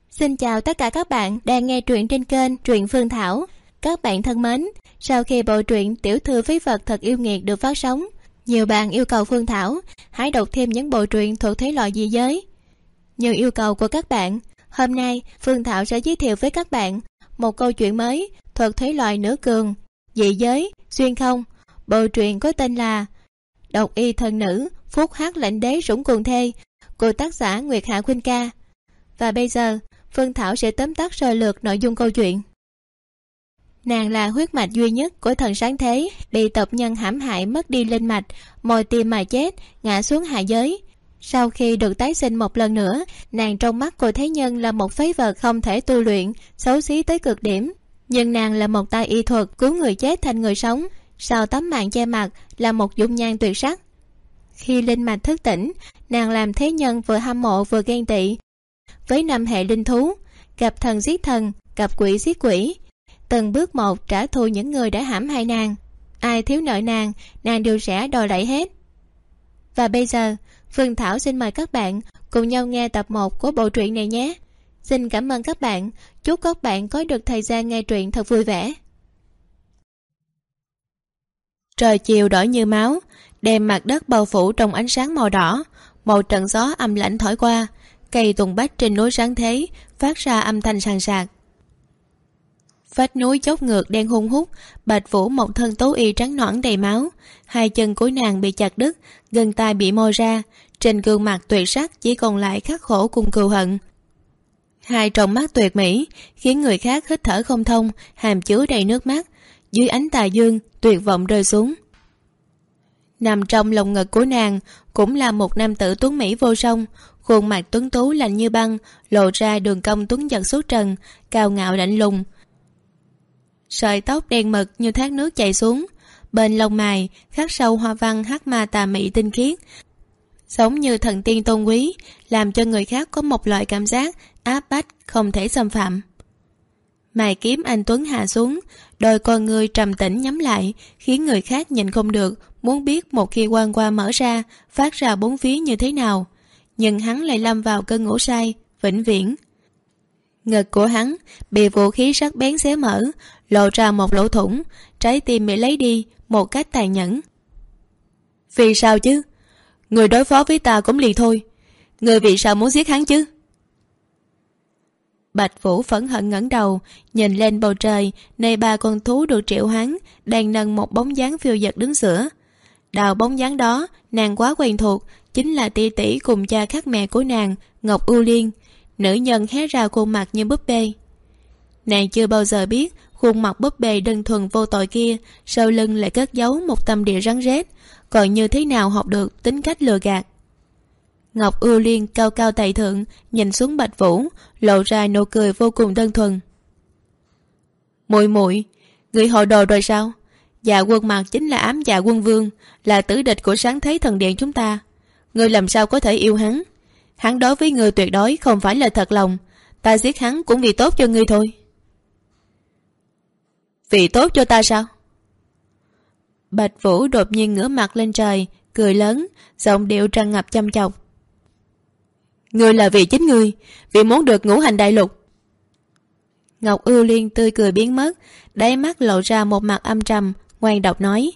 Xin chào tất cả các bạn đang nghe truyện trên kênh Truyện Phương Thảo. Các bạn thân mến, sau khi bộ truyện Tiểu thư phế vật thật yêu nghiệt được phát sóng, nhiều bạn yêu cầu Phương Thảo hãy đọc thêm những bộ truyện thuộc thể loại dị giới. Như yêu cầu của các bạn, hôm nay Phương Thảo sẽ giới thiệu với các bạn một câu chuyện mới thuộc thể loại nữ cường, dị giới, xuyên không. Bộ truyện có tên là Độc y thần nữ phúc hắc lệnh đế dũng cuồng thê của tác giả Nguyệt Hạ Khuynh Ca. Và bây giờ Phương Thảo sẽ tóm tắt sơ lược nội dung câu chuyện. Nàng là huyết mạch duy nhất của thần sáng thế, bị tộc nhân hãm hại mất đi linh mạch, mồi tim mà chết, ngã xuống hạ giới. Sau khi được tái sinh một lần nữa, nàng trong mắt của thế nhân là một phế vật không thể tu luyện, xấu xí tới cực điểm. Nhưng nàng là một tay y thuật cứu người chết thành người sống, sau tấm màn che mặt là một dung nhan tuyệt sắc. Khi linh mạch thức tỉnh, nàng làm thế nhân vừa hâm mộ vừa ghen tị. Với 5 hệ linh thú, gặp thần giết thần, gặp quỷ giết quỷ, từng bước một trả thù những người đã hãm hại nàng. Ai thiếu nợ nàng đều sẽ đòi lại hết. Và bây giờ Phương Thảo xin mời các bạn cùng nhau nghe tập 1 của bộ truyện này nhé. Xin cảm ơn các bạn. Chúc các bạn có được thời gian nghe truyện thật vui vẻ. Trời chiều đỏ như máu, đem mặt đất bao phủ trong ánh sáng màu đỏ. Một trận gió âm lãnh thổi qua, cây tùng bách trên núi sáng thế phát ra âm thanh sàn sạc. Vách núi chốc ngược đen hun hút, Bạch Vũ một thân tố y trắng nõn đầy máu, hai chân của nàng bị chặt đứt, gân tay bị moi ra, trên gương mặt tuyệt sắc chỉ còn lại khắc khổ cùng cừu hận. Hai tròng mắt tuyệt mỹ khiến người khác hít thở không thông, hàm chứa đầy nước mắt, dưới ánh tà dương tuyệt vọng rơi xuống. Nằm trong lồng ngực của nàng cũng là một nam tử tuấn mỹ vô song, khuôn mặt tuấn tú lạnh như băng, lộ ra đường cong tuấn giật xuất trần, cao ngạo lạnh lùng. Sợi tóc đen mực như thác nước chảy xuống, bên lông mày khắc sâu hoa văn hắc ma tà mị tinh khiết, giống như thần tiên tôn quý, làm cho người khác có một loại cảm giác áp bách không thể xâm phạm. Mày kiếm anh tuấn hạ xuống, đôi con ngươi trầm tĩnh nhắm lại, khiến người khác nhìn không được, muốn biết một khi quang qua mở ra phát ra bốn phía như thế nào. Nhưng hắn lại lâm vào cơn ngủ say vĩnh viễn. Ngực của hắn bị vũ khí sắc bén xé mở, lộ ra một lỗ thủng, trái tim bị lấy đi một cách tàn nhẫn. Vì sao chứ? Người đối phó với ta cũng liền thôi, người vì sao muốn giết hắn chứ? Bạch Vũ phẫn hận ngẩng đầu nhìn lên bầu trời, nơi 3 con thú được triệu hoán đang nâng một bóng dáng phiêu dật đứng giữa. Đạo bóng dáng đó nàng quá quen thuộc, chính là tỷ tỷ cùng cha khác mẹ của nàng, Ngọc Ưu Liên, nữ nhân hé ra khuôn mặt như búp bê. Nàng chưa bao giờ biết khuôn mặt búp bê đơn thuần vô tội kia sau lưng lại cất giấu một tâm địa rắn rết, còn như thế nào học được tính cách lừa gạt. Ngọc Ưu Liên cao cao tại thượng nhìn xuống Bạch Vũ, lộ ra nụ cười vô cùng đơn thuần. Muội muội, người hồ đồ rồi sao? Dạ Quân Mặc chính là ám Dạ Quân Vương, là tử địch của sáng thế thần điện chúng ta. Người làm sao có thể yêu hắn? Hắn đối với người tuyệt đối không phải là thật lòng, ta giết hắn cũng vì tốt cho ngươi thôi. Vì tốt cho ta sao? Bạch Vũ đột nhiên ngửa mặt lên trời, cười lớn, giọng điệu tràn ngập chăm chọc. Ngươi là vì chính ngươi, vì muốn được ngũ hành đại lục. Ngọc Ưu Liên tươi cười biến mất, đáy mắt lộ ra một mặt âm trầm, ngoan độc nói.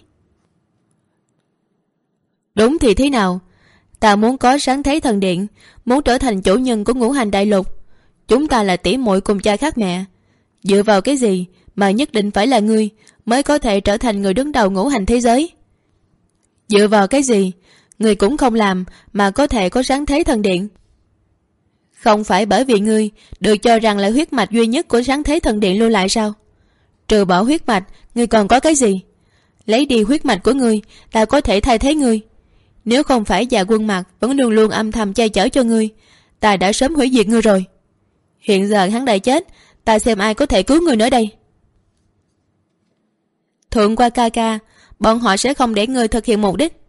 Đúng thì thế nào? Ta muốn có sáng thế thần điện, muốn trở thành chủ nhân của ngũ hành đại lục. Chúng ta là tỷ muội cùng cha khác mẹ. Dựa vào cái gì mà nhất định phải là ngươi mới có thể trở thành người đứng đầu ngũ hành thế giới? Dựa vào cái gì ngươi cũng không làm mà có thể có sáng thế thần điện? Không phải bởi vì ngươi được cho rằng là huyết mạch duy nhất của sáng thế thần điện lưu lại sao? Trừ bỏ huyết mạch, ngươi còn có cái gì? Lấy đi huyết mạch của ngươi, ta có thể thay thế ngươi. Nếu không phải Dạ Quân Mặc vẫn luôn luôn âm thầm che chở cho ngươi, ta đã sớm hủy diệt ngươi rồi. Hiện giờ hắn đã chết, ta xem ai có thể cứu ngươi nữa đây. Thượng qua ca ca, bọn họ sẽ không để ngươi thực hiện mục đích.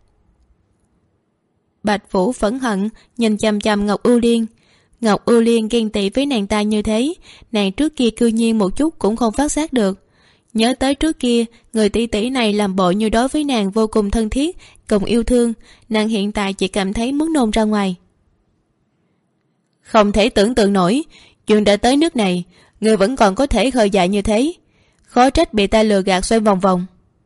Bạch Vũ phẫn hận nhìn chằm chằm Ngọc Ưu Liên. Ngọc Ưu Liên ghen tị với nàng ta như thế, nàng trước kia cư nhiên một chút cũng không phát giác được. Nhớ tới trước kia, người tỷ tỷ này làm bộ như đối với nàng vô cùng thân thiết, cùng yêu thương, nàng hiện tại chỉ cảm thấy muốn nôn ra ngoài. Không thể tưởng tượng nổi, Chuyện đã tới nước này, người vẫn còn có thể khờ dại như thế, khó trách bị ta lừa gạt xoay vòng vòng.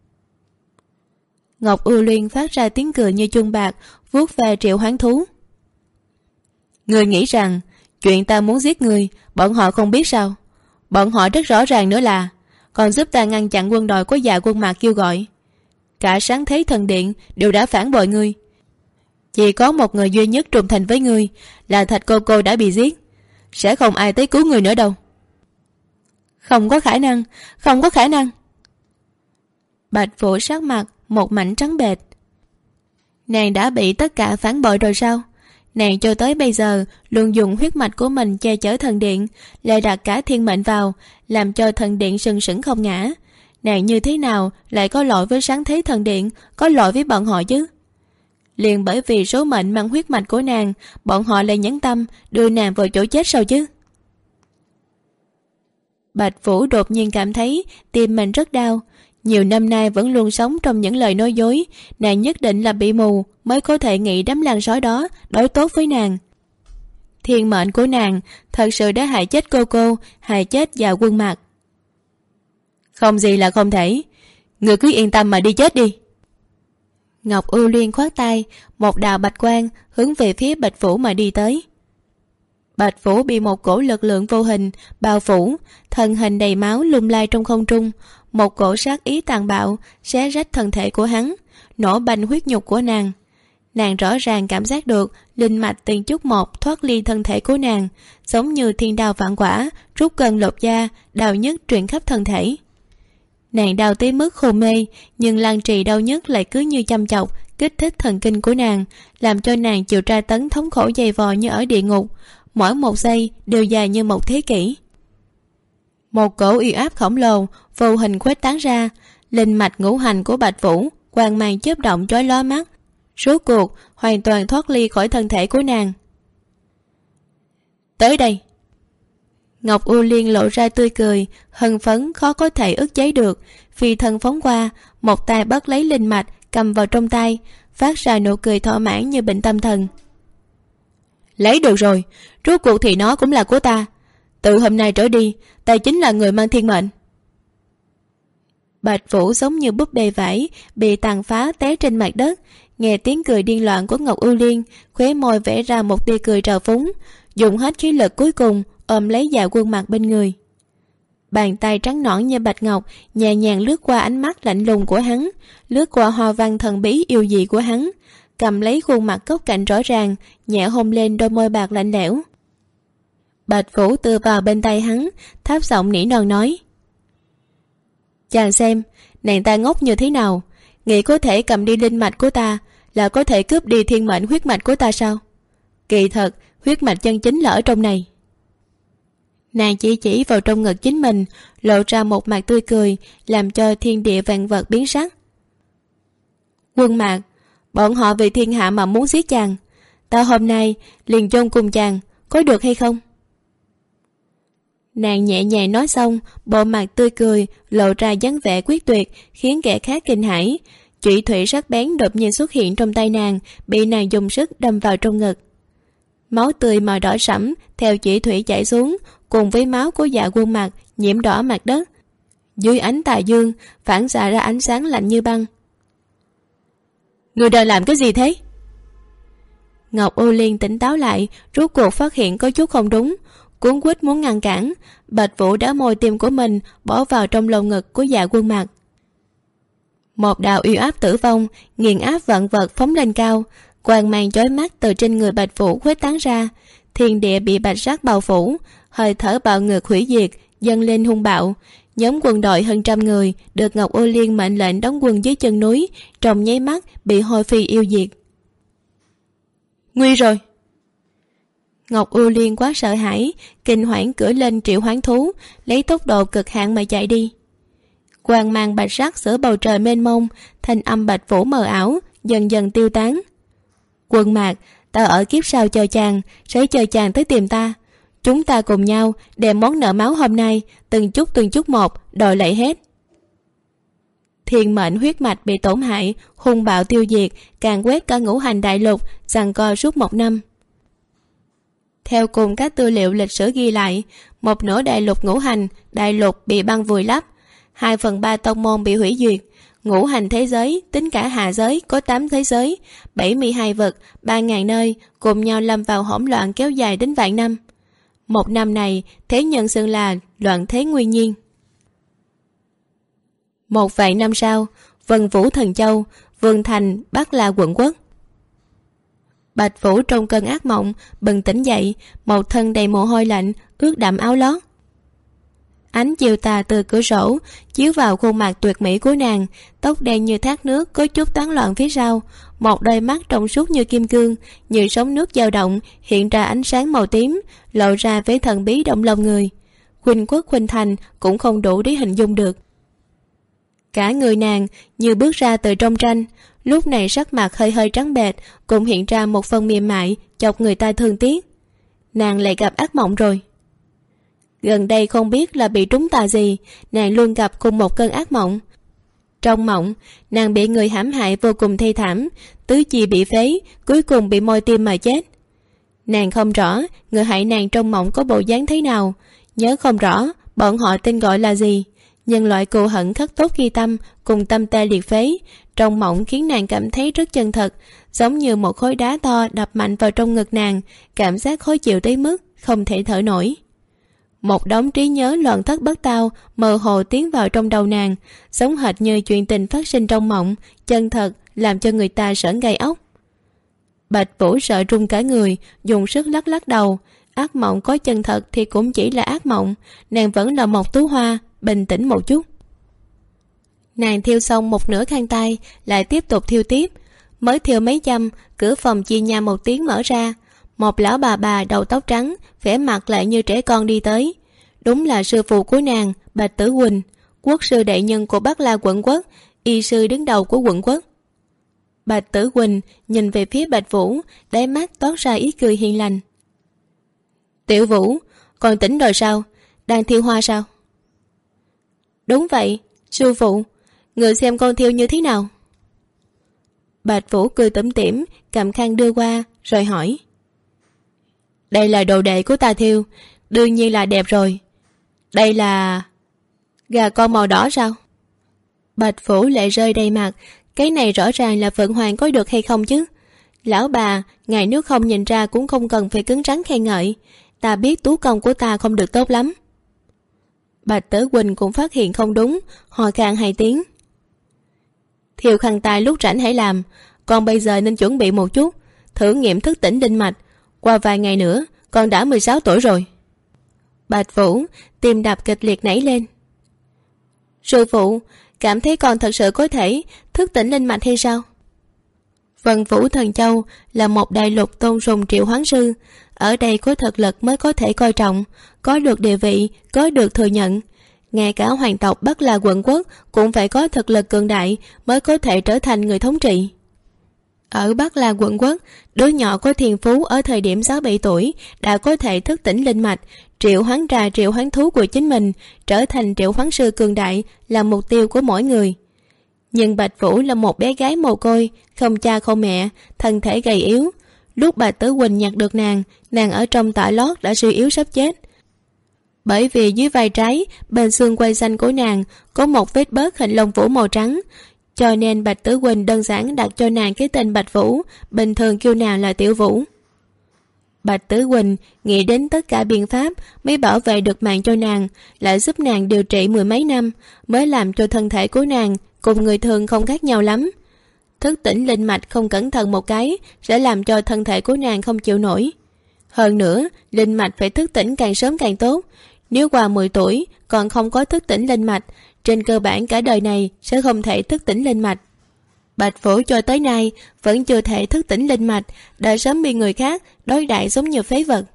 Ngọc Ưu Liên phát ra tiếng cười như chuông bạc, vuốt về Triệu Hoán Thú. Người nghĩ rằng chuyện ta muốn giết người bọn họ không biết sao? Bọn họ rất rõ ràng nữa là còn giúp ta ngăn chặn quân đội của Dạ Quân Mạc kêu gọi. Cả Sáng Thế Thần Điện đều đã phản bội ngươi. Chỉ có một người duy nhất trung thành với ngươi là Thạch Cô đã bị giết. Sẽ không ai tới cứu người nữa đâu. Không có khả năng, không có khả năng. Bạch Vũ sắc mặt một mảnh trắng bệch. Nàng đã bị tất cả phản bội rồi sao? Nàng cho tới bây giờ luôn dùng huyết mạch của mình che chở thần điện, lại đặt cả thiên mệnh vào, làm cho thần điện sừng sững không ngã. Nàng như thế nào lại có lỗi với Sáng Thế Thần Điện, có lỗi với bọn họ chứ? Liền bởi vì số mệnh mang huyết mạch của nàng, bọn họ lại nhẫn tâm đưa nàng vào chỗ chết sao chứ? Bạch Vũ đột nhiên cảm thấy tim mình rất đau. Nhiều năm nay vẫn luôn sống trong những lời nói dối, nàng nhất định là bị mù mới có thể nghĩ đám làn sói đó đối tốt với nàng. Thiên mệnh của nàng thật sự đã hại chết cô, hại chết Dạ Quân Mạc. Không gì là không thể, người cứ yên tâm mà đi chết đi. Ngọc Ưu Liên khoát tay, một đạo bạch quang hướng về phía Bạch Vũ mà đi tới. Bạch Vũ bị một cổ lực lượng vô hình bao phủ, thân hình đầy máu lung lay trong không trung. Một cổ sát ý tàn bạo xé rách thân thể của hắn, nổ banh huyết nhục của nàng. Nàng rõ ràng cảm giác được linh mạch từng chút một thoát ly thân thể của nàng, giống như thiên đao vạn quả rút cân lột da, đau nhức truyền khắp thân thể. Nàng đau tới mức hôn mê, nhưng lan trì đau nhức lại cứ như chăm chọc kích thích thần kinh của nàng, làm cho nàng chịu tra tấn thống khổ dày vò như ở địa ngục. Mỗi một giây đều dài như một thế kỷ. Một cổ uy áp khổng lồ vô hình khuếch tán ra, linh mạch ngũ hành của Bạch Vũ quang mang chớp động chói lóa mắt, rốt cuộc hoàn toàn thoát ly khỏi thân thể của nàng. Tới đây. Ngọc Ưu Liên lộ ra tươi cười, hưng phấn khó có thể ức chế được, phi thân phóng qua, một tay bắt lấy linh mạch cầm vào trong tay, phát ra nụ cười thỏa mãn như bệnh tâm thần. Lấy được rồi, rốt cuộc thì nó cũng là của ta. Từ hôm nay trở đi, ta chính là người mang thiên mệnh. Bạch Vũ giống như búp bê vải bị tàn phá té trên mặt đất, nghe tiếng cười điên loạn của Ngọc Ưu Liên, khóe môi vẽ ra một tia cười trào phúng, dùng hết khí lực cuối cùng ôm lấy Dạ Quân Mạc bên người. Bàn tay trắng nõn như bạch ngọc nhẹ nhàng lướt qua ánh mắt lạnh lùng của hắn, lướt qua hoa văn thần bí yêu dị của hắn, cầm lấy khuôn mặt góc cạnh rõ ràng, nhẹ hôn lên đôi môi bạc lạnh lẽo. Bạch Vũ tựa vào bên tay hắn, thấp giọng nỉ non nói: Chàng xem, nàng ta ngốc như thế nào, nghĩ có thể cầm đi linh mạch của ta là có thể cướp đi thiên mệnh huyết mạch của ta sao? Kỳ thật, huyết mạch chân chính là ở trong này. Nàng chỉ vào trong ngực chính mình, lộ ra một mặt tươi cười, làm cho thiên địa vạn vật biến sắc. Quân Mạc, bọn họ vì thiên hạ mà muốn giết chàng, ta hôm nay liền chôn cùng chàng, có được hay không? Nàng nhẹ nhàng nói xong, bộ mặt tươi cười lộ ra dáng vẻ quyết tuyệt, khiến kẻ khác kinh hãi. Chủy thủy sắc bén đột nhiên xuất hiện trong tay nàng, bị nàng dùng sức đâm vào trong ngực. Máu tươi màu đỏ sẫm theo chủy thủy chảy xuống, cùng với máu của Dạ Quân Mạc nhiễm đỏ mặt đất. Dưới ánh tà dương phản xạ ra ánh sáng lạnh như băng. Người đang làm cái gì thế? Ngọc Ưu Liên tỉnh táo lại, rốt cuộc phát hiện có chút không đúng, cuống quýt muốn ngăn cản. Bạch Vũ đã môi tim của mình bỏ vào trong lồng ngực của Dạ Quân Mạc. Một đạo uy áp tử vong nghiền áp vạn vật phóng lên cao, quang mang chói mắt từ trên người Bạch Vũ khuếch tán ra, thiên địa bị bạch sắc bao phủ, hơi thở bạo ngược hủy diệt dâng lên hung bạo. Nhóm quân đội hơn trăm người được Ngọc Ưu Liên mệnh lệnh đóng quân dưới chân núi, trong nháy mắt bị hôi phi yêu diệt. Nguy rồi! Ngọc Ưu Liên quá sợ hãi, kinh hoảng cưỡi lên Triệu Hoán Thú, lấy tốc độ cực hạn mà chạy đi. Quang mang bạch sắc giữa bầu trời mênh mông, thanh âm Bạch Vũ mờ ảo dần dần tiêu tán. Quân Mạc, ta ở kiếp sau chờ chàng, sẽ chờ chàng tới tìm ta. Chúng ta cùng nhau đem món nợ máu hôm nay từng chút một đòi lại hết. Thiên mệnh huyết mạch bị tổn hại, hung bạo tiêu diệt, càng quét cả ngũ hành đại lục, giằng co suốt 1 năm. Theo cùng các tư liệu lịch sử ghi lại, một nửa đại lục ngũ hành, đại lục bị băng vùi lấp, 2/3 tông môn bị hủy diệt. Ngũ hành thế giới, tính cả hạ giới, có 8 thế giới, 72 vực, 3.000 nơi, cùng nhau lâm vào hỗn loạn kéo dài đến vạn năm. Một năm này, thế nhân xưng là loạn thế nguyên nhiên. Một vạn năm sau, Vân Vũ Thần Châu, Vương Thành, Bắc La quận quốc. Bạch Vũ trong cơn ác mộng bừng tỉnh dậy, một thân đầy mồ hôi lạnh, ướt đẫm áo lót. Ánh chiều tà từ cửa sổ chiếu vào khuôn mặt tuyệt mỹ của nàng, tóc đen như thác nước có chút tán loạn phía sau, một đôi mắt trong suốt như kim cương, như sóng nước dao động hiện ra ánh sáng màu tím, lộ ra vẻ thần bí động lòng người. Khuynh quốc khuynh thành cũng không đủ để hình dung được. Cả người nàng như bước ra từ trong tranh, lúc này sắc mặt hơi hơi trắng bệch, cũng hiện ra một phần mềm mại chọc người ta thương tiếc. Nàng lại gặp ác mộng rồi. Gần đây không biết là bị trúng tà gì, nàng luôn gặp cùng một cơn ác mộng. Trong mộng, nàng bị người hãm hại vô cùng thê thảm, tứ chi bị phế, cuối cùng bị moi tim mà chết. Nàng không rõ người hại nàng trong mộng có bộ dáng thế nào, nhớ không rõ bọn họ tên gọi là gì, nhưng loại cừu hận khắc tốt ghi tâm cùng tâm tê liệt phế trong mộng khiến nàng cảm thấy rất chân thật, giống như một khối đá to đập mạnh vào trong ngực nàng, cảm giác khó chịu tới mức không thể thở nổi. Một đống trí nhớ loạn thất bất tao mơ hồ tiến vào trong đầu nàng, giống hệt như chuyện tình phát sinh trong mộng, chân thật làm cho người ta sởn gai ốc. Bạch Vũ sợ run cả người, dùng sức lắc lắc đầu. Ác mộng có chân thật thì cũng chỉ là ác mộng, nàng vẫn là một tú hoa, bình tĩnh một chút. Nàng thiêu xong một nửa khăn tay, lại tiếp tục thiêu tiếp. Mới thiêu mấy châm, cửa phòng chia nha một tiếng mở ra. Một lão bà đầu tóc trắng, vẻ mặt lại như trẻ con đi tới. Đúng là sư phụ của nàng, Bạch Tử Huỳnh, quốc sư đại nhân của Bắc La quận quốc, y sư đứng đầu của quận quốc. Bạch Tử Huỳnh nhìn về phía Bạch Vũ, đáy mắt toát ra ý cười hiền lành. Tiểu Vũ, còn tỉnh rồi sao? Đang thiêu hoa sao? Đúng vậy, sư phụ, người xem con thiêu như thế nào? Bạch Vũ cười tủm tỉm, cầm khăn đưa qua, rồi hỏi. Đây là đồ đệ của ta thiêu, đương nhiên là đẹp rồi. Đây là... gà con màu đỏ sao? Bạch Vũ lệ rơi đầy mặt, cái này rõ ràng là Phượng Hoàng có được hay không chứ? Lão bà, ngài nếu không nhìn ra cũng không cần phải cứng rắn khen ngợi. Ta biết tú công của ta không được tốt lắm. Bạch Tử Huỳnh cũng phát hiện không đúng, ho khan 2 tiếng. Thiêu khăn tay lúc rảnh hãy làm, còn bây giờ nên chuẩn bị một chút, thử nghiệm thức tỉnh linh mạch. Qua vài ngày nữa, con đã 16 tuổi rồi. Bạch Vũ tim đập kịch liệt nảy lên. Sư phụ, cảm thấy con thật sự có thể thức tỉnh linh mạch hay sao? Vân Vũ Thần Châu là một đại lục tôn sùng triệu hoán sư, ở đây có thực lực mới có thể coi trọng, có được địa vị, có được thừa nhận. Ngay cả hoàng tộc Bắc La quận quốc cũng phải có thực lực cường đại mới có thể trở thành người thống trị. Ở Bắc La quận quốc, đứa nhỏ có thiên phú ở thời điểm 6-7 tuổi đã có thể thức tỉnh linh mạch, triệu hoán ra triệu hoán thú của chính mình, trở thành triệu hoán sư cường đại là mục tiêu của mỗi người. Nhưng Bạch Vũ là một bé gái mồ côi, không cha không mẹ, thân thể gầy yếu. Lúc Bạch Tử Huỳnh nhặt được nàng ở trong tã lót đã suy yếu sắp chết. Bởi vì dưới vai trái, bên xương quai xanh của nàng có một vết bớt hình lông vũ màu trắng, cho nên Bạch Tử Huỳnh đơn giản đặt cho nàng cái tên Bạch Vũ, bình thường kêu nàng là Tiểu Vũ. Bạch Tử Huỳnh nghĩ đến tất cả biện pháp mới bảo vệ được mạng cho nàng, lại giúp nàng điều trị 10 mấy năm, mới làm cho thân thể của nàng cùng người thường không khác nhau lắm. Thức tỉnh linh mạch không cẩn thận một cái sẽ làm cho thân thể của nàng không chịu nổi. Hơn nữa, linh mạch phải thức tỉnh càng sớm càng tốt. Nếu qua 10 tuổi còn không có thức tỉnh linh mạch, trên cơ bản cả đời này sẽ không thể thức tỉnh linh mạch. Bạch Vũ cho tới nay vẫn chưa thể thức tỉnh linh mạch, đã sớm bị người khác đối đãi giống như phế vật.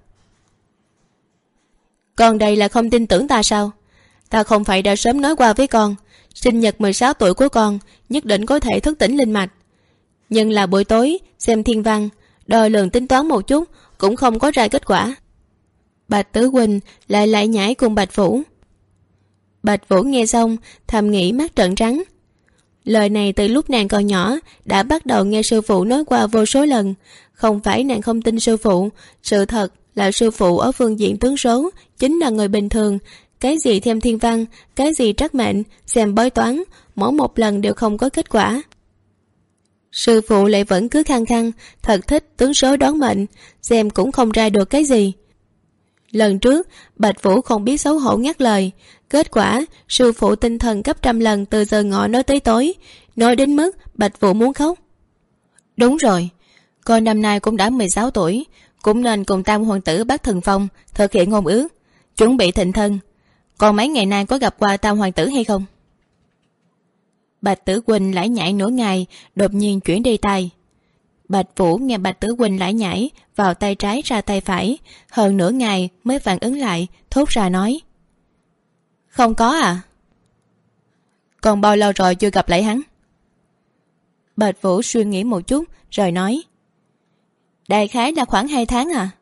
Con đây là không tin tưởng ta sao? Ta không phải đã sớm nói qua với con, sinh nhật 16 tuổi của con nhất định có thể thức tỉnh linh mạch. Nhưng là buổi tối xem thiên văn, đo lường tính toán một chút cũng không có ra kết quả. Bạch Tử Huỳnh lại nhảy cùng Bạch Vũ. Bạch Vũ nghe xong thầm nghĩ mắt trợn trắng. Lời này từ lúc nàng còn nhỏ đã bắt đầu nghe sư phụ nói qua vô số lần. Không phải nàng không tin sư phụ, sự thật là sư phụ ở phương diện tướng số, chính là người bình thường. Cái gì thêm thiên văn, cái gì trắc mệnh, xem bói toán, mỗi một lần đều không có kết quả. Sư phụ lại vẫn cứ khăng khăng thật thích tướng số đoán mệnh, xem cũng không ra được cái gì. Lần trước Bạch Vũ không biết xấu hổ ngắt lời, kết quả sư phụ tinh thần gấp trăm lần từ giờ ngọ nói tới tối, nói đến mức Bạch Vũ muốn khóc. Đúng rồi, con năm nay cũng đã 16 tuổi, cũng nên cùng Tam hoàng tử Bắc Thần Phong thực hiện hôn ước, chuẩn bị thịnh thân. Còn mấy ngày nay có gặp qua Tam hoàng tử hay không? Bạch Tử Quỳnh lải nhải nửa ngày, đột nhiên chuyển đề tài. Bạch Vũ nghe Bạch Tử Quỳnh lải nhải vào tay trái ra tay phải, hơn nửa ngày mới phản ứng lại, thốt ra nói: Không có à? Còn bao lâu rồi chưa gặp lại hắn? Bạch Vũ suy nghĩ một chút rồi nói: Đại khái là khoảng 2 tháng à?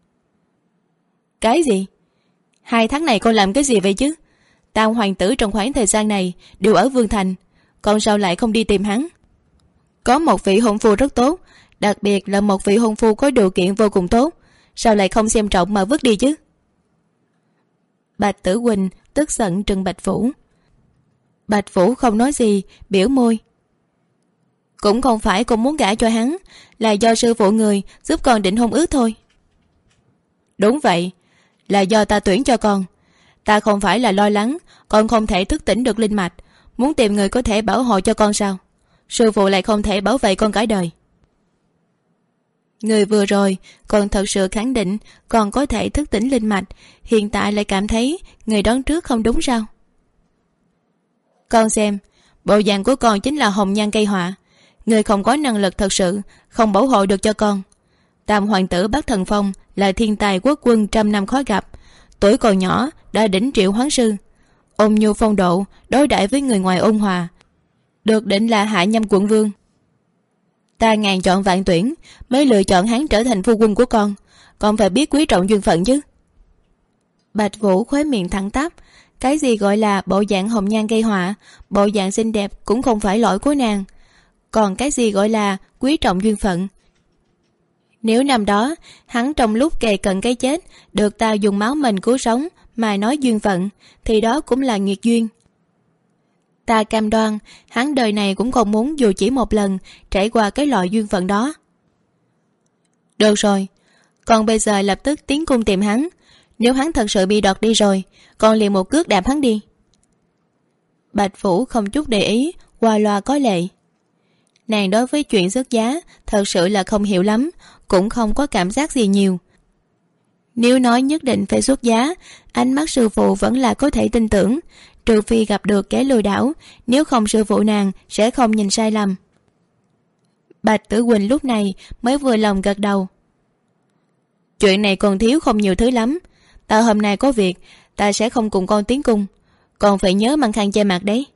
Cái gì? 2 tháng này con làm cái gì vậy chứ? Tam hoàng tử trong khoảng thời gian này đều ở Vương Thành, con sao lại không đi tìm hắn? Có một vị hôn phu rất tốt, đặc biệt là một vị hôn phu có điều kiện vô cùng tốt, sao lại không xem trọng mà vứt đi chứ? Bạch Tử Quỳnh tức giận trừng Bạch Vũ. Bạch Vũ không nói gì, biểu môi. Cũng không phải con muốn gả cho hắn, là do sư phụ người giúp con định hôn ước thôi. Đúng vậy, là do ta tuyển cho con. Ta không phải là lo lắng con không thể thức tỉnh được linh mạch, muốn tìm người có thể bảo hộ cho con sao? Sư phụ lại không thể bảo vệ con cả đời. Người vừa rồi còn thật sự khẳng định còn có thể thức tỉnh linh mạch, hiện tại lại cảm thấy người đón trước không đúng sao? Con xem, bộ dạng của con chính là hồng nhan gây họa. Người không có năng lực thật sự, không bảo hộ được cho con. Tam hoàng tử Bắc Thần Phong là thiên tài quốc quân trăm năm khó gặp, tuổi còn nhỏ đã đỉnh triệu hoán sư, ôn nhu phong độ, đối đãi với người ngoài ôn hòa, được định là hạ nhâm quận vương. Ta ngàn chọn vạn tuyển mới lựa chọn hắn trở thành phu quân của con phải biết quý trọng duyên phận chứ. Bạch Vũ khóe miệng thẳng tắp. Cái gì gọi là bộ dạng hồng nhan gây họa, bộ dạng xinh đẹp cũng không phải lỗi của nàng. Còn cái gì gọi là quý trọng duyên phận? Nếu năm đó hắn trong lúc kề cận cái chết được ta dùng máu mình cứu sống mà nói duyên phận, thì đó cũng là nghiệt duyên. Ta cam đoan hắn đời này cũng không muốn dù chỉ một lần trải qua cái loại duyên phận đó. Được rồi, con bây giờ lập tức tiến cung tìm hắn. Nếu hắn thật sự bị đoạt đi rồi, con liền một cước đạp hắn đi. Bạch Vũ không chút để ý, qua loa có lệ. Nàng đối với chuyện xuất giá thật sự là không hiểu lắm, cũng không có cảm giác gì nhiều. Nếu nói nhất định phải xuất giá, ánh mắt sư phụ vẫn là có thể tin tưởng, trừ phi gặp được kẻ lừa đảo, nếu không sư phụ nàng sẽ không nhìn sai lầm. Bạch Tử Quỳnh lúc này mới vừa lòng gật đầu. Chuyện này còn thiếu không nhiều thứ lắm. Ta hôm nay có việc, ta sẽ không cùng con tiến cung. Con phải nhớ mang khăn che mặt đấy.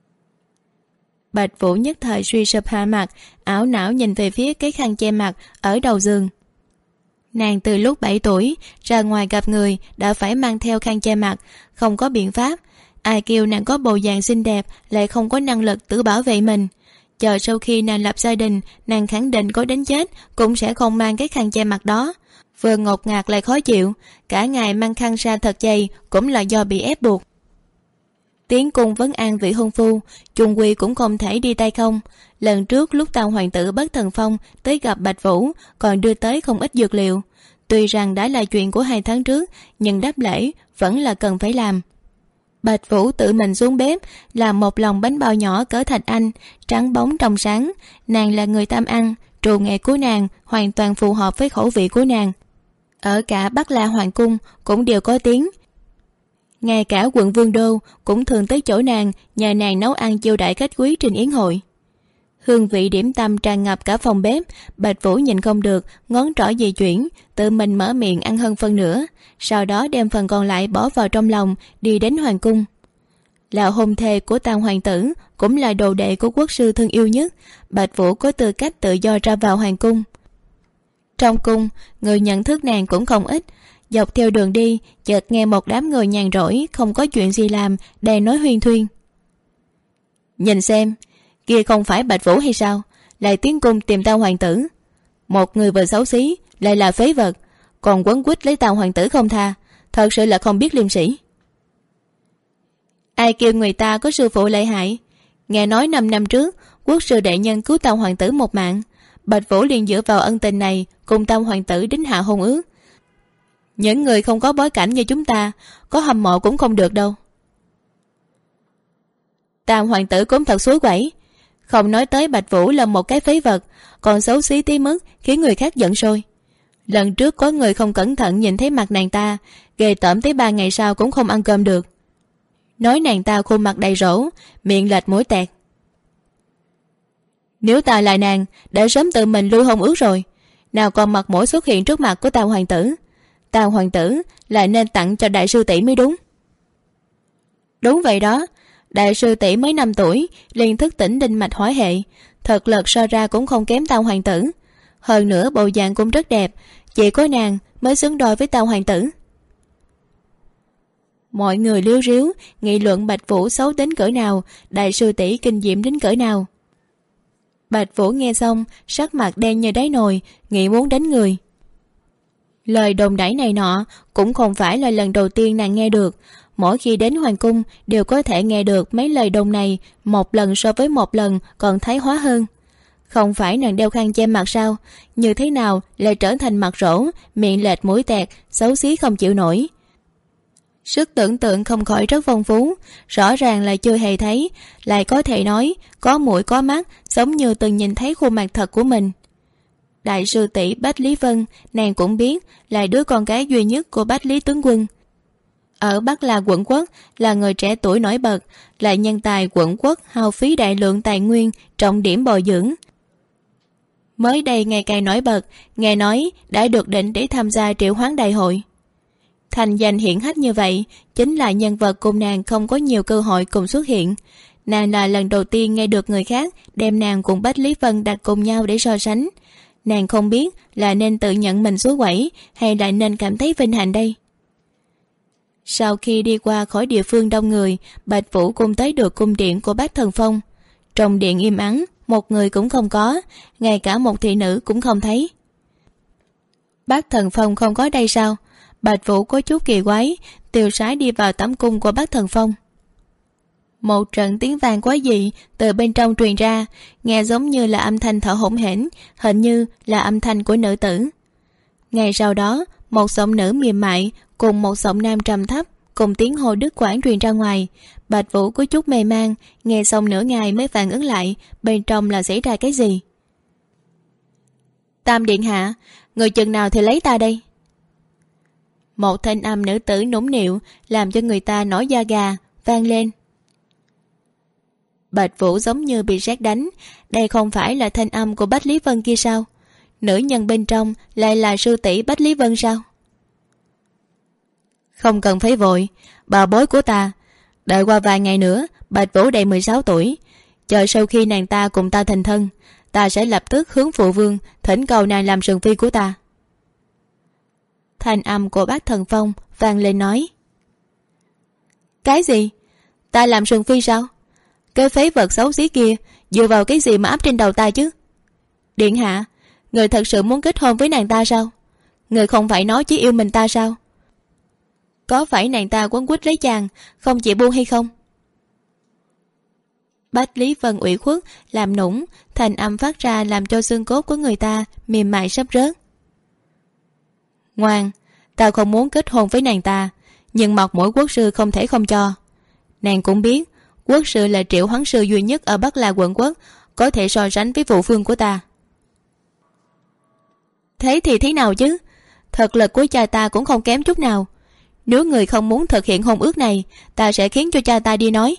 Bạch Vũ nhất thời suy sụp hạ mặt, ảo não nhìn về phía cái khăn che mặt ở đầu giường. Nàng từ lúc 7 tuổi ra ngoài gặp người đã phải mang theo khăn che mặt, không có biện pháp. Ai kêu nàng có bộ dạng xinh đẹp lại không có năng lực tự bảo vệ mình. Chờ sau khi nàng lập gia đình, nàng khẳng định có đến chết cũng sẽ không mang cái khăn che mặt đó. Vừa ngột ngạt lại khó chịu, cả ngày mang khăn ra thật dày cũng là do bị ép buộc. Tiến cung vấn an vị hôn phu, chung quy cũng không thể đi tay không. Lần trước lúc Tam hoàng tử Bắc Thần Phong tới gặp Bạch Vũ còn đưa tới không ít dược liệu. Tuy rằng đã là chuyện của 2 tháng trước, nhưng đáp lễ vẫn là cần phải làm. Bạch Vũ tự mình xuống bếp làm một lòng bánh bao nhỏ cỡ thạch anh, trắng bóng trong sáng. Nàng là người Tam ăn, trù nghệ của nàng hoàn toàn phù hợp với khẩu vị của nàng. Ở cả Bắc La Hoàng cung cũng đều có tiếng. Ngay cả quận Vương Đô cũng thường tới chỗ nàng, nhờ nàng nấu ăn chiêu đãi khách quý trên yến hội. Hương vị điểm tâm tràn ngập cả phòng bếp. Bạch Vũ nhìn không được, ngón trỏ di chuyển, tự mình mở miệng ăn hơn phân nửa, sau đó đem phần còn lại bỏ vào trong lòng, đi đến hoàng cung. Là hôn thê của Tam hoàng tử, cũng là đồ đệ của quốc sư thân yêu nhất, Bạch Vũ có tư cách tự do ra vào hoàng cung. Trong cung, người nhận thức nàng cũng không ít. Dọc theo đường đi, chợt nghe một đám người nhàn rỗi không có chuyện gì làm đang nói huyên thuyên. Nhìn xem, kia không phải Bạch Vũ hay sao, lại tiến cung tìm Tam hoàng tử. Một người vừa xấu xí lại là phế vật, còn quấn quýt lấy Tam hoàng tử không tha, thật sự là không biết liêm sỉ. Ai kêu người ta có sư phụ lợi hại. Nghe nói 5 năm trước quốc sư đại nhân cứu Tam hoàng tử một mạng, Bạch Vũ liền dựa vào ân tình này cùng Tam hoàng tử đính hạ hôn ước. Những người không có bối cảnh như chúng ta có hâm mộ cũng không được đâu. Tam hoàng tử cũng thật suối quẩy. Không nói tới Bạch Vũ là một cái phế vật, còn xấu xí tí mức khiến người khác giận sôi. Lần trước có người không cẩn thận nhìn thấy mặt nàng ta, ghê tởm tới 3 ngày sau cũng không ăn cơm được. Nói nàng ta khuôn mặt đầy rỗ, miệng lệch mũi tẹt. Nếu ta là nàng đã sớm tự mình lui hôn ước rồi, nào còn mặt mũi xuất hiện trước mặt của Tam hoàng tử. Tam hoàng tử là nên tặng cho đại sư tỷ mới đúng. Đúng vậy đó, đại sư tỷ mới 5 tuổi liền thức tỉnh đinh mạch hỏa hệ, thực lực so ra cũng không kém Tam hoàng tử. Hơn nữa bộ dạng cũng rất đẹp, chỉ có nàng mới xứng đôi với Tam hoàng tử. Mọi người liếu riếu nghị luận Bạch Vũ xấu đến cỡ nào, đại sư tỷ kinh diệm đến cỡ nào. Bạch Vũ nghe xong sắc mặt đen như đáy nồi, nghĩ muốn đánh người. Lời đồn đãi này nọ cũng không phải là lần đầu tiên nàng nghe được. Mỗi khi đến hoàng cung đều có thể nghe được mấy lời đồn này, một lần so với một lần còn thái hóa hơn. Không phải nàng đeo khăn che mặt sao, như thế nào lại trở thành mặt rỗ, miệng lệch mũi tẹt, xấu xí không chịu nổi. Sức tưởng tượng không khỏi rất phong phú, rõ ràng là chưa hề thấy, lại có thể nói có mũi có mắt, giống như từng nhìn thấy khuôn mặt thật của mình. Đại sư tỷ Bách Lý Vân, nàng cũng biết là đứa con gái duy nhất của Bách Lý tướng quân. Ở Bắc La quận quốc là người trẻ tuổi nổi bật, là nhân tài quận quốc hao phí đại lượng tài nguyên, trọng điểm bồi dưỡng. Mới đây ngày càng nổi bật, nghe nói đã được định để tham gia triệu hoán đại hội. Thành danh hiển hách như vậy, chính là nhân vật cùng nàng không có nhiều cơ hội cùng xuất hiện. Nàng là lần đầu tiên nghe được người khác đem nàng cùng Bách Lý Vân đặt cùng nhau để so sánh. Nàng không biết là nên tự nhận mình suối quẩy hay lại nên cảm thấy vinh hạnh đây. Sau khi đi qua khỏi địa phương đông người, Bạch Vũ cùng tới được cung điện của Bác Thần Phong. Trong điện im ắng, một người cũng không có, ngay cả một thị nữ cũng không thấy. Bác Thần Phong không có đây sao? Bạch Vũ có chút kỳ quái, tiêu sái đi vào tẩm cung của Bác Thần Phong. Một trận tiếng vang quái dị từ bên trong truyền ra, nghe giống như là âm thanh thở hổn hển, hình như là âm thanh của nữ tử. Ngay sau đó, một giọng nữ mềm mại cùng một giọng nam trầm thấp cùng tiếng hô đứt quãng truyền ra ngoài. Bạch Vũ có chút mê man, nghe xong nửa ngày mới phản ứng lại bên trong là xảy ra cái gì. Tam điện hạ, người chừng nào thì lấy ta đây? Một thanh âm nữ tử nũng nịu làm cho người ta nổi da gà vang lên. Bạch Vũ giống như bị sét đánh, đây không phải là thanh âm của Bách Lý Vân kia sao? Nữ nhân bên trong lại là sư tỷ Bách Lý Vân sao? Không cần phải vội, bảo bối của ta. Đợi qua vài ngày nữa, Bạch Vũ đầy 16 tuổi. Chờ sau khi nàng ta cùng ta thành thân, ta sẽ lập tức hướng phụ vương thỉnh cầu nàng làm sườn phi của ta. Thanh âm của Bác Thần Phong vang lên nói. Cái gì? Ta làm sườn phi sao? Cái phế vật xấu xí kia dựa vào cái gì mà áp trên đầu ta chứ? Điện hạ, người thật sự muốn kết hôn với nàng ta sao? Người không phải nói chỉ yêu mình ta sao? Có phải nàng ta quấn quýt lấy chàng không chịu buông hay không? Bách Lý Vân ủy khuất làm nũng, thành âm phát ra làm cho xương cốt của người ta mềm mại sắp rớt. Ngoan, ta không muốn kết hôn với nàng ta, nhưng mặt mũi quốc sư không thể không cho. Nàng cũng biết quốc sư là triệu hoán sư duy nhất ở Bắc La quận quốc có thể so sánh với phụ vương của ta. Thế thì thế nào chứ? Thực lực của cha ta cũng không kém chút nào. Nếu người không muốn thực hiện hôn ước này, ta sẽ khiến cho cha ta đi nói.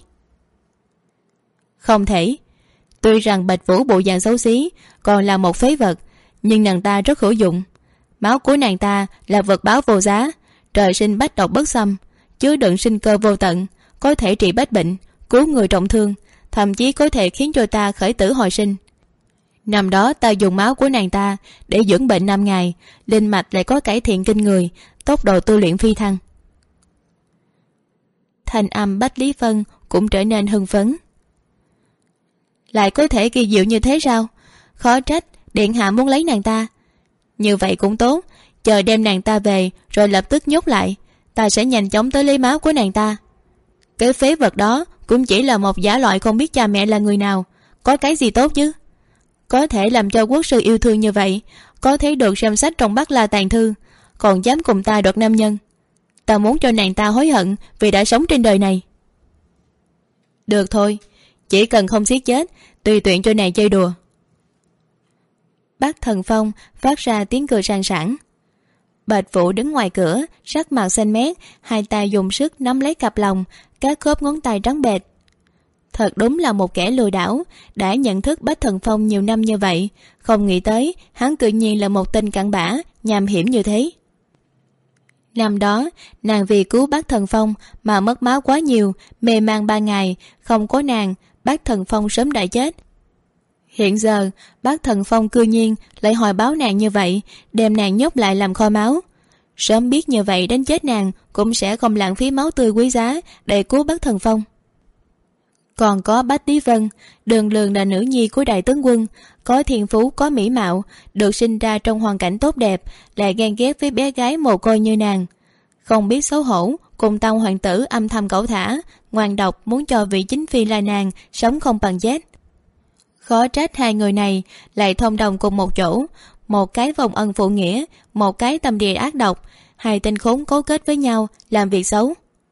Không thể. Tuy rằng Bạch Vũ bộ dạng xấu xí, còn là một phế vật, nhưng nàng ta rất hữu dụng. Máu của nàng ta là vật báo vô giá, trời sinh bách độc bất xâm, chứa đựng sinh cơ vô tận, có thể trị bách bệnh, cứu người trọng thương, thậm chí có thể khiến cho ta khởi tử hồi sinh. Năm đó ta dùng máu của nàng ta để dưỡng bệnh 5 ngày, linh mạch lại có cải thiện kinh người, tốc độ tu luyện phi thăng. Thanh âm Bách Lý Vân cũng trở nên hưng phấn. Lại có thể kỳ diệu như thế sao? Khó trách điện hạ muốn lấy nàng ta. Như vậy cũng tốt, chờ đem nàng ta về rồi lập tức nhốt lại. Ta sẽ nhanh chóng tới lấy máu của nàng ta. Cái phế vật đó cũng chỉ là một giả loại không biết cha mẹ là người nào. Có cái gì tốt chứ? Có thể làm cho quốc sư yêu thương như vậy, có thể được xem sách trong Bát La Tàng Thư, còn dám cùng ta đoạt nam nhân. Ta muốn cho nàng ta hối hận vì đã sống trên đời này. Được thôi, chỉ cần không giết chết, tùy tiện cho nàng chơi đùa. Bác Thần Phong phát ra tiếng cười sang sảng. Bạch Vũ đứng ngoài cửa, sắc mặt xanh mét, hai tay dùng sức nắm lấy cặp lồng, các khớp ngón tay trắng bệch. Thật đúng là một kẻ lừa đảo, đã nhận thức Bách Thần Phong nhiều năm như vậy, không nghĩ tới hắn tự nhiên là một tên cặn bã, nham hiểm như thế. Năm đó, nàng vì cứu Bác Thần Phong mà mất máu quá nhiều, mê man 3 ngày, không có nàng, Bác Thần Phong sớm đã chết. Hiện giờ, Bác Thần Phong cư nhiên lại hồi báo nàng như vậy, đem nàng nhốt lại làm kho máu. Sớm biết như vậy đến chết nàng cũng sẽ không lãng phí máu tươi quý giá để cứu Bác Thần Phong. Còn có Bách Lý Vân, đường lường là nữ nhi của đại tướng quân, có thiên phú, có mỹ mạo, được sinh ra trong hoàn cảnh tốt đẹp, lại ghen ghét với bé gái mồ côi như nàng. Không biết xấu hổ, cùng tông hoàng tử âm thầm cẩu thả, ngoan độc muốn cho vị chính phi là nàng sống không bằng chết. Khó trách hai người này lại thông đồng cùng một chỗ, một cái vòng ân phụ nghĩa, một cái tâm địa ác độc, hai tên khốn cấu kết với nhau làm việc xấu.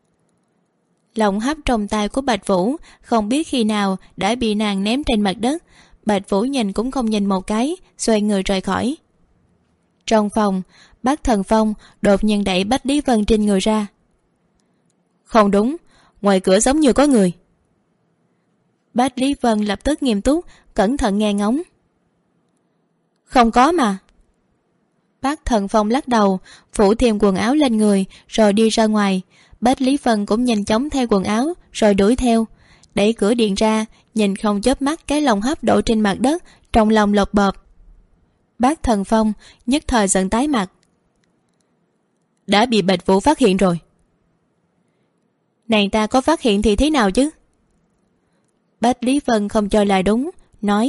Lồng hấp trong tay của Bạch Vũ không biết khi nào đã bị nàng ném trên mặt đất. Bạch Vũ nhìn cũng không nhìn một cái, xoay người rời khỏi. Trong phòng, Bác Thần Phong đột nhiên đẩy Bách Lý Vân trên người ra. Không đúng, ngoài cửa giống như có người. Bách Lý Vân lập tức nghiêm túc, cẩn thận nghe ngóng. Không có mà. Bác Thần Phong lắc đầu, phủ thêm quần áo lên người rồi đi ra ngoài. Bách Lý Vân cũng nhanh chóng thay quần áo rồi đuổi theo, đẩy cửa điện ra, nhìn không chớp mắt cái lồng hấp đổ trên mặt đất, trong lòng lột bộp. Bác Thần Phong nhất thời giận tái mặt. Đã bị Bạch Vũ phát hiện rồi. Nàng ta có phát hiện thì thế nào chứ? Bách Lý Vân không cho là đúng, nói.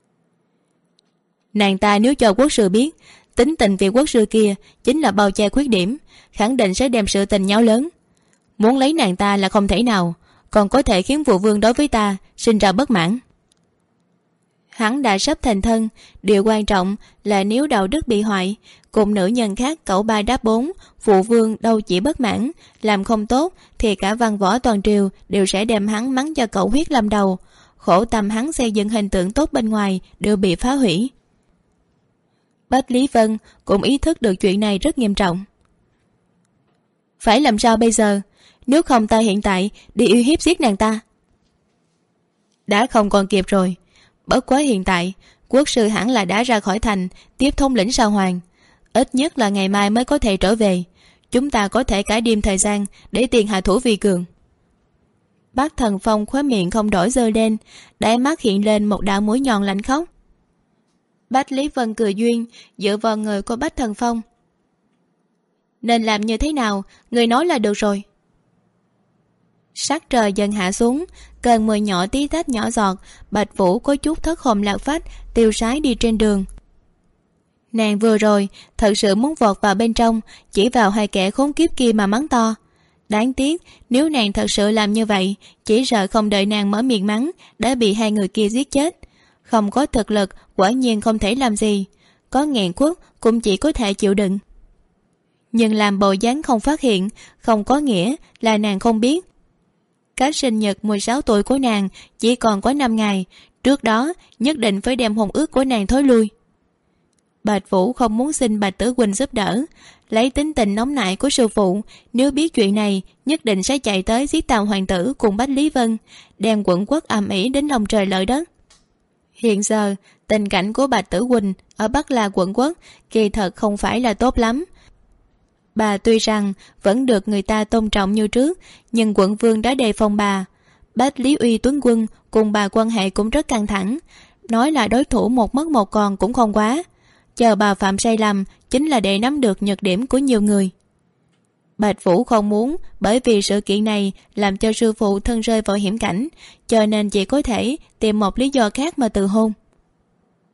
Nàng ta nếu cho quốc sư biết tính tình vị quốc sư kia chính là bao che khuyết điểm, khẳng định sẽ đem sự tình nháo lớn. Muốn lấy nàng ta là không thể nào, còn có thể khiến phụ vương đối với ta sinh ra bất mãn. Hắn đã sắp thành thân, điều quan trọng là nếu đạo đức bị hoại, cùng nữ nhân khác cẩu ba đáp bốn, phụ vương đâu chỉ bất mãn, làm không tốt thì cả văn võ toàn triều đều sẽ đem hắn mắng cho cẩu huyết lâm đầu. Khổ tâm hắn xây dựng hình tượng tốt bên ngoài đều bị phá hủy. Bách Lý Vân cũng ý thức được chuyện này rất nghiêm trọng. Phải làm sao bây giờ? Nếu không ta hiện tại đi uy hiếp giết nàng ta. Đã không còn kịp rồi. Bất quá hiện tại quốc sư hẳn là đã ra khỏi thành, tiếp thống lĩnh Sao Hoàng. Ít nhất là ngày mai mới có thể trở về. Chúng ta có thể cải đêm thời gian để tiền hạ thủ vi cường. Bác Thần Phong khóe miệng không đổi dơ lên, đáy mắt hiện lên một đạo mũi nhọn lạnh khóc. Bách Lý Vân cười duyên, dựa vào người của Bách Thần Phong. Nên làm như thế nào, người nói là được rồi. Sắc trời dần hạ xuống, cơn mưa nhỏ tí tách nhỏ giọt. Bạch Vũ có chút thất hồn lạc phách, tiêu sái đi trên đường. Nàng vừa rồi thật sự muốn vọt vào bên trong, chỉ vào hai kẻ khốn kiếp kia mà mắng to. Đáng tiếc nếu nàng thật sự làm như vậy, chỉ sợ không đợi nàng mở miệng mắng đã bị hai người kia giết chết. Không có thực lực quả nhiên không thể làm gì, có nghẹn quất cũng chỉ có thể chịu đựng. Nhưng làm bộ dáng không phát hiện không có nghĩa là nàng không biết. Cách sinh nhật 16 tuổi của nàng chỉ còn có 5 ngày, trước đó nhất định phải đem hôn ước của nàng thối lui. Bạch Vũ không muốn xin Bạch Tử Quỳnh giúp đỡ, lấy tính tình nóng nảy của sư phụ, nếu biết chuyện này nhất định sẽ chạy tới giết Tào hoàng tử cùng Bách Lý Vân, đem quận quốc ầm ĩ đến lòng trời lở đất. Hiện giờ tình cảnh của Bạch Tử Quỳnh ở Bắc La quận quốc kỳ thật không phải là tốt lắm. Bà tuy rằng vẫn được người ta tôn trọng như trước, nhưng quận vương đã đề phòng bà. Bách Lý Uy tướng quân cùng bà quan hệ cũng rất căng thẳng, nói là đối thủ một mất một còn cũng không quá. Chờ bà phạm sai lầm chính là để nắm được nhược điểm của nhiều người. Bạch Vũ không muốn bởi vì sự kiện này làm cho sư phụ thân rơi vào hiểm cảnh, cho nên chỉ có thể tìm một lý do khác mà từ hôn.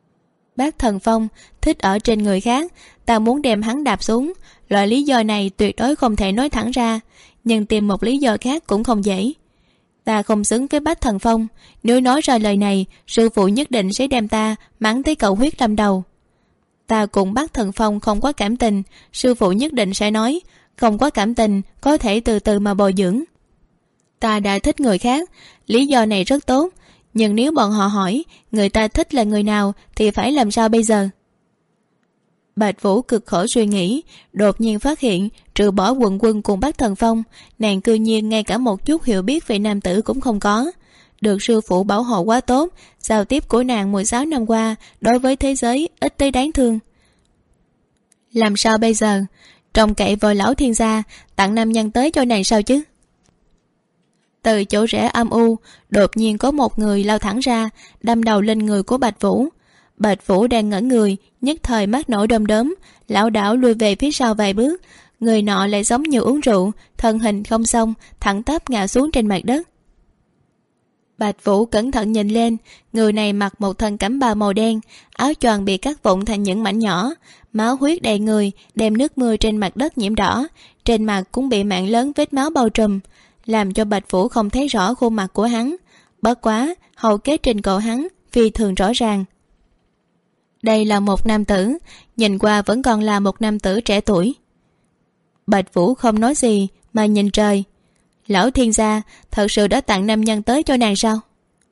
Bác Thần Phong thích ở trên người khác, ta muốn đem hắn đạp xuống. Loại lý do này tuyệt đối không thể nói thẳng ra, nhưng tìm một lý do khác cũng không dễ. Ta không xứng với Bác Thần Phong, nếu nói ra lời này, sư phụ nhất định sẽ đem ta mắng tới cầu huyết lâm đầu. Ta cùng Bác Thần Phong không có cảm tình, sư phụ nhất định sẽ nói, không có cảm tình, có thể từ từ mà bồi dưỡng. Ta đã thích người khác, lý do này rất tốt, nhưng nếu bọn họ hỏi người ta thích là người nào thì phải làm sao bây giờ? Bạch Vũ cực khổ suy nghĩ, đột nhiên phát hiện trừ bỏ Quần Quân cùng Bác Thần Phong, nàng cư nhiên ngay cả một chút hiểu biết về nam tử cũng không có. Được sư phụ bảo hộ quá tốt, giao tiếp của nàng 16 năm qua đối với thế giới ít tới đáng thương. Làm sao bây giờ? Trông cậy vào lão thiên gia tặng nam nhân tới cho nàng sao chứ? Từ chỗ rẽ âm u, đột nhiên có một người lao thẳng ra, đâm đầu lên người của Bạch Vũ. Bạch Vũ đang ngẩn người, nhất thời mắt nổi đom đóm, lảo đảo lùi về phía sau vài bước. Người nọ lại giống như uống rượu, thân hình không xong, thẳng tắp ngã xuống trên mặt đất. Bạch Vũ cẩn thận nhìn lên, người này mặc một thân cẩm bào màu đen, áo choàng bị cắt vụn thành những mảnh nhỏ, máu huyết đầy người, đem nước mưa trên mặt đất nhiễm đỏ, trên mặt cũng bị mảng lớn vết máu bao trùm, làm cho Bạch Vũ không thấy rõ khuôn mặt của hắn. Bất quá, hầu kết trên cổ hắn phi thường rõ ràng. Đây là một nam tử, nhìn qua vẫn còn là một nam tử trẻ tuổi. Bạch Vũ không nói gì mà nhìn trời. Lão thiên gia thật sự đã tặng nam nhân tới cho nàng sao?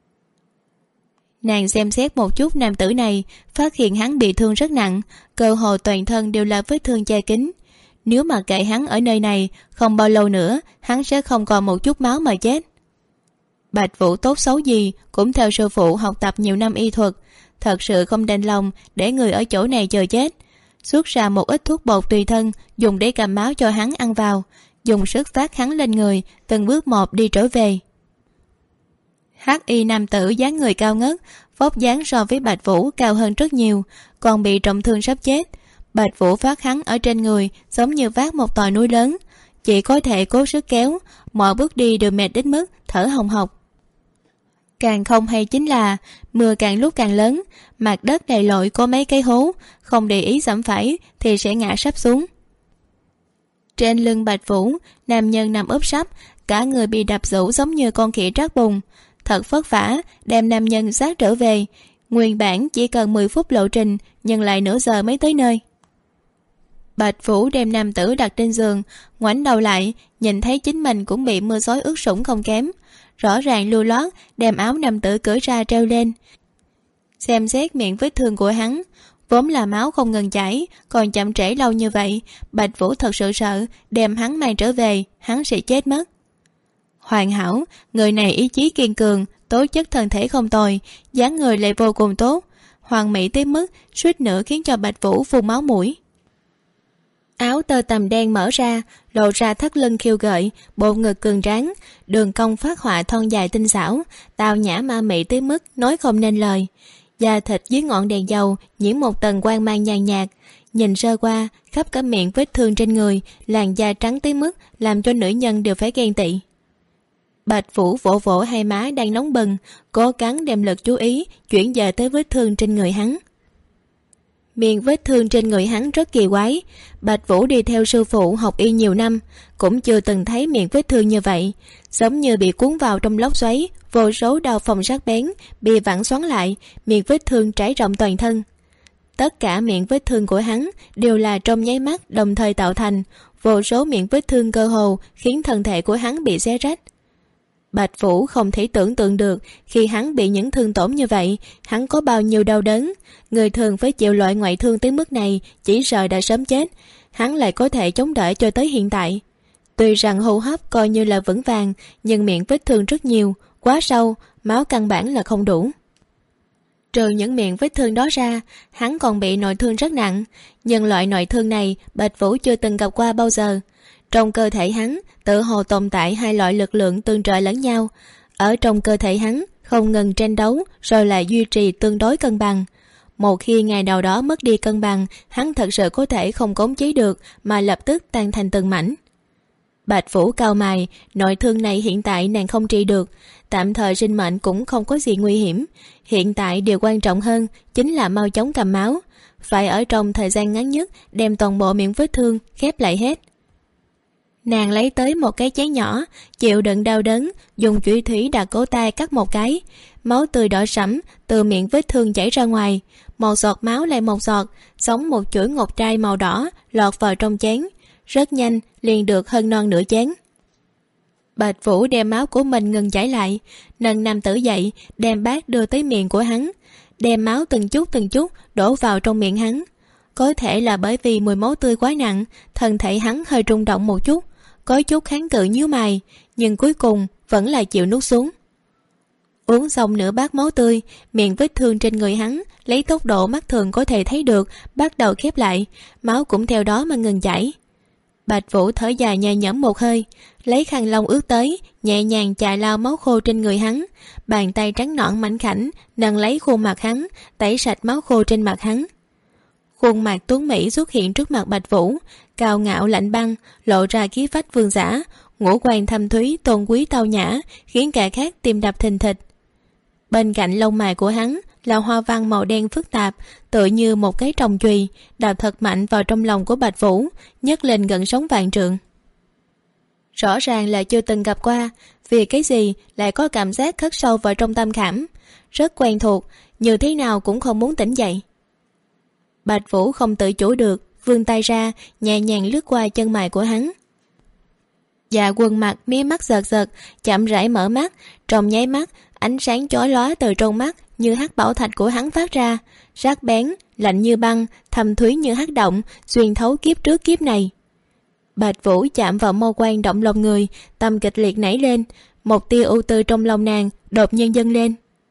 Nàng xem xét một chút nam tử này, phát hiện hắn bị thương rất nặng, cơ hồ toàn thân đều là vết thương che kín. Nếu mà kệ hắn ở nơi này, không bao lâu nữa hắn sẽ không còn một chút máu mà chết. Bạch Vũ tốt xấu gì cũng theo sư phụ học tập nhiều năm y thuật, thật sự không đành lòng để người ở chỗ này chờ chết. Xuất ra một ít thuốc bột tùy thân dùng để cầm máu cho hắn ăn vào, dùng sức vác hắn lên người, từng bước một đi trở về. Hắc y nam tử dáng người cao ngất, vóc dáng so với Bạch Vũ cao hơn rất nhiều, còn bị trọng thương sắp chết. Bạch Vũ vác hắn ở trên người giống như vác một tòa núi lớn, chỉ có thể cố sức kéo, mọi bước đi đều mệt đến mức thở hồng hộc. Càng không hay chính là mưa càng lúc càng lớn, mặt đất đầy lội có mấy cái hố, không để ý dẫm phải thì sẽ ngã sắp xuống. Trên lưng Bạch Vũ, nam nhân nằm úp sấp, cả người bị đập rũ giống như con khỉ trát bùn. Thật vất vả đem nam nhân xác trở về, nguyên bản chỉ cần 10 phút lộ trình nhưng lại nửa giờ mới tới nơi. Bạch Vũ đem nam tử đặt trên giường, ngoảnh đầu lại nhìn thấy chính mình cũng bị mưa xối ướt sũng không kém, rõ ràng lưu loát đem áo nam tử cởi ra treo lên. Xem xét miệng vết thương của hắn, vốn là máu không ngừng chảy, còn chậm trễ lâu như vậy, Bạch Vũ thật sự sợ đem hắn mang trở về hắn sẽ chết mất. Hoàn hảo, người này ý chí kiên cường, tố chất thân thể không tồi, dáng người lại vô cùng tốt, hoàn mỹ tới mức suýt nữa khiến cho Bạch Vũ phun máu mũi. Áo tơ tằm đen mở ra, lộ ra thắt lưng khiêu gợi, bộ ngực cường tráng, đường cong phát họa thon dài tinh xảo, tao nhã ma mị tới mức nói không nên lời. Da thịt dưới ngọn đèn dầu nhiễm một tầng quang mang nhàn nhạt, nhìn sơ qua khắp cả miệng vết thương trên người, làn da trắng tới mức làm cho nữ nhân đều phải ghen tị. Bạch Vũ vỗ vỗ hai má đang nóng bừng, cố gắng đem lực chú ý chuyển dời tới vết thương trên người hắn. Miệng vết thương trên người hắn rất kỳ quái. Bạch Vũ đi theo sư phụ học y nhiều năm, cũng chưa từng thấy miệng vết thương như vậy, giống như bị cuốn vào trong lốc xoáy, vô số đao phòng sắc bén bị vặn xoắn lại, miệng vết thương trải rộng toàn thân. Tất cả miệng vết thương của hắn đều là trong nháy mắt đồng thời tạo thành, vô số miệng vết thương cơ hồ khiến thân thể của hắn bị xé rách. Bạch Vũ không thể tưởng tượng được khi hắn bị những thương tổn như vậy, hắn có bao nhiêu đau đớn. Người thường phải chịu loại ngoại thương tới mức này chỉ sợ đã sớm chết, hắn lại có thể chống đỡ cho tới hiện tại. Tuy rằng hô hấp coi như là vững vàng, nhưng miệng vết thương rất nhiều, quá sâu, máu căn bản là không đủ. Trừ những miệng vết thương đó ra, hắn còn bị nội thương rất nặng, nhưng loại nội thương này Bạch Vũ chưa từng gặp qua bao giờ. Trong cơ thể hắn tự hồ tồn tại hai loại lực lượng tương trợ lẫn nhau, ở trong cơ thể hắn không ngừng tranh đấu rồi lại duy trì tương đối cân bằng. Một khi ngày nào đó mất đi cân bằng, hắn thật sự có thể không khống chế được mà lập tức tan thành từng mảnh. Bạch Vũ cau mày, nội thương này hiện tại nàng không trị được, tạm thời sinh mệnh cũng không có gì nguy hiểm. Hiện tại điều quan trọng hơn chính là mau chóng cầm máu, phải ở trong thời gian ngắn nhất đem toàn bộ miệng vết thương khép lại hết. Nàng lấy tới một cái chén nhỏ, chịu đựng đau đớn, dùng chủy thủy đặt cổ tay cắt một cái. Máu tươi đỏ sẫm từ miệng vết thương chảy ra ngoài, một giọt máu lại một giọt, giống một chuỗi ngọc trai màu đỏ lọt vào trong chén. Rất nhanh liền được hơn non nửa chén. Bạch Vũ đem máu của mình ngừng chảy lại, nâng nam tử dậy, đem bát đưa tới miệng của hắn, đem máu từng chút đổ vào trong miệng hắn. Có thể là bởi vì mùi máu tươi quá nặng, thân thể hắn hơi rung động một chút, có chút kháng cự nhíu mày, nhưng cuối cùng vẫn là chịu nuốt xuống. Uống xong nửa bát máu tươi, miệng vết thương trên người hắn lấy tốc độ mắt thường có thể thấy được bắt đầu khép lại, máu cũng theo đó mà ngừng chảy. Bạch Vũ thở dài nhẹ nhõm một hơi, lấy khăn lông ướt tới, nhẹ nhàng chà lau máu khô trên người hắn, bàn tay trắng nõn mảnh khảnh nâng lấy khuôn mặt hắn, tẩy sạch máu khô trên mặt hắn. Khuôn mặt tuấn mỹ xuất hiện trước mặt Bạch Vũ, cao ngạo lạnh băng, lộ ra khí phách vương giả, ngũ quan thâm thúy tôn quý tao nhã, khiến kẻ khác tim đập thình thịch. Bên cạnh lông mày của hắn là hoa văn màu đen phức tạp, tựa như một cái trồng chùy, đạp thật mạnh vào trong lòng của Bạch Vũ, nhấc lên gần sống vạn trượng. Rõ ràng là chưa từng gặp qua, vì cái gì lại có cảm giác khắc sâu vào trong tâm khảm, rất quen thuộc, như thế nào cũng không muốn tỉnh dậy. Bạch Vũ không tự chủ được, vươn tay ra, nhẹ nhàng lướt qua chân mày của hắn. Dạ Quân mặt mí mắt giật giật, chậm rãi mở mắt, trong nháy mắt, ánh sáng chói lóa từ trong mắt như hắc bảo thạch của hắn phát ra, sắc bén, lạnh như băng, thâm thúy như hắc động, xuyên thấu kiếp trước kiếp này. Bạch Vũ chạm vào mâu quan động lòng người, tâm kịch liệt nảy lên, một tia ưu tư trong lòng nàng đột nhiên dâng lên.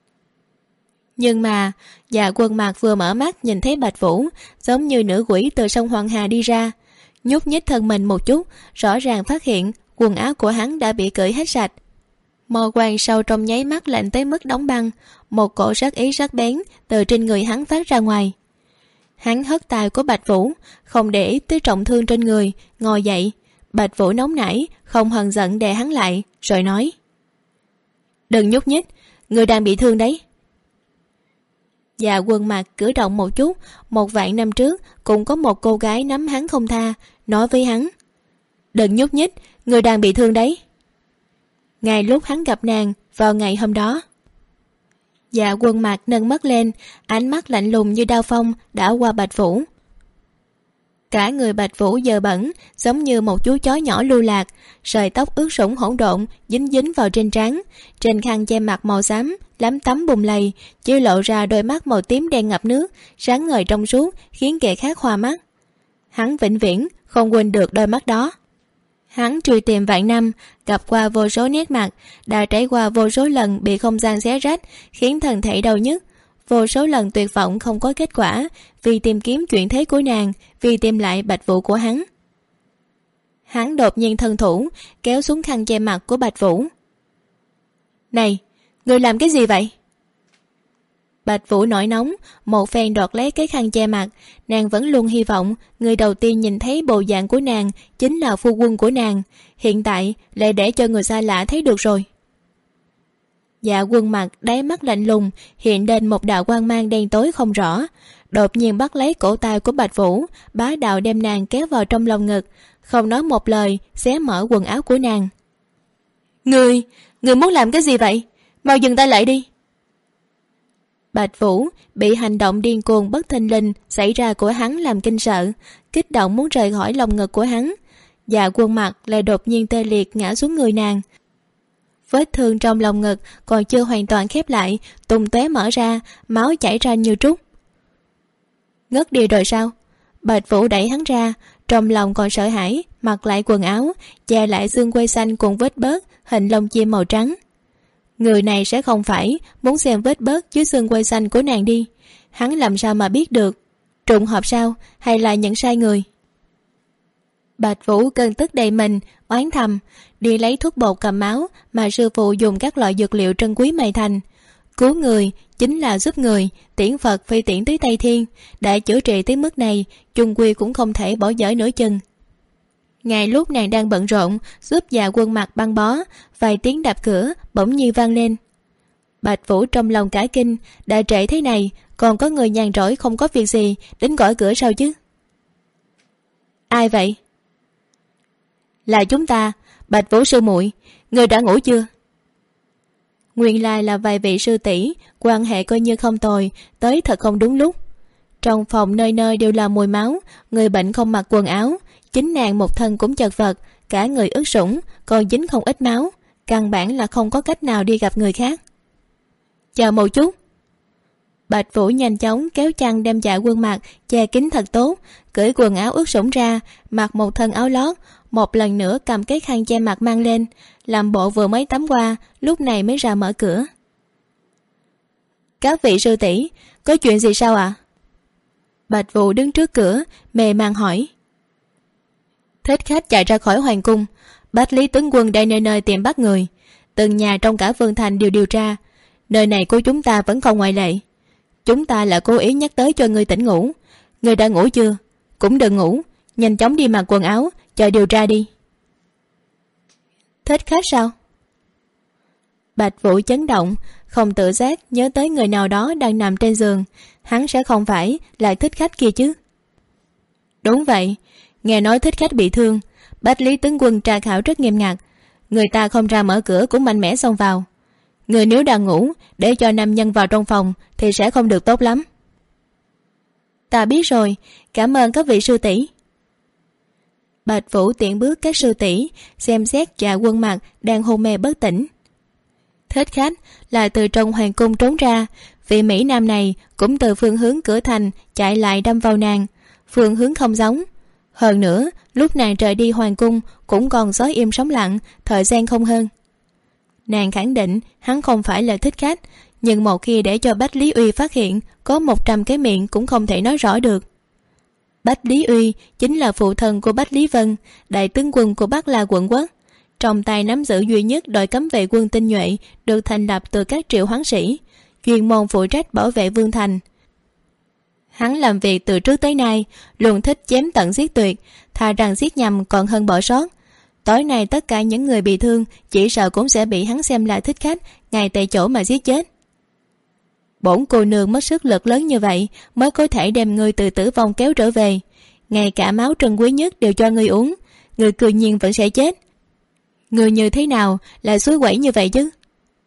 Nhưng mà Dạ Quân mặt vừa mở mắt nhìn thấy Bạch Vũ, giống như nữ quỷ từ sông Hoàng Hà đi ra, nhúc nhích thân mình một chút, rõ ràng phát hiện quần áo của hắn đã bị cởi hết sạch. Mâu quan sâu trong nháy mắt lạnh tới mức đóng băng, một cổ sát ý sắc bén từ trên người hắn phát ra ngoài. Hắn hất tay của Bạch Vũ, không để ý tới trọng thương trên người, ngồi dậy. Bạch Vũ nóng nảy, không hờn giận đè hắn lại, rồi nói: "Đừng nhúc nhích, người đang bị thương đấy." Dạ Quân mặt cử động một chút, 1.000 năm trước cũng có một cô gái nắm hắn không tha, nói với hắn: "Đừng nhúc nhích, người đang bị thương đấy." Ngay lúc hắn gặp nàng vào ngày hôm đó. Dạ Quân mặt nâng mắt lên, ánh mắt lạnh lùng như đao phong đã qua Bạch Vũ. Cả người Bạch Vũ dơ bẩn, giống như một chú chó nhỏ lưu lạc, sợi tóc ướt sũng hỗn độn dính dính vào trên trán, trên khăn che mặt màu xám lấm tấm bùng lầy, chỉ lộ ra đôi mắt màu tím đen ngập nước, sáng ngời trong suốt, khiến kẻ khác hoa mắt. Hắn vĩnh viễn không quên được đôi mắt đó. Hắn truy tìm vạn năm, gặp qua vô số nét mặt, đã trải qua vô số lần bị không gian xé rách, khiến thân thể đau nhức, vô số lần tuyệt vọng không có kết quả, vì tìm kiếm chuyện thế của nàng, vì tìm lại Bạch Vũ của hắn. Hắn đột nhiên thân thủ kéo xuống khăn che mặt của Bạch Vũ. "Này, ngươi làm cái gì vậy?" Bạch Vũ nổi nóng, một phen đoạt lấy cái khăn che mặt. Nàng vẫn luôn hy vọng người đầu tiên nhìn thấy bộ dạng của nàng chính là phu quân của nàng, hiện tại lại để cho người xa lạ thấy được rồi. Dạ Quân mặt đáy mắt lạnh lùng hiện lên một đạo quang mang đen tối không rõ, đột nhiên bắt lấy cổ tay của Bạch Vũ, bá đạo đem nàng kéo vào trong lòng ngực, không nói một lời xé mở quần áo của nàng. Người muốn làm cái gì vậy? Mau dừng tay lại đi." Bạch Vũ bị hành động điên cuồng bất thình lình xảy ra của hắn làm kinh sợ, kích động muốn rời khỏi lòng ngực của hắn. Dạ Quân mặt lại đột nhiên tê liệt ngã xuống người nàng. Vết thương trong lòng ngực còn chưa hoàn toàn khép lại, tung tóe mở ra, máu chảy ra như trút. "Ngất đi rồi sao?" Bạch Vũ đẩy hắn ra, trong lòng còn sợ hãi, mặc lại quần áo, che lại xương quai xanh cùng vết bớt hình lông chim màu trắng. Người này sẽ không phải muốn xem vết bớt dưới xương quai xanh của nàng đi. Hắn làm sao mà biết được? Trùng hợp sao, hay là nhận sai người? Bạch Vũ cơn tức đầy mình, oán thầm, đi lấy thuốc bột cầm máu mà sư phụ dùng các loại dược liệu trân quý mài thành. Cứu người chính là giúp người, tiễn Phật phi tiễn tới Tây Thiên. Đã chữa trị tới mức này, chung quy cũng không thể bỏ dở nửa chừng. Ngay lúc nàng đang bận rộn giúp Dạ Quân Mặc băng bó, vài tiếng đạp cửa bỗng nhiên vang lên. Bạch Vũ trong lòng cả kinh, đã trễ thế này còn có người nhàn rỗi không có việc gì đến gõ cửa sao chứ? Ai vậy? Là chúng ta, Bạch Vũ sư muội, người đã ngủ chưa? Nguyên lai là vài vị sư tỷ, quan hệ coi như không tồi, tới thật không đúng lúc. Trong phòng nơi nơi đều là mùi máu, người bệnh không mặc quần áo, chính nàng một thân cũng chật vật, cả người ướt sũng, còn dính không ít máu, căn bản là không có cách nào đi gặp người khác. Chờ một chút. Bạch Vũ nhanh chóng kéo chăn đem Dạ Quân Mặc che kín thật tốt, cởi quần áo ướt sũng ra, mặc một thân áo lót, một lần nữa cầm cái khăn che mặt mang lên, làm bộ vừa mới tắm qua, lúc này mới ra mở cửa. Các vị sư tỷ, có chuyện gì sao ạ? Bạch Vũ đứng trước cửa, mề màng hỏi. Thích khách chạy ra khỏi hoàng cung, Bách Lý tướng quân đang nơi nơi tìm bắt người, từng nhà trong cả Vương Thành đều điều tra, nơi này của chúng ta vẫn không ngoại lệ. Chúng ta là cố ý nhắc tới cho ngươi tỉnh ngủ. Ngươi đã ngủ chưa? Cũng đừng ngủ, nhanh chóng đi mặc quần áo, chờ điều tra đi. Thích khách sao? Bạch Vũ chấn động, không tự giác nhớ tới người nào đó đang nằm trên giường. Hắn sẽ không phải là thích khách kia chứ? Đúng vậy, nghe nói thích khách bị thương, Bách Lý tướng quân tra khảo rất nghiêm ngặt, người ta không ra mở cửa cũng mạnh mẽ xông vào. Người nếu đang ngủ để cho nam nhân vào trong phòng thì sẽ không được tốt lắm. Ta biết rồi, cảm ơn các vị sư tỷ. Bạch Vũ tiện bước các sư tỷ, xem xét Dạ Quân Mặc đang hôn mê bất tỉnh. Thích khách là từ trong hoàng cung trốn ra, vị mỹ nam này cũng từ phương hướng cửa thành chạy lại đâm vào nàng, phương hướng không giống. Hơn nữa lúc nàng rời đi hoàng cung cũng còn gió im sóng lặng, thời gian không hơn. Nàng khẳng định hắn không phải là thích khách, nhưng một khi để cho Bách Lý Uy phát hiện, có 100 cái miệng cũng không thể nói rõ được. Bách Lý Uy chính là phụ thân của Bách Lý Vân, đại tướng quân của Bắc La quận quốc, trong tay nắm giữ duy nhất đội cấm vệ quân tinh nhuệ được thành lập từ các triệu hoán sĩ, chuyên môn phụ trách bảo vệ Vương Thành. Hắn làm việc từ trước tới nay luôn thích chém tận giết tuyệt, thà rằng giết nhầm còn hơn bỏ sót. Tối nay tất cả những người bị thương chỉ sợ cũng sẽ bị hắn xem là thích khách ngay tại chỗ mà giết chết. Bổn cô nương mất sức lực lớn như vậy mới có thể đem ngươi từ tử vong kéo trở về, ngay cả máu trân quý nhất đều cho ngươi uống, ngươi cư nhiên vẫn sẽ chết. Ngươi như thế nào là suối quẩy như vậy chứ?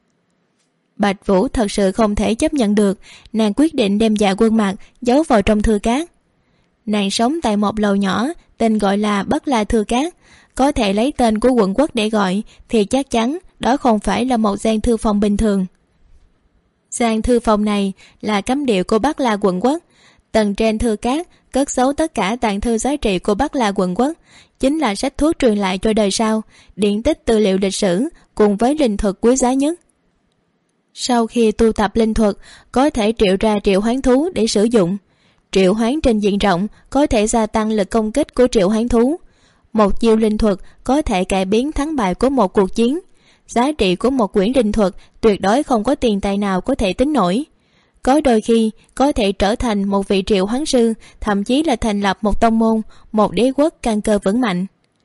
Bạch Vũ thật sự không thể chấp nhận được, nàng quyết định đem Dạ Quân Mặc giấu vào trong thư cát. Nàng sống tại một lầu nhỏ tên gọi là Bất La Thư Cát, có thể lấy tên của quận quốc để gọi thì chắc chắn đó không phải là một gian thư phòng bình thường. Gian thư phòng này là cấm địa của Bắc La quận quốc. Tầng trên thư cát cất giấu tất cả tàng thư giá trị của Bắc La quận quốc, chính là sách thuốc truyền lại cho đời sau, điển tích tư liệu lịch sử cùng với linh thuật quý giá nhất. Sau khi tu tập linh thuật, có thể triệu ra triệu hoán thú để sử dụng. Triệu hoán trên diện rộng có thể gia tăng lực công kích của triệu hoán thú. Một chiêu linh thuật có thể cải biến thắng bại của một cuộc chiến. Giá trị của một quyển linh thuật tuyệt đối không có tiền tài nào có thể tính nổi. Có đôi khi có thể trở thành một vị triệu hoán sư, thậm chí là thành lập một tông môn, một đế quốc căn cơ vững mạnh.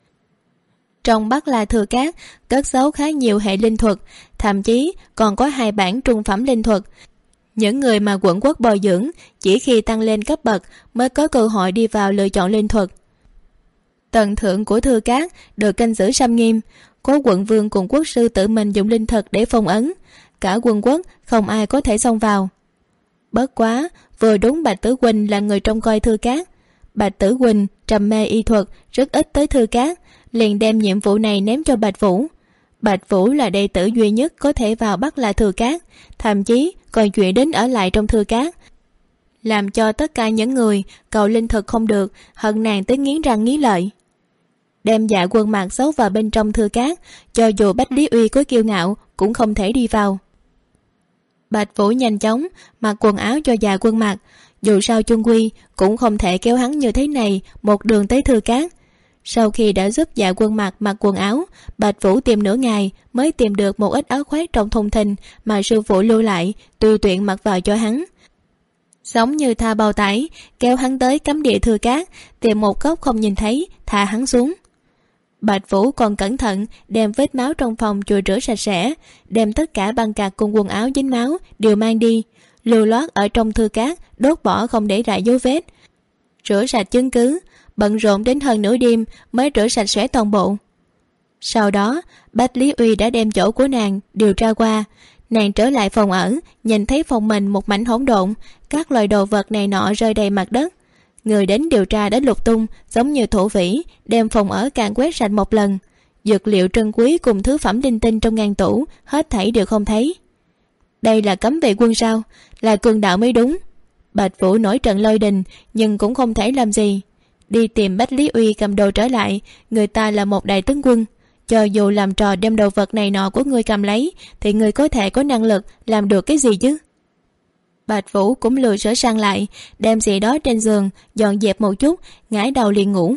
Trong Bắc La Thư Cát cất giấu khá nhiều hệ linh thuật, thậm chí còn có 2 bản trung phẩm linh thuật. Những người mà quận quốc bồi dưỡng chỉ khi tăng lên cấp bậc mới có cơ hội đi vào lựa chọn linh thuật. Tầng thượng của Thư Cát được canh giữ xâm nghiêm, có quận vương cùng quốc sư tự mình dùng linh thuật để phong ấn, cả quân quốc không ai có thể xông vào. Bất quá vừa đúng Bạch Tử Quỳnh là người trông coi Thư Cát. Bạch Tử Quỳnh trầm mê y thuật, rất ít tới Thư Cát, liền đem nhiệm vụ này ném cho Bạch Vũ. Bạch Vũ là đệ tử duy nhất có thể vào Bắc La Thư Cát, thậm chí còn chuyện đến ở lại trong Thư Cát, làm cho tất cả những người cầu linh thực không được hận nàng tới nghiến răng nghiến lợi. Đem Dạ Quân Mặc giấu vào bên trong Thư Cát, cho dù Bách Lý Uy có kiêu ngạo cũng không thể đi vào. Bạch Vũ nhanh chóng mặc quần áo cho Dạ Quân Mặc, dù sao chung quy cũng không thể kéo hắn như thế này một đường tới Thư Cát. Sau khi đã giúp Dạ Quân Mặc mặc quần áo, Bạch Vũ tìm nửa ngày mới tìm được một ít áo khoác trong thùng thình mà sư phụ lưu lại, tùy tiện mặc vào cho hắn. Giống như tha bao tải, kéo hắn tới cấm địa Thư Cát, tìm một góc không nhìn thấy, thả hắn xuống. Bạch Vũ còn cẩn thận đem vết máu trong phòng chùi rửa sạch sẽ, đem tất cả băng cạc cùng quần áo dính máu đều mang đi, lưu loát ở trong thư cát đốt bỏ không để lại dấu vết. Rửa sạch chứng cứ, bận rộn đến hơn nửa đêm mới rửa sạch sẽ toàn bộ. Sau đó Bách Lý Uy đã đem chỗ của nàng điều tra qua. Nàng trở lại phòng ở, nhìn thấy phòng mình một mảnh hỗn độn, các loại đồ vật này nọ rơi đầy mặt đất. Người đến điều tra đến lục tung, giống như thổ phỉ, đem phòng ở càn quét sạch một lần. Dược liệu trân quý cùng thứ phẩm linh tinh trong ngăn tủ hết thảy đều không thấy. Đây là cấm vệ quân sao? Là cường đạo mới đúng. Bạch Vũ nổi trận lôi đình, nhưng cũng không thể làm gì. Đi tìm Bách Lý Uy cầm đồ trở lại, người ta là một đại tướng quân. Cho dù làm trò đem đồ vật này nọ của người cầm lấy, thì người có thể có năng lực làm được cái gì chứ? Bạch Vũ cũng lười sửa sang lại, đem gì đó trên giường dọn dẹp một chút, ngã đầu liền ngủ.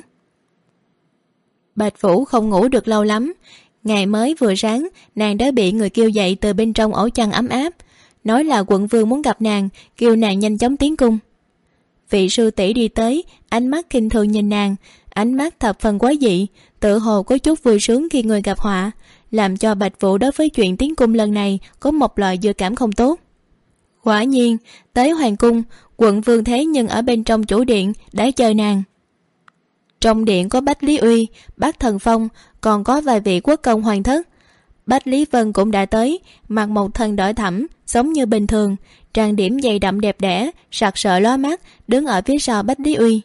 Bạch Vũ không ngủ được lâu lắm. Ngày mới vừa sáng, nàng đã bị người kêu dậy từ bên trong ổ chăn ấm áp, nói là quận vương muốn gặp nàng, kêu nàng nhanh chóng tiến cung. Vị sư tỷ đi tới, ánh mắt khinh thường nhìn nàng, ánh mắt thập phần quái dị, tự hồ có chút vui sướng khi người gặp họa, làm cho Bạch Vũ đối với chuyện tiến cung lần này có một loại dự cảm không tốt. Quả nhiên, tới hoàng cung, quận vương thế nhưng ở bên trong chủ điện đã chờ nàng. Trong điện có Bách Lý Uy, Bắc Thần Phong, còn có vài vị quốc công hoàng thất. Bách Lý Vân cũng đã tới, mặc một thân đỏ thẫm, giống như bình thường, trang điểm dày đậm đẹp đẽ, sặc sỡ lóa mắt, đứng ở phía sau Bách Lý Uy.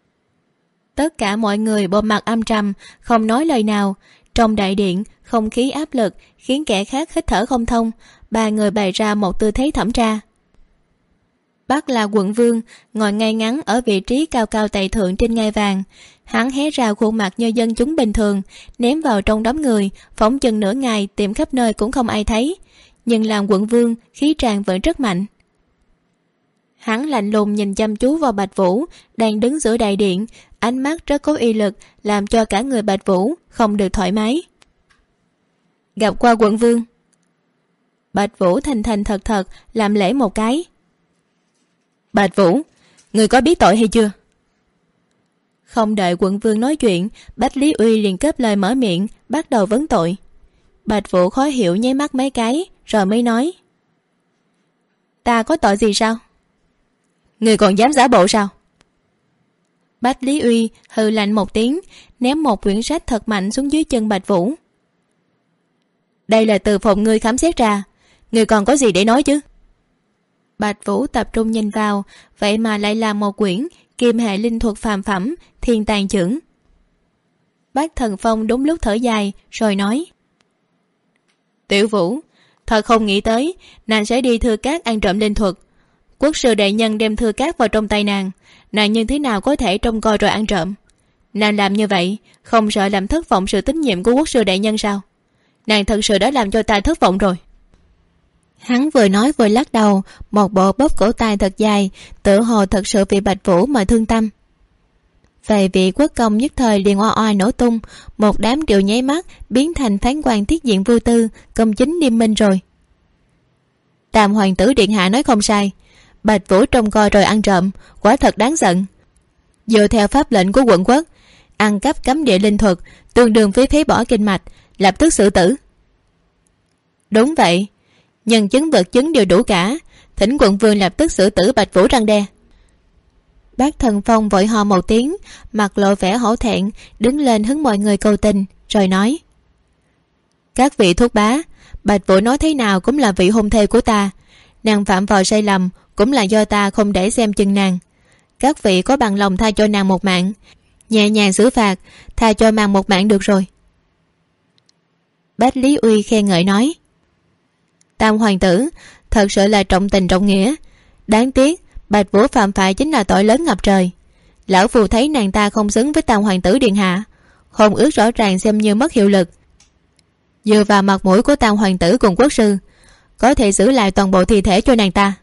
Tất cả mọi người bộ mặt âm trầm, không nói lời nào. Trong đại điện, không khí áp lực khiến kẻ khác hít thở không thông. Ba người bày ra một tư thế thẩm tra. Bắc là quận vương, ngồi ngay ngắn ở vị trí cao cao tại thượng trên ngai vàng. Hắn hé ra khuôn mặt như dân chúng bình thường, ném vào trong đám người, phóng chừng nửa ngày tìm khắp nơi cũng không ai thấy. Nhưng làm quận vương, khí tràng vẫn rất mạnh. Hắn lạnh lùng nhìn chăm chú vào Bạch Vũ đang đứng giữa đại điện, ánh mắt rất có uy lực, làm cho cả người Bạch Vũ không được thoải mái. Gặp qua quận vương. Bạch Vũ thành thành thật thật làm lễ một cái. Bạch Vũ, người có biết tội hay chưa? Không đợi quận vương nói chuyện, Bách Lý Uy liền cướp lời mở miệng, bắt đầu vấn tội. Bạch Vũ khó hiểu nháy mắt mấy cái, rồi mới nói. Ta có tội gì sao? Người còn dám giả bộ sao? Bách Lý Uy hừ lạnh một tiếng, ném một quyển sách thật mạnh xuống dưới chân Bạch Vũ. Đây là từ phòng ngươi khám xét ra, ngươi còn có gì để nói chứ? Bạch Vũ tập trung nhìn vào, vậy mà lại là một quyển Kim hệ linh thuật phàm phẩm Thiên Tàn Chưởng. Bác Thần Phong đúng lúc thở dài rồi nói. Tiểu Vũ, thật không nghĩ tới nàng sẽ đi Thư Cát ăn trộm linh thuật. Quốc sư đại nhân đem Thư Cát vào trong tay nàng như thế nào có thể trông coi rồi ăn trộm? Nàng làm như vậy không sợ làm thất vọng sự tín nhiệm của quốc sư đại nhân sao? Nàng thật sự đã làm cho ta thất vọng rồi. Hắn vừa nói vừa lắc đầu, một bộ bóp cổ tay thật dài, tự hồ thật sự vì Bạch Vũ mà thương tâm. Về vị quốc công nhất thời liền oa oa nổ tung, một đám đều nháy mắt biến thành phán quan tiết diện vô tư, công chính nghiêm minh rồi. Tam hoàng tử điện hạ nói không sai, Bạch Vũ trông coi rồi ăn trộm, quả thật đáng giận. Dựa theo pháp lệnh của quận quốc, ăn cắp cấm địa linh thuật tương đương với phế bỏ kinh mạch, lập tức xử tử. Đúng vậy, nhân chứng vật chứng đều đủ cả, thỉnh quận vương lập tức xử tử Bạch Vũ răn đe. Bác Thần Phong vội ho một tiếng, mặt lộ vẻ hổ thẹn, đứng lên hướng mọi người cầu tình, rồi nói. Các vị thúc bá, Bạch Vũ nói thế nào cũng là vị hôn thê của ta, nàng phạm vào sai lầm cũng là do ta không để xem chừng nàng. Các vị có bằng lòng tha cho nàng một mạng, nhẹ nhàng xử phạt, tha cho nàng một mạng được rồi. Bách Lý Uy khen ngợi nói. Tam hoàng tử thật sự là trọng tình trọng nghĩa, đáng tiếc Bạch Vũ phạm phải chính là tội lớn ngập trời. Lão phù thấy nàng ta không xứng với Tam hoàng tử điện hạ, hôn ước rõ ràng xem như mất hiệu lực. Dựa vào mặt mũi của Tam hoàng tử cùng quốc sư, có thể giữ lại toàn bộ thi thể cho nàng ta.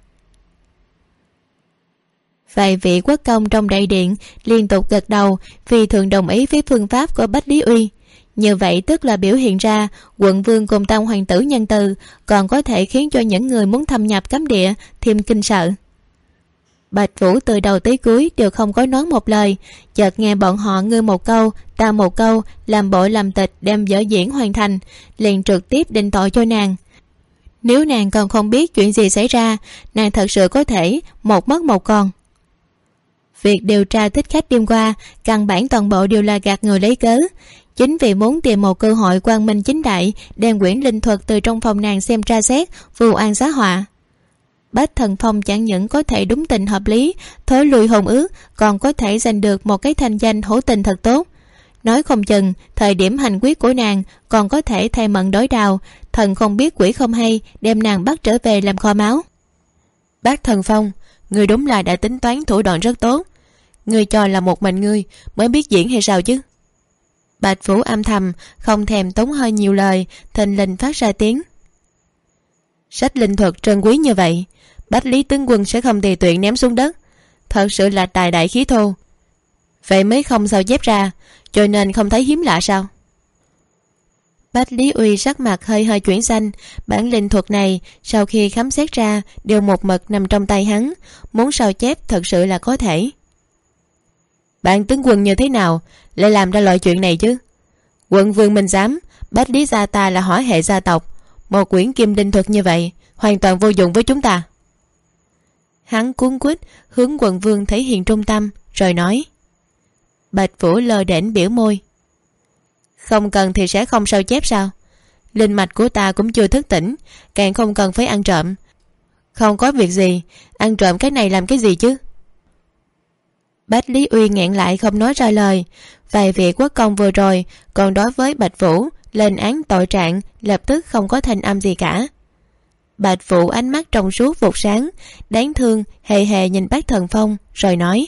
Vài vị quốc công trong đại điện liên tục gật đầu, vì thường đồng ý với phương pháp của Bách Lý Uy. Như vậy tức là biểu hiện ra quận vương cùng Tam hoàng tử nhân từ, còn có thể khiến cho những người muốn thâm nhập cấm địa thêm kinh sợ. Bạch Vũ từ đầu tới cuối đều không có nói một lời, chợt nghe bọn họ ngươi một câu ta một câu, làm bộ làm tịch đem vở diễn hoàn thành, liền trực tiếp định tội cho nàng. Nếu nàng còn không biết chuyện gì xảy ra, nàng thật sự có thể một mất một còn. Việc điều tra thích khách đêm qua căn bản toàn bộ đều là gạt người lấy cớ, chính vì muốn tìm một cơ hội quang minh chính đại đem quyển linh thuật từ trong phòng nàng xem tra xét, vu oan xá họa. Bách Thần Phong chẳng những có thể đúng tình hợp lý thối lui hôn ước, còn có thể giành được một cái thanh danh hữu tình thật tốt. Nói không chừng thời điểm hành quyết của nàng còn có thể thay mận đối đào, thần không biết quỷ không hay đem nàng bắt trở về làm kho máu. Bác Thần Phong, người đúng là đã tính toán thủ đoạn rất tốt. Người cho là một mình ngươi mới biết diễn hay sao chứ? Bạch Vũ âm thầm không thèm tốn hơi nhiều lời, thình lình phát ra tiếng. Sách linh thuật trân quý như vậy, Bách Lý tướng quân sẽ không tùy tiện ném xuống đất, thật sự là tài đại khí thô. Vậy mới không sao chép ra, cho nên không thấy hiếm lạ sao? Bách Lý Uy sắc mặt hơi hơi chuyển xanh. Bản linh thuật này sau khi khám xét ra đều một mực nằm trong tay hắn, muốn sao chép thật sự là có thể. Bạn tướng quân như thế nào lại làm ra loại chuyện này chứ? Quận vương minh giám Bách Lý gia ta là hỏa hệ gia tộc, một quyển kim linh thuật như vậy hoàn toàn vô dụng với chúng ta. Hắn cuống quýt hướng quận vương thể hiện trung tâm rồi nói. Bạch Vũ lơ đễnh biểu môi. Không cần thì sẽ không sao chép sao? Linh mạch của ta cũng chưa thức tỉnh, càng không cần phải ăn trộm. Không có việc gì, ăn trộm cái này làm cái gì chứ? Bách Lý Uy nghẹn lại không nói ra lời. Vài vị quốc công vừa rồi còn đối với Bạch Vũ lên án tội trạng lập tức không có thanh âm gì cả. Bạch Vũ ánh mắt trong suốt vụt sáng, đáng thương hề hề nhìn Bác Thần Phong rồi nói.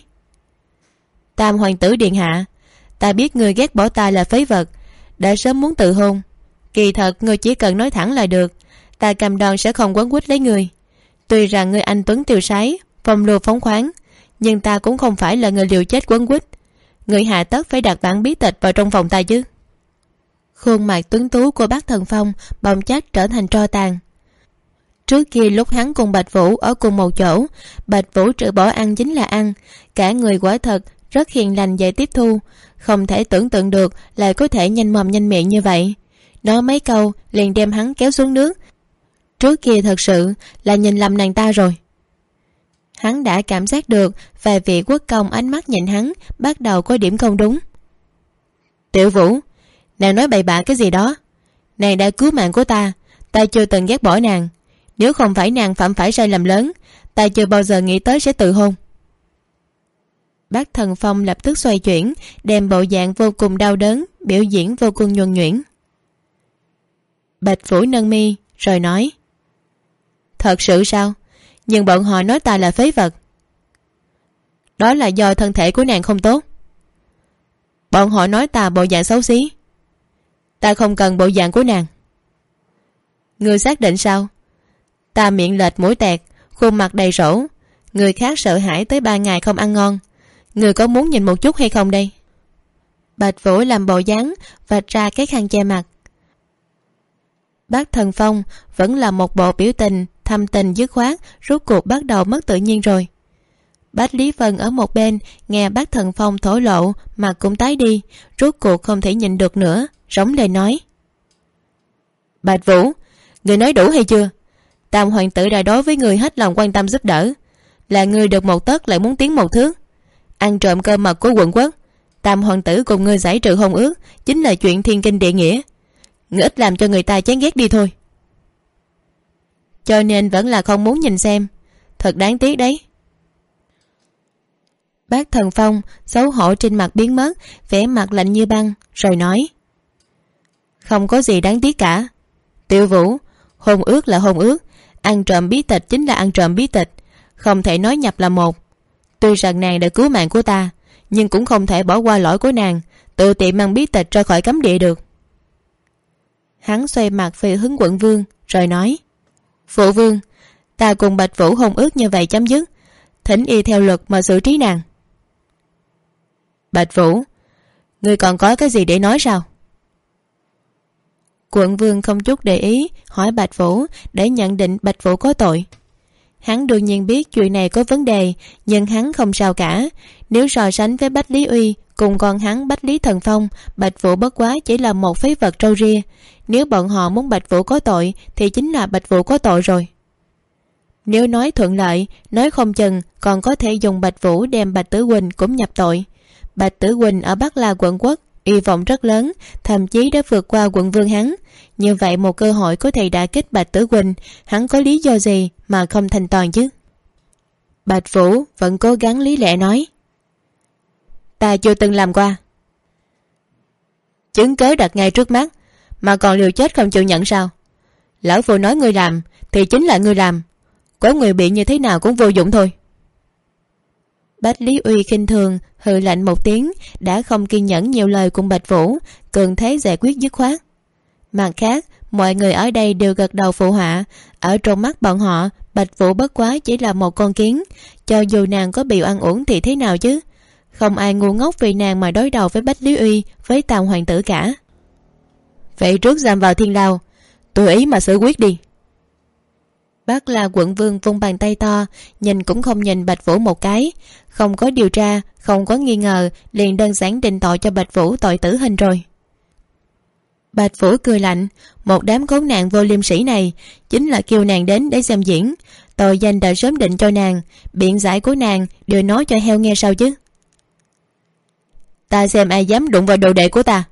Tam hoàng tử điện hạ, ta biết ngươi ghét bỏ ta là phế vật, đã sớm muốn tự hôn. Kỳ thật ngươi chỉ cần nói thẳng là được, ta cam đoan sẽ không quấn quýt lấy ngươi. Tuy rằng ngươi anh tuấn tiêu sái, phong lưu phóng khoáng, nhưng ta cũng không phải là người liều chết quấn quýt. Ngươi hạ tất phải đặt bản bí tịch vào trong phòng ta chứ? Khuôn mặt tuấn tú của Bác Thần Phong bỗng chốc trở thành tro tàn. Trước kia lúc hắn cùng Bạch Vũ ở cùng một chỗ, Bạch Vũ trừ bỏ ăn chính là ăn, cả người quả thật rất hiền lành dễ tiếp thu, không thể tưởng tượng được lại có thể nhanh mồm nhanh miệng như vậy. Nói mấy câu liền đem hắn kéo xuống nước. Trước kia thật sự là nhìn lầm nàng ta rồi. Hắn đã cảm giác được vài vị quốc công ánh mắt nhìn hắn bắt đầu có điểm không đúng. Tiểu Vũ, nàng nói bậy bạ cái gì đó? Nàng đã cứu mạng của ta, ta chưa từng ghét bỏ nàng. Nếu không phải nàng phạm phải sai lầm lớn, ta chưa bao giờ nghĩ tới sẽ tự hôn. Bác Thần Phong lập tức xoay chuyển, đem bộ dạng vô cùng đau đớn biểu diễn vô cùng nhuần nhuyễn. Bạch Vũ nâng mi rồi nói. Thật sự sao? Nhưng bọn họ nói ta là phế vật. Đó là do thân thể của nàng không tốt. Bọn họ nói ta bộ dạng xấu xí. Ta không cần bộ dạng của nàng. Ngươi xác định sao? Ta miệng lệch mũi tẹt, khuôn mặt đầy rỗ, người khác sợ hãi tới 3 ngày không ăn ngon. Người có muốn nhìn một chút hay không đây? Bạch Vũ làm bộ dáng vạch ra cái khăn che mặt. Bác Thần Phong vẫn là một bộ biểu tình thâm tình dứt khoát, rốt cuộc bắt đầu mất tự nhiên rồi. Bách Lý Vân ở một bên nghe Bác Thần Phong thổ lộ, mặt cũng tái đi, rốt cuộc không thể nhịn được nữa, rống lên nói. Bạch Vũ, người nói đủ hay chưa? Tam hoàng tử đã đối với người hết lòng quan tâm giúp đỡ, là người được một tấc lại muốn tiến một thước. Ăn trộm cơ mật của quận quốc, Tam hoàng tử cùng người giải trừ hôn ước chính là chuyện thiên kinh địa nghĩa. Người ít làm cho người ta chán ghét đi thôi. Cho nên vẫn là không muốn nhìn xem. Thật đáng tiếc đấy. Bác Thần Phong xấu hổ trên mặt biến mất, vẻ mặt lạnh như băng rồi nói. Không có gì đáng tiếc cả. Tiểu Vũ, hôn ước là hôn ước, ăn trộm bí tịch chính là ăn trộm bí tịch, không thể nói nhập là một. Tuy rằng nàng đã cứu mạng của ta, nhưng cũng không thể bỏ qua lỗi của nàng, tự tiện mang bí tịch ra khỏi cấm địa được. Hắn xoay mặt về hướng quận vương rồi nói. Phụ vương, ta cùng Bạch Vũ hôn ước như vậy chấm dứt, thỉnh y theo luật mà xử trí nàng. Bạch Vũ, ngươi còn có cái gì để nói sao? Quận vương không chút để ý hỏi Bạch Vũ để nhận định Bạch Vũ có tội. Hắn đương nhiên biết chuyện này có vấn đề, nhưng hắn không sao cả. Nếu so sánh với Bách Lý Uy cùng con hắn Bách Lý Thần Phong, Bạch Vũ bất quá chỉ là một phế vật trâu ria. Nếu bọn họ muốn Bạch Vũ có tội thì chính là Bạch Vũ có tội rồi. Nếu nói thuận lợi, nói không chừng còn có thể dùng Bạch Vũ đem Bạch Tử Huỳnh cũng nhập tội. Bạch Tử Huỳnh ở Bắc La quận quốc hy vọng rất lớn, thậm chí đã vượt qua quận vương hắn. Như vậy một cơ hội có thể đả kích Bạch Tử Huỳnh, hắn có lý do gì mà không thành toàn chứ? Bạch Vũ vẫn cố gắng lý lẽ nói: Ta chưa từng làm qua. Chứng cớ đặt ngay trước mắt mà còn liều chết không chịu nhận sao? Lão Phu nói ngươi làm thì chính là ngươi làm, có người bị như thế nào cũng vô dụng thôi. Bách Lý Uy khinh thường hừ lạnh một tiếng, đã không kiên nhẫn nhiều lời cùng Bạch Vũ, cường thế giải quyết dứt khoát. Mặt khác, mọi người ở đây đều gật đầu phụ họa. Ở trong mắt bọn họ, Bạch Vũ bất quá chỉ là một con kiến, cho dù nàng có bị oan uổng thì thế nào chứ? Không ai ngu ngốc vì nàng mà đối đầu với Bách Lý Uy, với Tào hoàng tử cả. Vậy trước giam vào thiên lao, tùy ý mà xử quyết đi. Bác là quận vương vung bàn tay to, nhìn cũng không nhìn Bạch Vũ một cái. Không có điều tra, không có nghi ngờ, liền đơn giản định tội cho Bạch Vũ tội tử hình rồi. Bạch Vũ cười lạnh, một đám khốn nạn vô liêm sỉ này chính là kêu nàng đến để xem diễn. Tội danh đã sớm định cho nàng, biện giải của nàng đưa nói cho heo nghe sao chứ? Ta xem ai dám đụng vào đồ đệ của ta.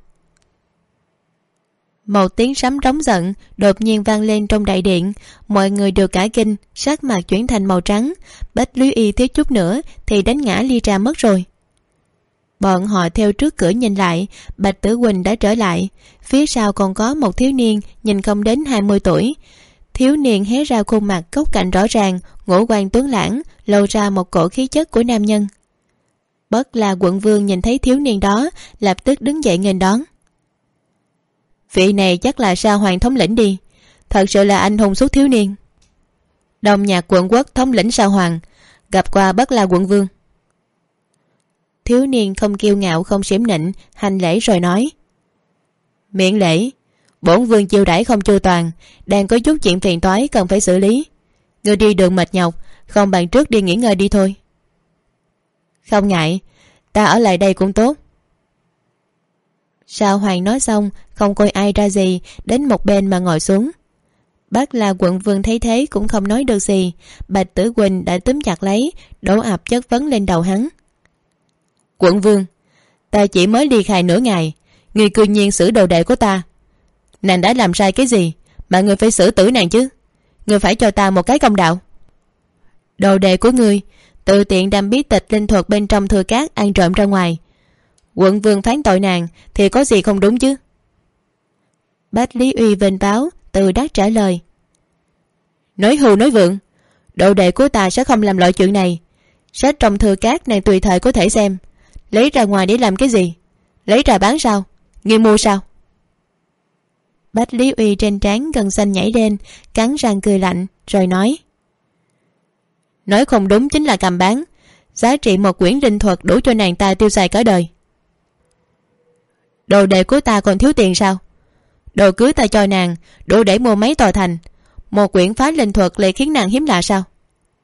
Một tiếng sấm trống giận đột nhiên vang lên trong đại điện, mọi người đều cả kinh, sắc mặt chuyển thành màu trắng. Bách Lý Y thiếu chút nữa thì đánh ngã ly trà mất rồi. Bọn họ theo trước cửa nhìn lại, Bạch Tử Huỳnh đã trở lại, phía sau còn có một thiếu niên nhìn không đến 20 tuổi. Thiếu niên hé ra khuôn mặt góc cạnh rõ ràng, ngũ quan tuấn lãng, lộ ra một cổ khí chất của nam nhân. Bất là quận vương nhìn thấy thiếu niên đó, lập tức đứng dậy nghênh đón. Vị này chắc là Sa Hoàng thống lĩnh đi, thật sự là anh hùng suốt thiếu niên. Đông Nhạc quận quốc thống lĩnh Sa Hoàng, gặp qua Bất La quận vương. Thiếu niên không kiêu ngạo không xiểm nịnh, hành lễ rồi nói: Miễn lễ, bổn vương chiêu đãi không chu toàn, đang có chút chuyện phiền toái cần phải xử lý. Ngươi đi đường mệt nhọc, không bằng trước đi nghỉ ngơi đi thôi. Không ngại, ta ở lại đây cũng tốt. Sa Hoàng nói xong, không coi ai ra gì, đến một bên mà ngồi xuống. Bác là quận vương thấy thế cũng không nói được gì. Bạch Tử Huỳnh đã túm chặt lấy, đổ ập chất vấn lên đầu hắn. Quận vương, ta chỉ mới ly khai nửa ngày, ngươi cư nhiên xử đồ đệ của ta. Nàng đã làm sai cái gì mà ngươi phải xử tử nàng chứ? Ngươi phải cho ta một cái công đạo. Đồ đệ của ngươi tự tiện đem bí tịch linh thuật bên trong thư cát ăn trộm ra ngoài, quận vương phán tội nàng thì có gì không đúng chứ? Bách Lý Uy vênh báo từ đắc trả lời. Nói hưu nói vượng, đồ đệ của ta sẽ không làm loại chuyện này. Sách trong thư cát nàng tùy thời có thể xem, lấy ra ngoài để làm cái gì? Lấy ra bán sao? Ngươi mua sao? Bách Lý Uy trên trán gần xanh nhảy lên, cắn răng cười lạnh rồi nói: Nói không đúng chính là cầm bán, giá trị một quyển linh thuật đủ cho nàng ta tiêu xài cả đời. Đồ đệ của ta còn thiếu tiền sao? Đồ cưới ta cho nàng đủ để mua mấy tòa thành, một quyển phá linh thuật lại khiến nàng hiếm lạ sao?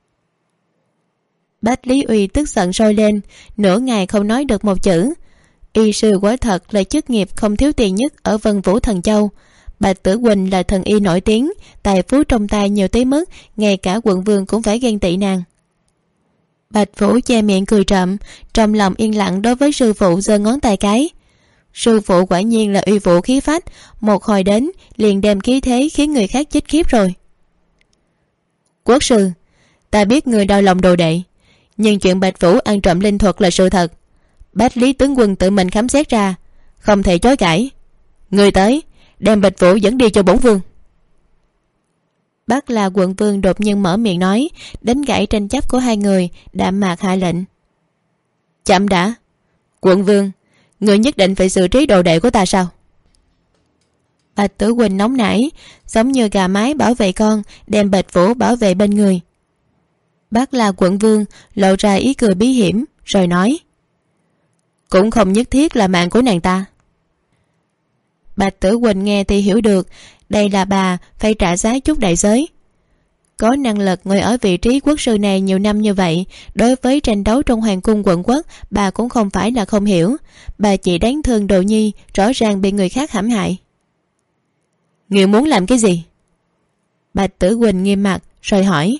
Bách Lý Uy tức giận sôi lên, nửa ngày không nói được một chữ. Y sư quả thật là chức nghiệp không thiếu tiền nhất ở Vân Vũ Thần Châu. Bạch Tử Huỳnh là thần y nổi tiếng, tài phú trong tay nhiều tới mức ngay cả quận vương cũng phải ghen tị nàng. Bạch Vũ che miệng cười trộm, trong lòng yên lặng đối với sư phụ giơ ngón tay cái. Sư phụ quả nhiên là uy vũ khí phách, một hồi đến liền đem khí thế khiến người khác chết khiếp rồi. Quốc sư, ta biết người đau lòng đồ đệ, nhưng chuyện Bạch Vũ ăn trộm linh thuật là sự thật. Bách Lý tướng quân tự mình khám xét ra, không thể chối cãi. Người tới, đem Bạch Vũ dẫn đi cho bổn vương. Bác là quận vương đột nhiên mở miệng nói, đánh gãy tranh chấp của hai người, đạm mạc hạ lệnh. Chậm đã, quận vương, người nhất định phải xử trí đồ đệ của ta sao? Bạch Tử Huỳnh nóng nảy, giống như gà mái bảo vệ con, đem Bạch Vũ bảo vệ bên người. Bác là quận vương lộ ra ý cười bí hiểm rồi nói: Cũng không nhất thiết là mạng của nàng ta. Bạch Tử Huỳnh nghe thì hiểu được, đây là bà phải trả giá chút đại giới. Có năng lực ngồi ở vị trí quốc sư này nhiều năm như vậy, đối với tranh đấu trong hoàng cung quận quốc, bà cũng không phải là không hiểu. Bà chỉ đáng thương Đồ Nhi, rõ ràng bị người khác hãm hại. Người muốn làm cái gì? Bạch Tử Quỳnh nghiêm mặt rồi hỏi.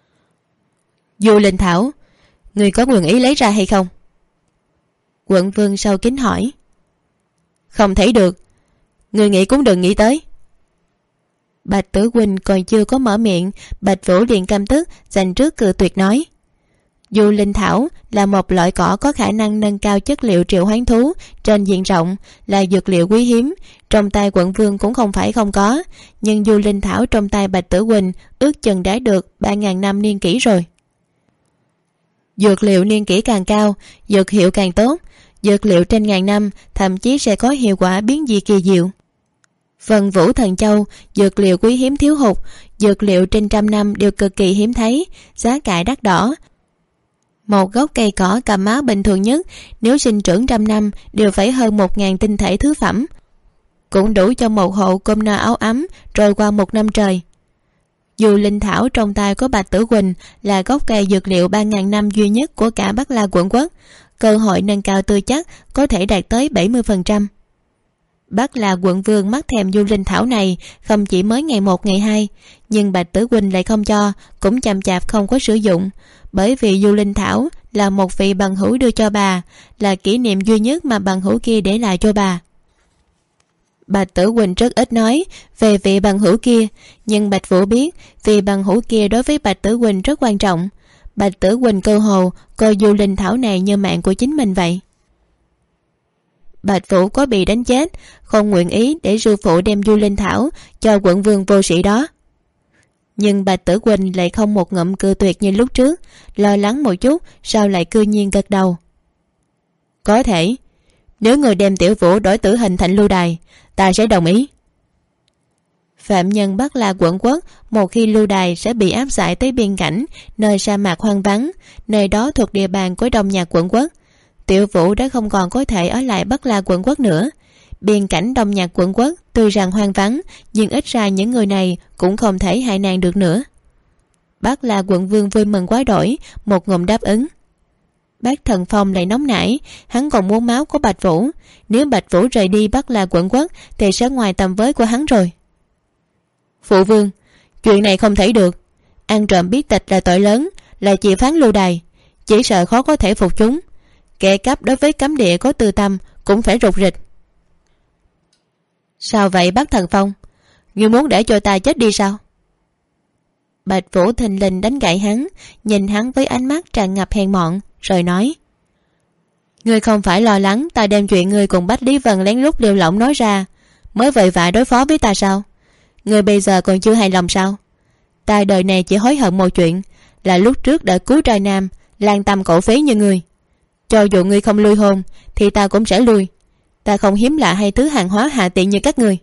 Du Linh Thảo, người có nguyện ý lấy ra hay không? Quận vương sâu kín hỏi. Không thấy được, người nghĩ cũng đừng nghĩ tới. Bạch Tử Quỳnh còn chưa có mở miệng, Bạch Vũ liền căm tức dành trước cự tuyệt nói. Du Linh Thảo là một loại cỏ có khả năng nâng cao chất liệu triệu hoán thú trên diện rộng, là dược liệu quý hiếm, trong tay quận vương cũng không phải không có, nhưng Du Linh Thảo trong tay Bạch Tử Quỳnh ước chừng đã được 3.000 năm niên kỷ rồi. Dược liệu niên kỷ càng cao, dược hiệu càng tốt, dược liệu trên ngàn năm thậm chí sẽ có hiệu quả biến dị kỳ diệu. Vân Vũ Thần Châu, dược liệu quý hiếm thiếu hụt, dược liệu trên trăm năm đều cực kỳ hiếm thấy, giá cả đắt đỏ. Một gốc cây cỏ cầm máu bình thường nhất, nếu sinh trưởng trăm năm đều phải hơn 1.000 tinh thể thứ phẩm, cũng đủ cho một hộ cơm no áo ấm trôi qua một năm trời. Dù Linh Thảo trong tay của Bạch Tử Quỳnh là gốc cây dược liệu 3.000 năm duy nhất của cả Bắc La quận quốc, cơ hội nâng cao tư chất có thể đạt tới 70%. Bắc La quận vương mắc thèm Du Linh Thảo này không chỉ mới ngày 1 ngày 2, nhưng Bạch Tử Quỳnh lại không cho, cũng chậm chạp không có sử dụng, bởi vì Du Linh Thảo là một vị bằng hữu đưa cho bà, là kỷ niệm duy nhất mà bằng hữu kia để lại cho bà. Bạch Tử Quỳnh rất ít nói về vị bằng hữu kia, nhưng Bạch Vũ biết vị bằng hữu kia đối với Bạch Tử Quỳnh rất quan trọng. Bạch Tử Quỳnh cơ hồ coi Du Linh Thảo này như mạng của chính mình vậy. Bạch Vũ có bị đánh chết, không nguyện ý để sư phụ đem Du Linh Thảo cho quận vương vô sĩ đó. Nhưng Bạch Tử Quỳnh lại không một ngụm cự tuyệt như lúc trước, lo lắng một chút sao lại cư nhiên gật đầu. Có thể, nếu người đem tiểu vũ đổi tử hình thành lưu đày, ta sẽ đồng ý. Phạm nhân Bắc La quận quốc một khi lưu đày sẽ bị áp giải tới biên cảnh, nơi sa mạc hoang vắng, nơi đó thuộc địa bàn của Đông Nhạc quận quốc. Tiểu vũ đã không còn có thể ở lại Bắc La quận quốc nữa. Biên cảnh Đông Nhạc quận quốc tuy rằng hoang vắng, nhưng ít ra những người này cũng không thể hại nàng được nữa. Bắc La quận vương vui mừng quá đổi, một ngụm đáp ứng. Bác Thần Phong lại nóng nảy, hắn còn muốn máu của Bạch Vũ, nếu Bạch Vũ rời đi Bắc La quận quốc thì sẽ ngoài tầm với của hắn rồi. Phụ vương, chuyện này không thể được, ăn trộm biết tịch là tội lớn, là chỉ phán lưu đày, chỉ sợ khó có thể phục chúng. Kẻ cắp đối với cấm địa có tư tâm cũng phải rụt rịch. Sao vậy bác Thần Phong, ngươi muốn để cho ta chết đi sao? Bạch Vũ thình lình đánh gãy hắn, nhìn hắn với ánh mắt tràn ngập hèn mọn, rồi nói. Ngươi không phải lo lắng ta đem chuyện ngươi cùng Bách Lý Vân lén lút liều lỏng nói ra mới vội vã đối phó với ta sao? Ngươi bây giờ còn chưa hài lòng sao? Ta đời này chỉ hối hận một chuyện, là lúc trước đã cứu trai nam lan tâm cổ phế như ngươi. Cho dù ngươi không lui hôn thì ta cũng sẽ lui. Ta không hiếm lạ hay thứ hàng hóa hạ tiện như các ngươi.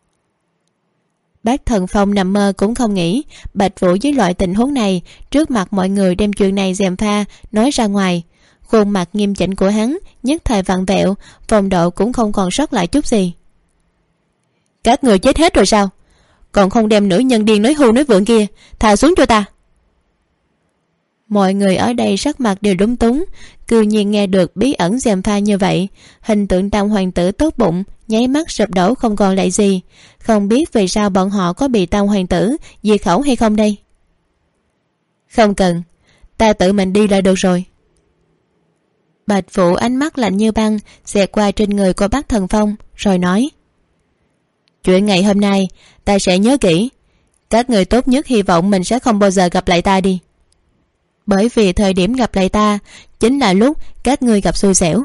Bác Thần Phong nằm mơ cũng không nghĩ Bạch Vũ với loại tình huống này trước mặt mọi người đem chuyện này gièm pha nói ra ngoài. Khuôn mặt nghiêm chỉnh của hắn nhất thời vặn vẹo, phong độ cũng không còn sót lại chút gì. Các người chết hết rồi sao? Còn không đem nữ nhân điên nói hưu nói vượng kia thả xuống cho ta. Mọi người ở đây sắc mặt đều lúng túng, cư nhiên nghe được bí ẩn gièm pha như vậy, hình tượng tam hoàng tử tốt bụng nháy mắt sụp đổ không còn lại gì. Không biết vì sao bọn họ có bị tam hoàng tử diệt khẩu hay không đây? Không cần, ta tự mình đi là được rồi. Bạch Vũ ánh mắt lạnh như băng xẹt qua trên người của bác Thần Phong, rồi nói. Chuyện ngày hôm nay ta sẽ nhớ kỹ. Các người tốt nhất hy vọng mình sẽ không bao giờ gặp lại ta đi. Bởi vì thời điểm gặp lại ta chính là lúc các ngươi gặp xui xẻo.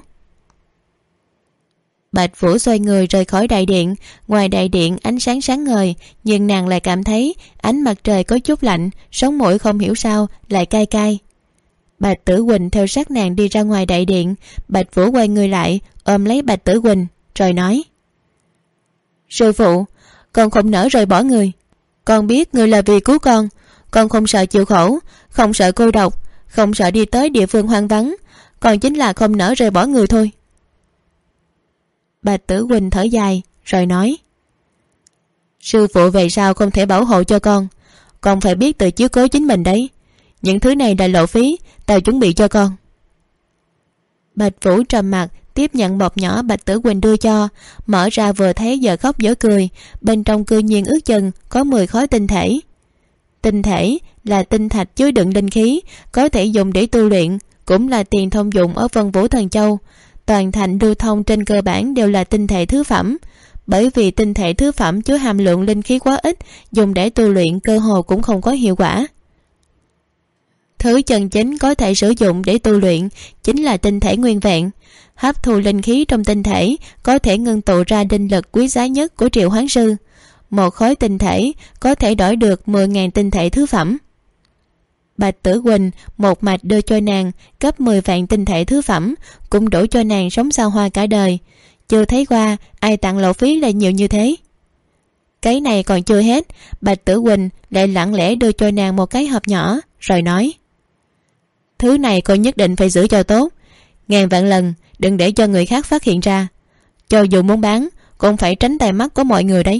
Bạch Vũ xoay người rời khỏi đại điện. Ngoài đại điện ánh sáng sáng ngời, nhưng nàng lại cảm thấy ánh mặt trời có chút lạnh, sống mũi không hiểu sao lại cay cay. Bạch Tử Quỳnh theo sát nàng đi ra ngoài đại điện. Bạch Vũ quay người lại ôm lấy Bạch Tử Quỳnh rồi nói. Sư phụ, con không nỡ rời bỏ người. Con biết người là vì cứu con không sợ chịu khổ, không sợ cô độc, không sợ đi tới địa phương hoang vắng, còn chính là không nỡ rời bỏ người thôi. Bạch Tử Quỳnh thở dài rồi nói. Sư phụ về sao không thể bảo hộ cho con Con phải biết tự chiếu cố chính mình đấy. Những thứ này là lộ phí tao chuẩn bị cho con. Bạch Vũ trầm mặt tiếp nhận bọc nhỏ Bạch Tử Quỳnh đưa cho, mở ra vừa thấy giờ khóc giờ cười. Bên trong cư nhiên ước chừng có 10 khối tinh thể. Tinh thể là tinh thạch chứa đựng linh khí, có thể dùng để tu luyện, cũng là tiền thông dụng ở Vân Vũ Thần Châu. Toàn thành lưu thông trên cơ bản đều là tinh thể thứ phẩm. Bởi vì tinh thể thứ phẩm chứa hàm lượng linh khí quá ít, dùng để tu luyện cơ hồ cũng không có hiệu quả. Thứ chân chính có thể sử dụng để tu luyện chính là tinh thể nguyên vẹn. Hấp thu linh khí trong tinh thể có thể ngưng tụ ra linh lực quý giá nhất của Triệu Hoán Sư. Một khối tinh thể có thể đổi được 10.000 tinh thể thứ phẩm. Bạch Tử Quỳnh một mạch đưa cho nàng cấp 10 vạn tinh thể thứ phẩm, cũng đủ cho nàng sống xa hoa cả đời. Chưa thấy qua ai tặng lộ phí lại nhiều như thế. Cái này còn chưa hết, Bạch Tử Quỳnh lại lặng lẽ đưa cho nàng một cái hộp nhỏ, rồi nói: Thứ này con nhất định phải giữ cho tốt, ngàn vạn lần đừng để cho người khác phát hiện ra. Cho dù muốn bán cũng phải tránh tai mắt của mọi người đấy.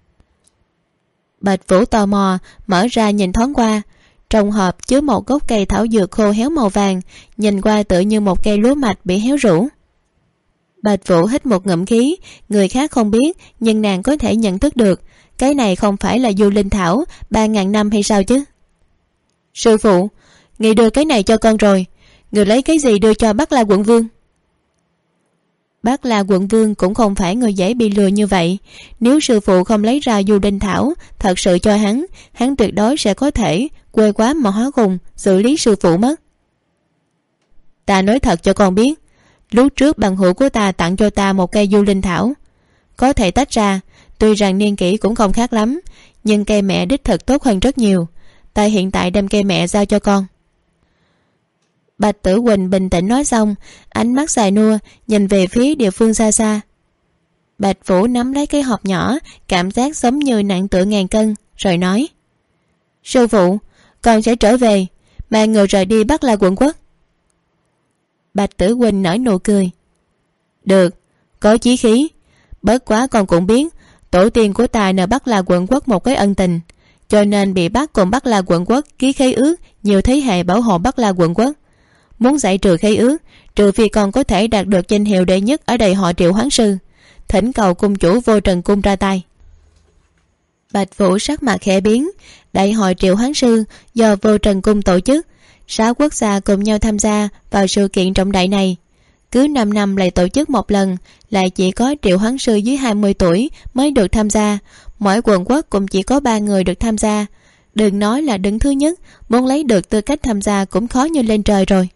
Bạch Vũ tò mò mở ra nhìn thoáng qua. Trong hộp chứa một gốc cây thảo dược khô héo màu vàng, nhìn qua tựa như một cây lúa mạch bị héo rũ. Bạch Vũ hít một ngụm khí, người khác không biết nhưng nàng có thể nhận thức được. Cái này không phải là du linh thảo 3.000 năm hay sao chứ? Sư phụ, người đưa cái này cho con rồi, người lấy cái gì đưa cho Bắc La quận vương? Bắc La quận vương cũng không phải người dễ bị lừa như vậy. Nếu sư phụ không lấy ra du linh thảo thật sự cho hắn tuyệt đối sẽ có thể quê quá mà hóa khùng xử lý sư phụ mất. Ta nói thật cho con biết, lúc trước bằng hữu của ta tặng cho ta một cây du linh thảo, có thể tách ra. Tuy rằng niên kỷ cũng không khác lắm, nhưng cây mẹ đích thực tốt hơn rất nhiều. Ta hiện tại đem cây mẹ giao cho con. Bạch Tử Quỳnh bình tĩnh nói xong, ánh mắt dài nua nhìn về phía địa phương xa xa. Bạch Vũ nắm lấy cái hộp nhỏ, cảm giác giống như nặng tựa ngàn cân, rồi nói: Sư phụ, con sẽ trở về, mà người rời đi Bắc La quận quốc. Bạch Tử Quỳnh nở nụ cười: Được, có chí khí. Bất quá con cũng biết tổ tiên của ta nợ Bắc La quận quốc một cái ân tình, cho nên bị bắt cùng Bắc La quận quốc ký khế ước nhiều thế hệ bảo hộ Bắc La quận quốc. Muốn giải trừ khế ước, trừ phi con có thể đạt được danh hiệu đệ nhất ở đầy họ Triệu Hoán Sư, thỉnh cầu cung chủ Vô Trần cung ra tay. Bạch Vũ sắc mặt khẽ biến. Đại hội Triệu Hoán Sư do Vô Trần cung tổ chức, 6 quốc gia cùng nhau tham gia vào sự kiện trọng đại này. Cứ 5 năm lại tổ chức một lần, lại chỉ có Triệu Hoán Sư dưới 20 tuổi mới được tham gia. Mỗi quận quốc cũng chỉ có 3 người được tham gia. Đừng nói là đứng thứ nhất, muốn lấy được tư cách tham gia cũng khó như lên trời rồi.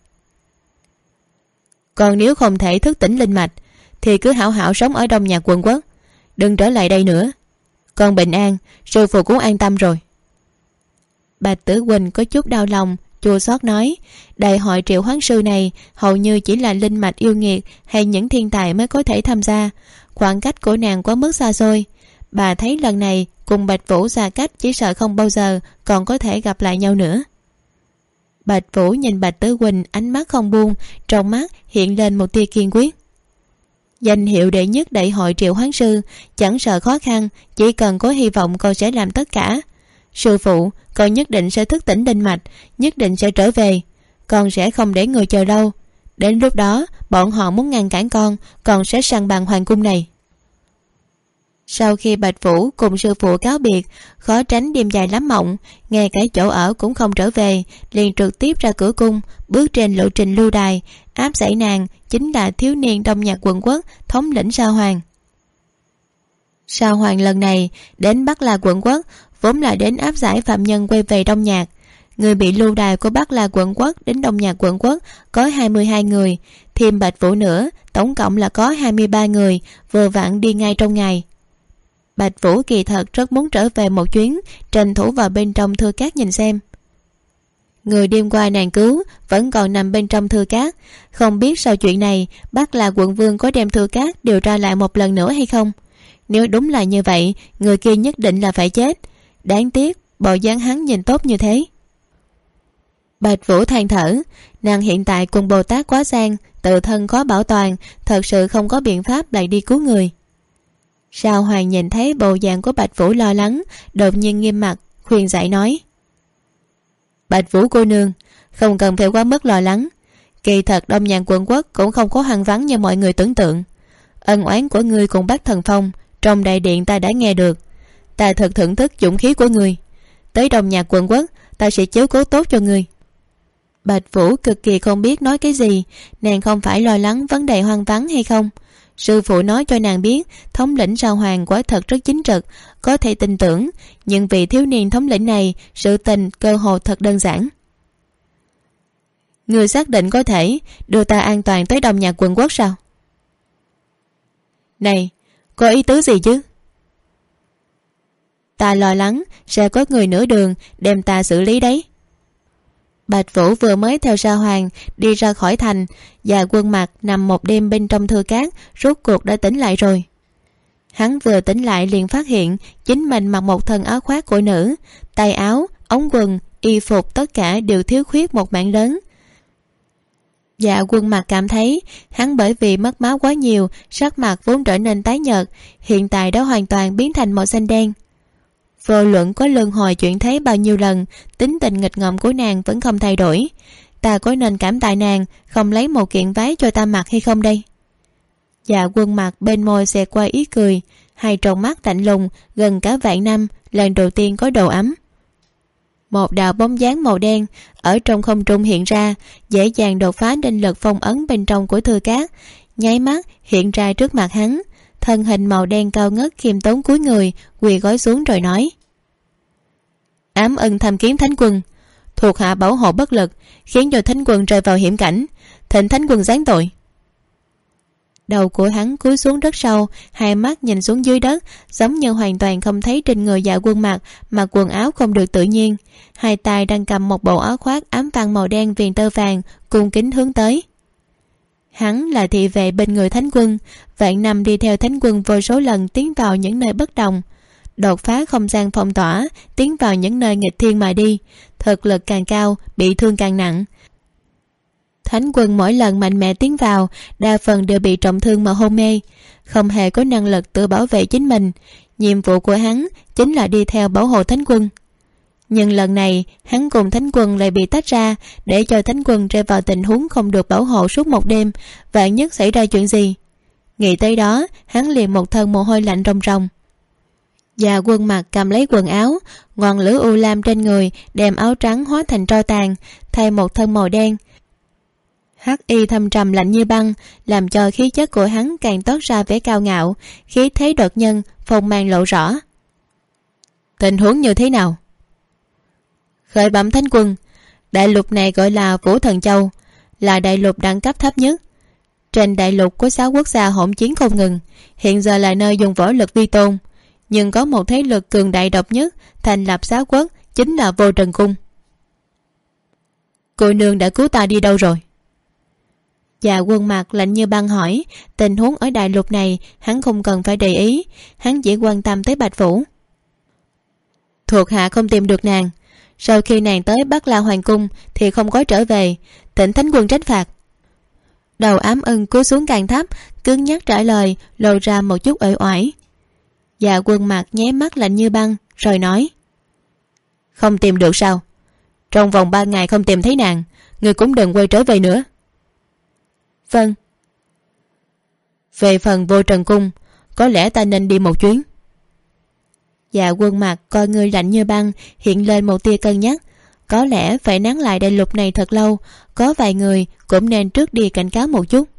Còn nếu không thể thức tỉnh linh mạch thì cứ hảo hảo sống ở Đông Nhạc quận quốc, đừng trở lại đây nữa. Con bình an, sư phụ cũng an tâm rồi. Bạch Tử Quỳnh có chút đau lòng, chua xót nói: Đại hội Triệu Hoán Sư này hầu như chỉ là linh mạch yêu nghiệt hay những thiên tài mới có thể tham gia. Khoảng cách của nàng quá mức xa xôi. Bà thấy lần này cùng Bạch Vũ xa cách, chỉ sợ không bao giờ còn có thể gặp lại nhau nữa. Bạch Vũ nhìn Bạch Tử Quỳnh, ánh mắt không buông, trong mắt hiện lên một tia kiên quyết. Danh hiệu đệ nhất đại hội Triệu Hoán Sư chẳng sợ khó khăn, chỉ cần có hy vọng con sẽ làm tất cả. Sư phụ, con nhất định sẽ thức tỉnh linh mạch, nhất định sẽ trở về. Con sẽ không để người chờ lâu. Đến lúc đó bọn họ muốn ngăn cản con sẽ săn bằng hoàng cung này. Sau khi Bạch Vũ cùng sư phụ cáo biệt, khó tránh đêm dài lắm mộng, ngay cả chỗ ở cũng không trở về, liền trực tiếp ra cửa cung, bước trên lộ trình lưu đài. Áp giải nàng chính là thiếu niên Đông Nhạc quận quốc thống lĩnh Sa Hoàng. Sa Hoàng lần này đến Bắc La quận quốc vốn là đến áp giải phạm nhân quay về Đông Nhạc. Người bị lưu đày của Bắc La quận quốc đến Đông Nhạc quận quốc có 22 người, thêm Bạch Vũ nữa, tổng cộng là có 23 người, vừa vặn đi ngay trong ngày. Bạch Vũ kỳ thật rất muốn trở về một chuyến, tranh thủ vào bên trong thư cát nhìn xem. Người đêm qua nàng cứu vẫn còn nằm bên trong thư cát, không biết sau chuyện này Bắc La quận vương có đem thư cát điều tra lại một lần nữa hay không. Nếu đúng là như vậy, người kia nhất định là phải chết. Đáng tiếc bộ dáng hắn nhìn tốt như thế. Bạch Vũ than thở, nàng hiện tại cùng Bồ Tát quá sang, tự thân khó bảo toàn, thật sự không có biện pháp lại đi cứu người. Sa Hoàng nhìn thấy bộ dạng của Bạch Vũ lo lắng, đột nhiên nghiêm mặt khuyên giải nói: Bạch Vũ cô nương, không cần phải quá mức lo lắng. Kỳ thật Đông Nhạc Quận Quốc cũng không có hoang vắng như mọi người tưởng tượng. Ân oán của ngươi cùng Bắc Thần Phong trong đại điện ta đã nghe được. Ta thật thưởng thức dũng khí của ngươi. Tới Đông Nhạc Quận Quốc, ta sẽ chiếu cố tốt cho ngươi. Bạch Vũ cực kỳ không biết nói cái gì. Nàng không phải lo lắng vấn đề hoang vắng hay không. Sư phụ nói cho nàng biết thống lĩnh Sao Hoàng quả thật rất chính trực, có thể tin tưởng. Nhưng vì thiếu niên thống lĩnh này, sự tình cơ hồ thật đơn giản. Người xác định có thể đưa ta an toàn tới Đông Nhạc Quận Quốc sao? Này, có ý tứ gì chứ? Ta lo lắng sẽ có người nửa đường đem ta xử lý đấy. Bạch Vũ vừa mới theo Sa Hoàng đi ra khỏi thành, và Quân Mặc nằm một đêm bên trong thư cát rốt cuộc đã tỉnh lại rồi. Hắn vừa tỉnh lại liền phát hiện chính mình mặc một thân áo khoác của nữ, tay áo, ống quần, y phục tất cả đều thiếu khuyết một mảng lớn. Dạ Quân Mặc cảm thấy hắn bởi vì mất máu quá nhiều, sắc mặt vốn trở nên tái nhợt, hiện tại đã hoàn toàn biến thành màu xanh đen. Vô luận có luân hồi chuyển thế bao nhiêu lần, tính tình nghịch ngợm của nàng vẫn không thay đổi. Ta có nên cảm tạ nàng không lấy một kiện váy cho ta mặc hay không đây? Dạ Quân Mặc bên môi xẹt qua ý cười, hai tròng mắt lạnh lùng gần cả vạn năm, lần đầu tiên có độ ấm. Một đạo bóng dáng màu đen ở trong không trung hiện ra, dễ dàng đột phá định lực phong ấn bên trong của thư cát, nháy mắt hiện ra trước mặt hắn. Thân hình màu đen cao ngất khiêm tốn cúi người, quỳ gối xuống rồi nói: Ám ân Thâm Kiếm Thánh Quân, thuộc hạ bảo hộ bất lực, khiến cho Thánh Quân rơi vào hiểm cảnh, thỉnh Thánh Quân giáng tội. Đầu của hắn cúi xuống rất sâu, hai mắt nhìn xuống dưới đất, giống như hoàn toàn không thấy trên người Dạ Quân mặc quần áo không được tự nhiên. Hai tay đang cầm một bộ áo khoác ám văn màu đen viền tơ vàng, cung kính hướng tới. Hắn là thị vệ bên người Thánh Quân, vạn năm đi theo Thánh Quân vô số lần tiến vào những nơi bất đồng, đột phá không gian phong tỏa, tiến vào những nơi nghịch thiên mà đi, thực lực càng cao, bị thương càng nặng. Thánh Quân mỗi lần mạnh mẽ tiến vào, đa phần đều bị trọng thương mà hôn mê, không hề có năng lực tự bảo vệ chính mình. Nhiệm vụ của hắn chính là đi theo bảo hộ Thánh Quân. Nhưng lần này hắn cùng Thánh Quân lại bị tách ra, để cho Thánh Quân rơi vào tình huống không được bảo hộ suốt một đêm, vạn nhất xảy ra chuyện gì. Nghĩ tới đó, hắn liền một thân mồ hôi lạnh ròng ròng. Dạ Quân Mặc cầm lấy quần áo, ngọn lửa u lam trên người đem áo trắng hóa thành tro tàn, thay một thân màu đen. Hắc y thâm trầm lạnh như băng, làm cho khí chất của hắn càng toát ra vẻ cao ngạo, khí thế đột nhân, phong mang lộ rõ. Tình huống như thế nào? Khởi bẩm Thánh Quân, đại lục này gọi là Vũ Thần Châu, là đại lục đẳng cấp thấp nhất. Trên đại lục có 6 quốc gia hỗn chiến không ngừng, hiện giờ là nơi dùng võ lực vi tôn. Nhưng có một thế lực cường đại độc nhất thành lập sáu quốc, chính là Vô Trần Cung. Cô nương đã cứu ta đi đâu rồi? Dạ Quân Mặc lạnh như băng hỏi. Tình huống ở đại lục này hắn không cần phải để ý, hắn chỉ quan tâm tới Bạch Vũ. Thuộc hạ không tìm được nàng, sau khi nàng tới Bắc La Hoàng Cung thì không có trở về, thỉnh Thánh Quân trách phạt. Đầu Ám Ân cúi xuống càng thấp, cứng nhắc trả lời, lộ ra một chút uể oải. Dạ Quân Mặc nháy mắt lạnh như băng rồi nói: Không tìm được sao? Trong vòng 3 ngày không tìm thấy nàng, người cũng đừng quay trở về nữa. Vâng. Về phần Vô Trần Cung, có lẽ ta nên đi một chuyến. Dạ Quân Mặc coi người lạnh như băng hiện lên một tia cân nhắc. Có lẽ phải nán lại đại lục này thật lâu, có vài người cũng nên trước đi cảnh cáo một chút.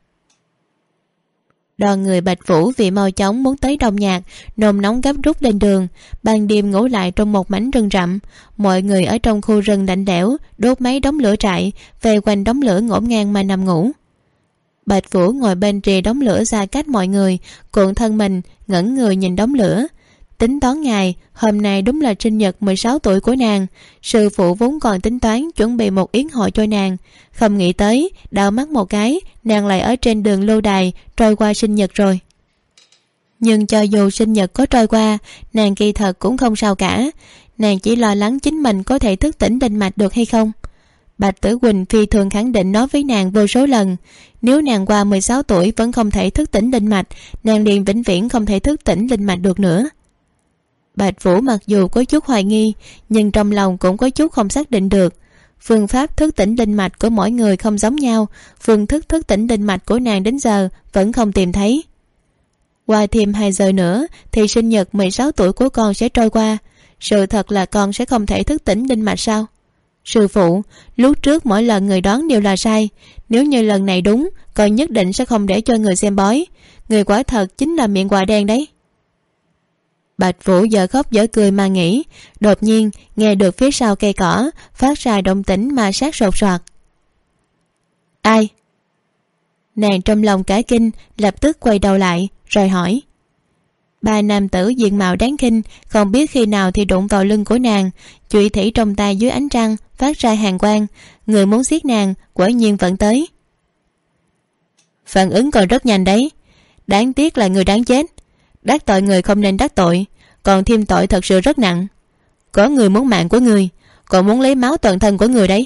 Đoàn người Bạch Vũ vì mau chóng muốn tới Đông Nhạc, nôn nóng gấp rút lên đường. Ban đêm ngủ lại trong một mảnh rừng rậm, mọi người ở trong khu rừng lạnh lẽo đốt mấy đống lửa trại, về quanh đống lửa ngổn ngang mà nằm ngủ. Bạch Vũ ngồi bên rìa đống lửa xa cách mọi người, cuộn thân mình ngẩn người nhìn đống lửa. Tính toán ngày, hôm nay đúng là sinh nhật 16 tuổi của nàng. Sư phụ vốn còn tính toán chuẩn bị một yến hội cho nàng, không nghĩ tới đảo mắt một cái, nàng lại ở trên đường lâu đài trôi qua sinh nhật rồi. Nhưng cho dù sinh nhật có trôi qua, nàng kỳ thật cũng không sao cả. Nàng chỉ lo lắng chính mình có thể thức tỉnh linh mạch được hay không. Bạch Tử Quỳnh phi thường khẳng định nói với nàng vô số lần, nếu nàng qua 16 tuổi vẫn không thể thức tỉnh linh mạch, nàng liền vĩnh viễn không thể thức tỉnh linh mạch được nữa. Bạch Vũ mặc dù có chút hoài nghi, nhưng trong lòng cũng có chút không xác định được. Phương pháp thức tỉnh linh mạch của mỗi người không giống nhau, phương thức thức tỉnh linh mạch của nàng đến giờ vẫn không tìm thấy. Qua thêm 2 giờ nữa thì sinh nhật 16 tuổi của con sẽ trôi qua. Sự thật là con sẽ không thể thức tỉnh linh mạch sao? Sư phụ, lúc trước mỗi lần người đoán đều là sai. Nếu như lần này đúng, con nhất định sẽ không để cho người xem bói. Người quả thật chính là miệng quạ đen đấy. Bạch Vũ dở khóc dở cười mà nghĩ. Đột nhiên nghe được phía sau cây cỏ phát ra động tĩnh mà sát sột soạt. Ai? Nàng trong lòng cả kinh, lập tức quay đầu lại rồi hỏi. 3 nam tử diện mạo đáng khinh, không biết khi nào thì đụng vào lưng của nàng. Chủy thủy trong tay dưới ánh trăng phát ra hàn quang. Người muốn giết nàng quả nhiên vẫn tới. Phản ứng còn rất nhanh đấy. Đáng tiếc là người đáng chết. Đắc tội người không nên đắc tội, còn thêm tội thật sự rất nặng. Có người muốn mạng của người, còn muốn lấy máu toàn thân của người đấy.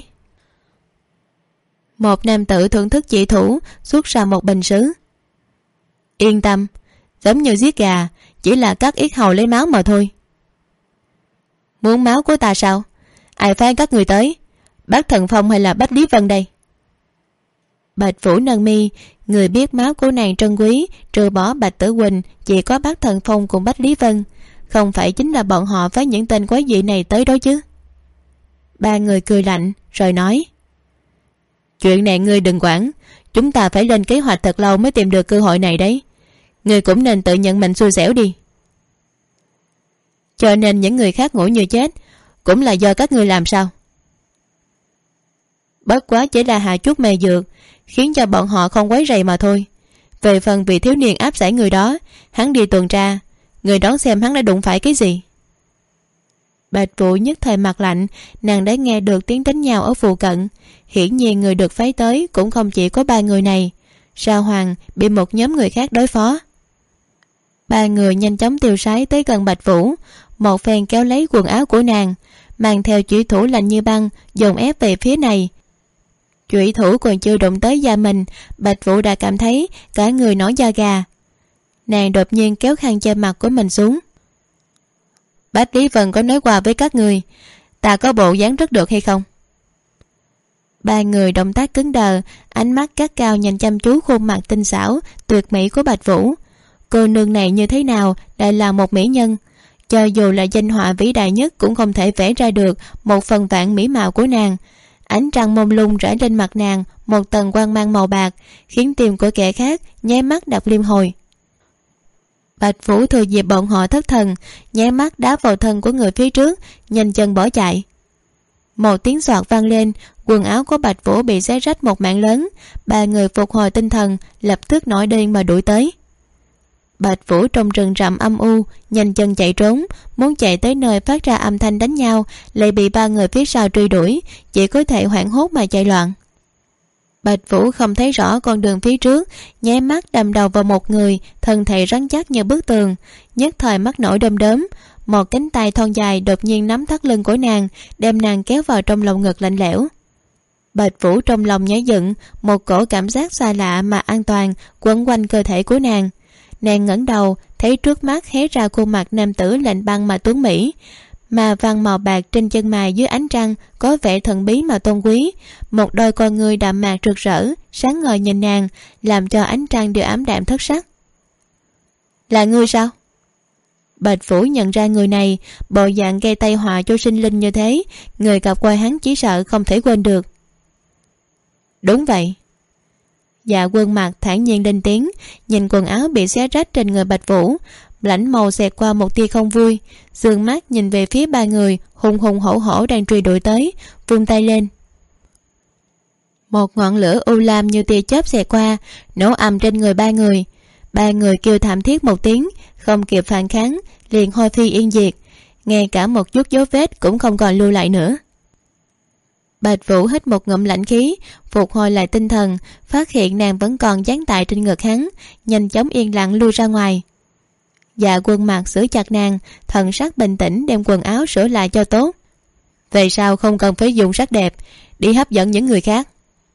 Một nam tử thưởng thức chỉ thủ xuất ra một bình sứ. Yên tâm, giống như giết gà, chỉ là cắt yết hầu lấy máu mà thôi. Muốn máu của ta sao? Ai phái các người tới? Bác Thần Phong hay là Bách Lý Vân đây? Bạch Vũ nâng mi. Người biết máu của nàng trân quý trừ bỏ Bạch Tử Quỳnh chỉ có Bác Thần Phong cùng Bách Lý Vân. Không phải chính là bọn họ với những tên quái dị này tới đó chứ? 3 người cười lạnh rồi nói. Chuyện này ngươi đừng quản. Chúng ta phải lên kế hoạch thật lâu mới tìm được cơ hội này đấy. Ngươi cũng nên tự nhận mình xui xẻo đi. Cho nên những người khác ngủ như chết cũng là do các ngươi làm sao? Bất quá chỉ là hạ chút mê dược, khiến cho bọn họ không quấy rầy mà thôi. Về phần vị thiếu niên áp giải người đó, hắn đi tuần tra, người đón xem hắn đã đụng phải cái gì. Bạch Vũ nhất thời mặt lạnh. Nàng đã nghe được tiếng đánh nhau ở phụ cận. Hiển nhiên người được phái tới cũng không chỉ có 3 người này. Sa Hoàng bị một nhóm người khác đối phó. 3 người nhanh chóng tiêu sái tới gần Bạch Vũ, một phen kéo lấy quần áo của nàng, mang theo chủy thủ lạnh như băng dồn ép về phía này. Chủy thủ còn chưa đụng tới da mình, Bạch Vũ đã cảm thấy cả người nổi da gà. Nàng đột nhiên kéo khăn che mặt của mình xuống. Bách Lý Vân có nói qua với các người ta có bộ dáng rất được hay không? 3 người động tác cứng đờ, ánh mắt gắt cao nhìn chăm chú khuôn mặt tinh xảo tuyệt mỹ của Bạch Vũ. Cô nương này như thế nào lại là một mỹ nhân? Cho dù là danh họa vĩ đại nhất cũng không thể vẽ ra được 1/1000 mỹ mạo của nàng. Ánh trăng mông lung rải lên mặt nàng một tầng quang mang màu bạc, khiến tim của kẻ khác nháy mắt đập liên hồi. Bạch Vũ thừa dịp bọn họ thất thần, nháy mắt đá vào thân của người phía trước, nhanh chân bỏ chạy. Một tiếng xoạt vang lên, quần áo của Bạch Vũ bị xé rách một mảng lớn. 3 người phục hồi tinh thần, lập tức nổi điên mà đuổi tới. Bạch Vũ trong rừng rậm âm u nhanh chân chạy trốn, muốn chạy tới nơi phát ra âm thanh đánh nhau, lại bị 3 người phía sau truy đuổi, chỉ có thể hoảng hốt mà chạy loạn. Bạch Vũ không thấy rõ con đường phía trước, nháy mắt đâm đầu vào một người, thân thể rắn chắc như bức tường, nhất thời mắt nổi đom đóm. Một cánh tay thon dài đột nhiên nắm thắt lưng của nàng, đem nàng kéo vào trong lồng ngực lạnh lẽo. Bạch Vũ trong lòng nhảy dựng, một cổ cảm giác xa lạ mà an toàn quấn quanh cơ thể của nàng. Nàng ngẩng đầu thấy trước mắt hé ra khuôn mặt nam tử lạnh băng mà tuấn mỹ, mà vàng màu bạc trên chân mày dưới ánh trăng có vẻ thần bí mà tôn quý. Một đôi con ngươi đạm mạc rực rỡ sáng ngời nhìn nàng, làm cho ánh trăng đều ảm đạm thất sắc. Là ngươi sao? Bạch Vũ nhận ra người này, bộ dạng gây tai họa cho sinh linh như thế, người gặp qua hắn chỉ sợ không thể quên được. Đúng vậy. Dạ Quân mặt thản nhiên lên tiếng, nhìn quần áo bị xé rách trên người Bạch Vũ, lãnh màu xẹt qua một tia không vui, dương mắt nhìn về phía 3 người hùng hùng hổ hổ đang truy đuổi tới, vung tay lên. Một ngọn lửa u lam như tia chớp xẹt qua, nổ ầm trên người 3 người. 3 người kêu thảm thiết một tiếng, không kịp phản kháng, liền hôi phi yên diệt, ngay cả một chút dấu vết cũng không còn lưu lại nữa. Bạch Vũ hít một ngụm lãnh khí, phục hồi lại tinh thần, phát hiện nàng vẫn còn dán tại trên ngực hắn, nhanh chóng yên lặng lui ra ngoài. Dạ Quân mặt giữ chặt nàng, thần sắc bình tĩnh đem quần áo sửa lại cho tốt. Về sau không cần phải dùng sắc đẹp đi hấp dẫn những người khác.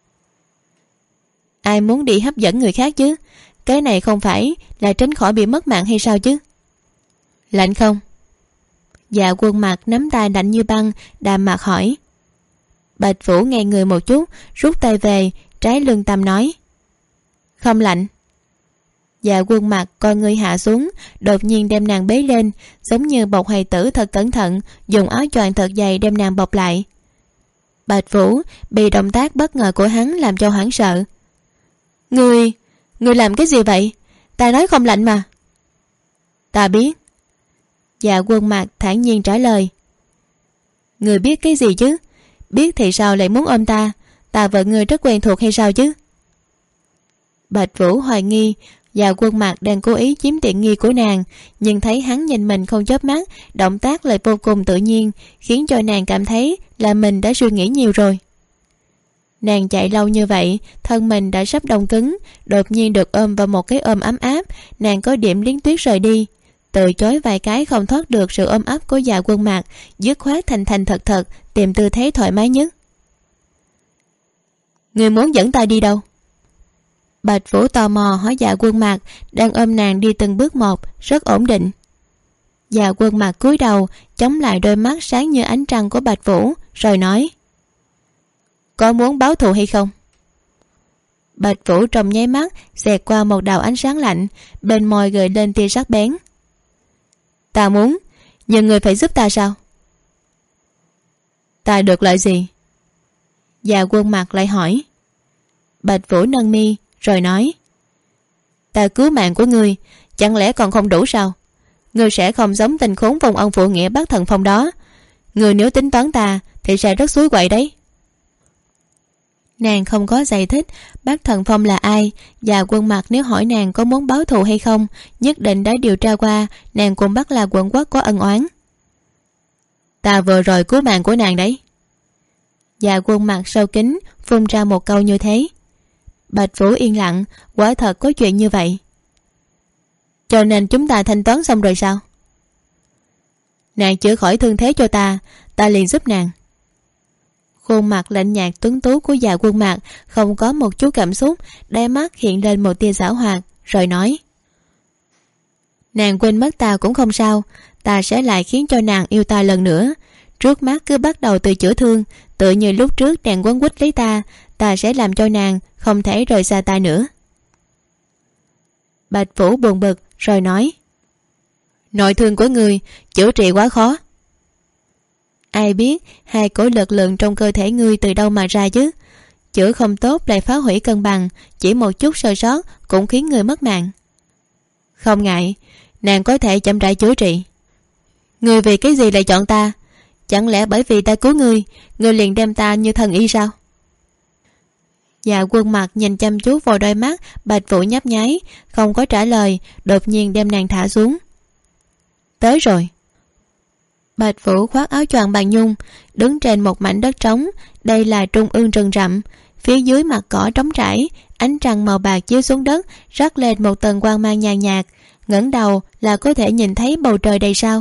Ai muốn đi hấp dẫn người khác chứ? Cái này không phải là tránh khỏi bị mất mạng hay sao chứ? Lạnh không? Dạ Quân Mặc nắm tay lạnh như băng, đàm mặt hỏi. Bạch Vũ nghe người một chút, rút tay về, trái lưng tâm nói. Không lạnh. Dạ Quân Mặc coi người hạ xuống, đột nhiên đem nàng bế lên, giống như bọc hài tử thật cẩn thận, dùng áo choàng thật dày đem nàng bọc lại. Bạch Vũ bị động tác bất ngờ của hắn làm cho hoảng sợ. Người làm cái gì vậy? Ta nói không lạnh mà. Ta biết. Dạ Quân Mặc thản nhiên trả lời. Người biết cái gì chứ? Biết thì sao lại muốn ôm ta? Ta vợ người rất quen thuộc hay sao chứ? Bạch Vũ hoài nghi Dạ Quân Mặc đang cố ý chiếm tiện nghi của nàng, nhưng thấy hắn nhìn mình không chớp mắt, động tác lại vô cùng tự nhiên, khiến cho nàng cảm thấy là mình đã suy nghĩ nhiều rồi. Nàng chạy lâu như vậy, thân mình đã sắp đông cứng, đột nhiên được ôm vào một cái ôm ấm áp, nàng có điểm liếng tuyết rời đi, từ chối vài cái không thoát được sự ôm ấp của Dạ Quân Mặc, dứt khoát thành thành thật thật tìm tư thế thoải mái nhất. Người muốn dẫn ta đi đâu? Bạch Vũ tò mò hỏi Dạ Quân Mặc, đang ôm nàng đi từng bước một, rất ổn định. Dạ Quân Mặc cúi đầu chống lại đôi mắt sáng như ánh trăng của Bạch Vũ, rồi nói. Có muốn báo thù hay không? Bạch Vũ trong nháy mắt xẹt qua một đạo ánh sáng lạnh, bên môi gợi lên tia sắc bén. Ta muốn, nhưng người phải giúp ta sao? Ta được lợi gì? Dạ Quân Mặc lại hỏi. Bạch Vũ nâng mi rồi nói. Ta cứu mạng của ngươi, chẳng lẽ còn không đủ sao? Ngươi sẽ không giống tình khốn vong ân phụ nghĩa Bắc Thần Phong đó. Ngươi nếu tính toán ta thì sẽ rất suối quậy đấy. Nàng không có giải thích Bắc Thần Phong là ai. Và Quân Mặc nếu hỏi nàng có muốn báo thù hay không, nhất định đã điều tra qua nàng cùng Bắc La quận quốc có ân oán. Ta vừa rồi cứu mạng của nàng đấy. Và Quân Mặc sâu kín phun ra một câu như thế. Bạch Vũ yên lặng, quả thật có chuyện như vậy. Cho nên chúng ta thanh toán xong rồi sao? Nàng chữa khỏi thương thế cho ta, ta liền giúp nàng. Khuôn mặt lạnh nhạt tuấn tú của Dạ Quân Mặc không có một chút cảm xúc, đáy mắt hiện lên một tia giảo hoạt, rồi nói. Nàng quên mất ta cũng không sao, ta sẽ lại khiến cho nàng yêu ta lần nữa. Trước mắt cứ bắt đầu từ chữa thương, tựa như lúc trước nàng quấn quýt lấy ta, ta sẽ làm cho nàng không thể rời xa ta nữa. Bạch Vũ buồn bực rồi nói. Nội thương của người chữa trị quá khó. Ai biết hai cổ lực lượng trong cơ thể ngươi từ đâu mà ra chứ? Chữa không tốt lại phá hủy cân bằng, chỉ một chút sơ sót cũng khiến người mất mạng. Không ngại, nàng có thể chậm rãi chữa trị. Ngươi vì cái gì lại chọn ta? Chẳng lẽ bởi vì ta cứu ngươi liền đem ta như thần y sao? Dạ Quân Mặc nhìn chăm chú vào đôi mắt Bạch Vũ nhấp nháy, không có trả lời, đột nhiên đem nàng thả xuống. Tới rồi. Bạch Vũ khoác áo choàng bằng nhung, đứng trên một mảnh đất trống. Đây là trung ương rừng rậm, phía dưới mặt cỏ trống trải, ánh trăng màu bạc chiếu xuống đất, rắc lên một tầng quang mang nhàn nhạt, ngẩng đầu là có thể nhìn thấy bầu trời đầy sao.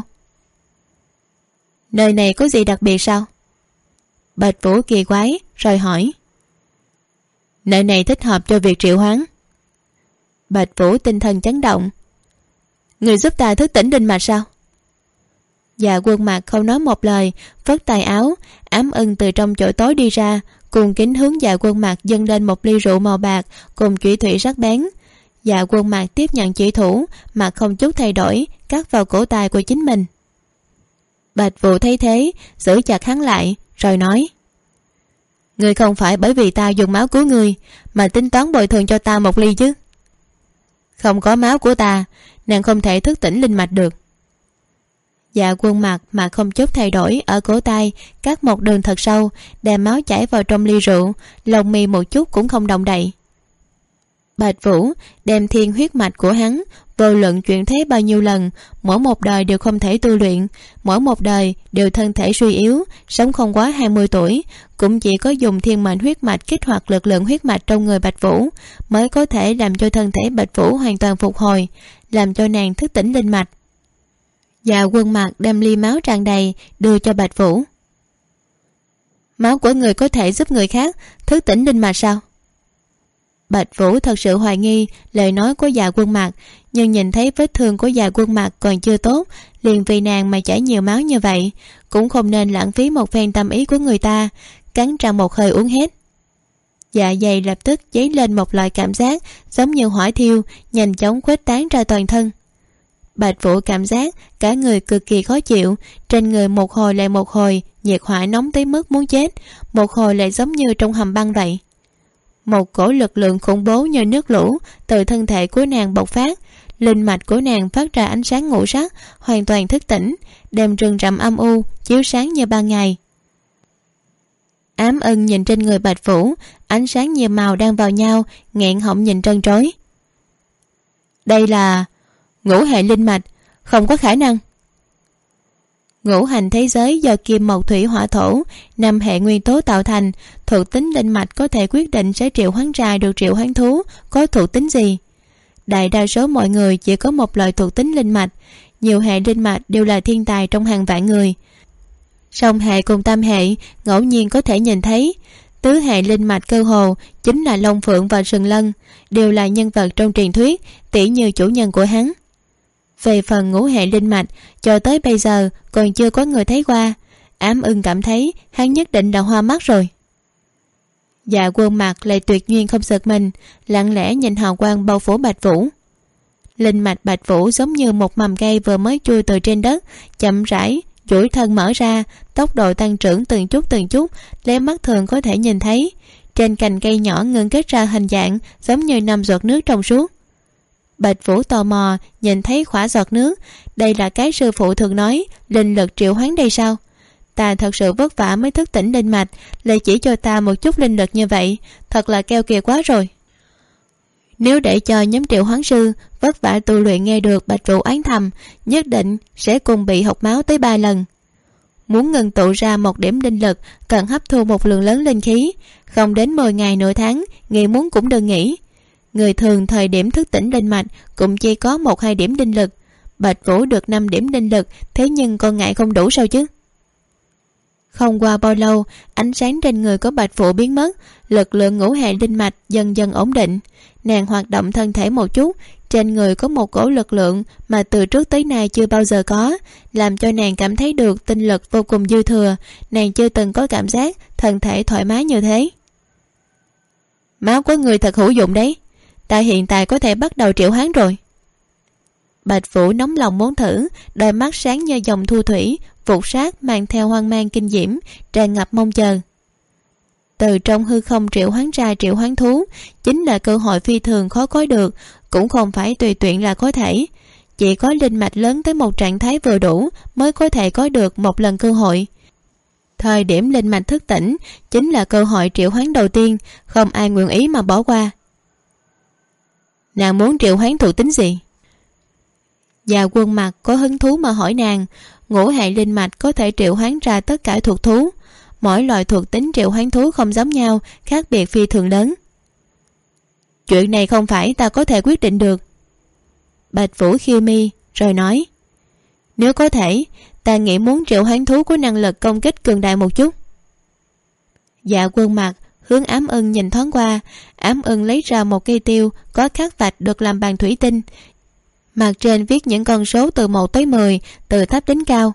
Nơi này có gì đặc biệt sao? Bạch Vũ kỳ quái rồi hỏi. Nơi này thích hợp cho việc triệu hoán. Bạch Vũ tinh thần chấn động. Người giúp ta thức tỉnh linh mạch sao? Dạ Quân Mặc không nói một lời, phất tay áo, ám ưng từ trong chỗ tối đi ra, cùng kính hướng Dạ Quân Mặc dâng lên một ly rượu màu bạc cùng chủy thủy sắc bén. Dạ Quân Mặc tiếp nhận chỉ thủ, mặt không chút thay đổi, cắt vào cổ tay của chính mình. Bạch Vũ thấy thế, giữ chặt hắn lại, rồi nói. Ngươi không phải bởi vì ta dùng máu cứu ngươi mà tính toán bồi thường cho ta một ly chứ? Không có máu của ta, nàng không thể thức tỉnh linh mạch được. Dạ Quân Mặc mà không chút thay đổi, ở cổ tay cắt một đường thật sâu, đem máu chảy vào trong ly rượu, lồng mi một chút cũng không động đậy. Bạch Vũ đem thiên huyết mạch của hắn, vô luận chuyện thế bao nhiêu lần, mỗi một đời đều không thể tu luyện, mỗi một đời đều thân thể suy yếu, sống không quá 20 tuổi, cũng chỉ có dùng thiên mệnh huyết mạch kích hoạt lực lượng huyết mạch trong người Bạch Vũ mới có thể làm cho thân thể Bạch Vũ hoàn toàn phục hồi, làm cho nàng thức tỉnh linh mạch. Dạ Quân Mặc đem ly máu tràn đầy đưa cho Bạch Vũ. Máu của người có thể giúp người khác thức tỉnh linh mạch sao? Bạch Vũ thật sự hoài nghi lời nói của Dạ Quân Mặc, nhưng nhìn thấy vết thương của Dạ Quân Mặc còn chưa tốt, liền vì nàng mà chảy nhiều máu như vậy, cũng không nên lãng phí một phen tâm ý của người ta, cắn răng một hơi uống hết. Dạ dày lập tức dấy lên một loại cảm giác giống như hỏa thiêu, nhanh chóng khuếch tán ra toàn thân. Bạch Vũ cảm giác cả người cực kỳ khó chịu, trên người một hồi lại một hồi, nhiệt hỏa nóng tới mức muốn chết, một hồi lại giống như trong hầm băng vậy. Một cổ lực lượng khủng bố như nước lũ từ thân thể của nàng bộc phát, linh mạch của nàng phát ra ánh sáng ngũ sắc, hoàn toàn thức tỉnh, đem rừng rậm âm u chiếu sáng như ban ngày. Ám Ưng nhìn trên người Bạch Vũ, ánh sáng nhiều màu đang vào nhau, nghẹn họng nhìn trân trối. Đây là ngũ hệ linh mạch, không có khả năng. Ngũ hành thế giới do kim mộc thủy hỏa thổ, 5 hệ nguyên tố tạo thành, thuộc tính linh mạch có thể quyết định sẽ triệu hoán ra được triệu hoán thú có thuộc tính gì. Đại đa số mọi người chỉ có một loại thuộc tính linh mạch, nhiều hệ linh mạch đều là thiên tài trong hàng vạn người. Song hệ cùng tam hệ ngẫu nhiên có thể nhìn thấy, tứ hệ linh mạch cơ hồ chính là Long Phượng và Sừng Lân, đều là nhân vật trong truyền thuyết, tỷ như chủ nhân của hắn. Về phần ngũ hệ linh mạch, cho tới bây giờ còn chưa có người thấy qua. Ám Ưng cảm thấy hắn nhất định là hoa mắt rồi. Dạ Quân Mặc lại tuyệt nhiên không giật mình, lặng lẽ nhìn hào quang bao phủ Bạch Vũ. Linh mạch Bạch Vũ giống như một mầm cây vừa mới chui từ trên đất, chậm rãi duỗi thân mở ra, tốc độ tăng trưởng từng chút, lấy mắt thường có thể nhìn thấy. Trên cành cây nhỏ ngưng kết ra hình dạng giống như 5 giọt nước trong suốt. Bạch Vũ tò mò nhìn thấy khỏa giọt nước, đây là cái sư phụ thường nói linh lực triệu hoán đây sao? Ta thật sự vất vả mới thức tỉnh linh mạch, lại chỉ cho ta một chút linh lực như vậy, thật là keo kiệt quá rồi. Nếu để cho nhóm triệu hoán sư vất vả tu luyện nghe được Bạch Vũ oán thầm, nhất định sẽ cùng bị hộc máu tới 3 lần. Muốn ngừng tụ ra một điểm linh lực cần hấp thu một lượng lớn linh khí, không đến 10 ngày nửa tháng, nghĩ muốn cũng đừng nghĩ. Người thường thời điểm thức tỉnh linh mạch cũng chỉ có 1-2 điểm linh lực, Bạch Vũ được 5 điểm linh lực, thế nhưng con ngại không đủ sao chứ? Không qua bao lâu, ánh sáng trên người của Bạch Vũ biến mất, lực lượng ngũ hệ linh mạch dần dần ổn định. Nàng hoạt động thân thể một chút, trên người có một cổ lực lượng mà từ trước tới nay chưa bao giờ có, làm cho nàng cảm thấy được tinh lực vô cùng dư thừa. Nàng chưa từng có cảm giác thân thể thoải mái như thế. Máu của người thật hữu dụng đấy, ta hiện tại có thể bắt đầu triệu hoán rồi. Bạch Vũ nóng lòng muốn thử, đôi mắt sáng như dòng thu thủy, vụt sát mang theo hoang mang kinh diễm, tràn ngập mong chờ. Từ trong hư không triệu hoán ra triệu hoán thú chính là cơ hội phi thường khó có được, cũng không phải tùy tiện là có thể. Chỉ có linh mạch lớn tới một trạng thái vừa đủ mới có thể có được một lần cơ hội. Thời điểm linh mạch thức tỉnh chính là cơ hội triệu hoán đầu tiên, không ai nguyện ý mà bỏ qua. Nàng muốn triệu hoán thuộc tính gì? Dạ Quân Mặc có hứng thú mà hỏi nàng. Ngũ hệ linh mạch có thể triệu hoán ra tất cả thuộc thú, mỗi loại thuộc tính triệu hoán thú không giống nhau, khác biệt phi thường lớn. Chuyện này không phải ta có thể quyết định được. Bạch Vũ khiêu mi rồi nói, nếu có thể, ta nghĩ muốn triệu hoán thú có năng lực công kích cường đại một chút. Dạ Quân Mặc hướng Ám Ưng nhìn thoáng qua. Ám Ưng lấy ra một cây tiêu có khắc vạch được làm bằng thủy tinh, mặt trên viết những con số từ 1 tới 10, từ thấp đến cao.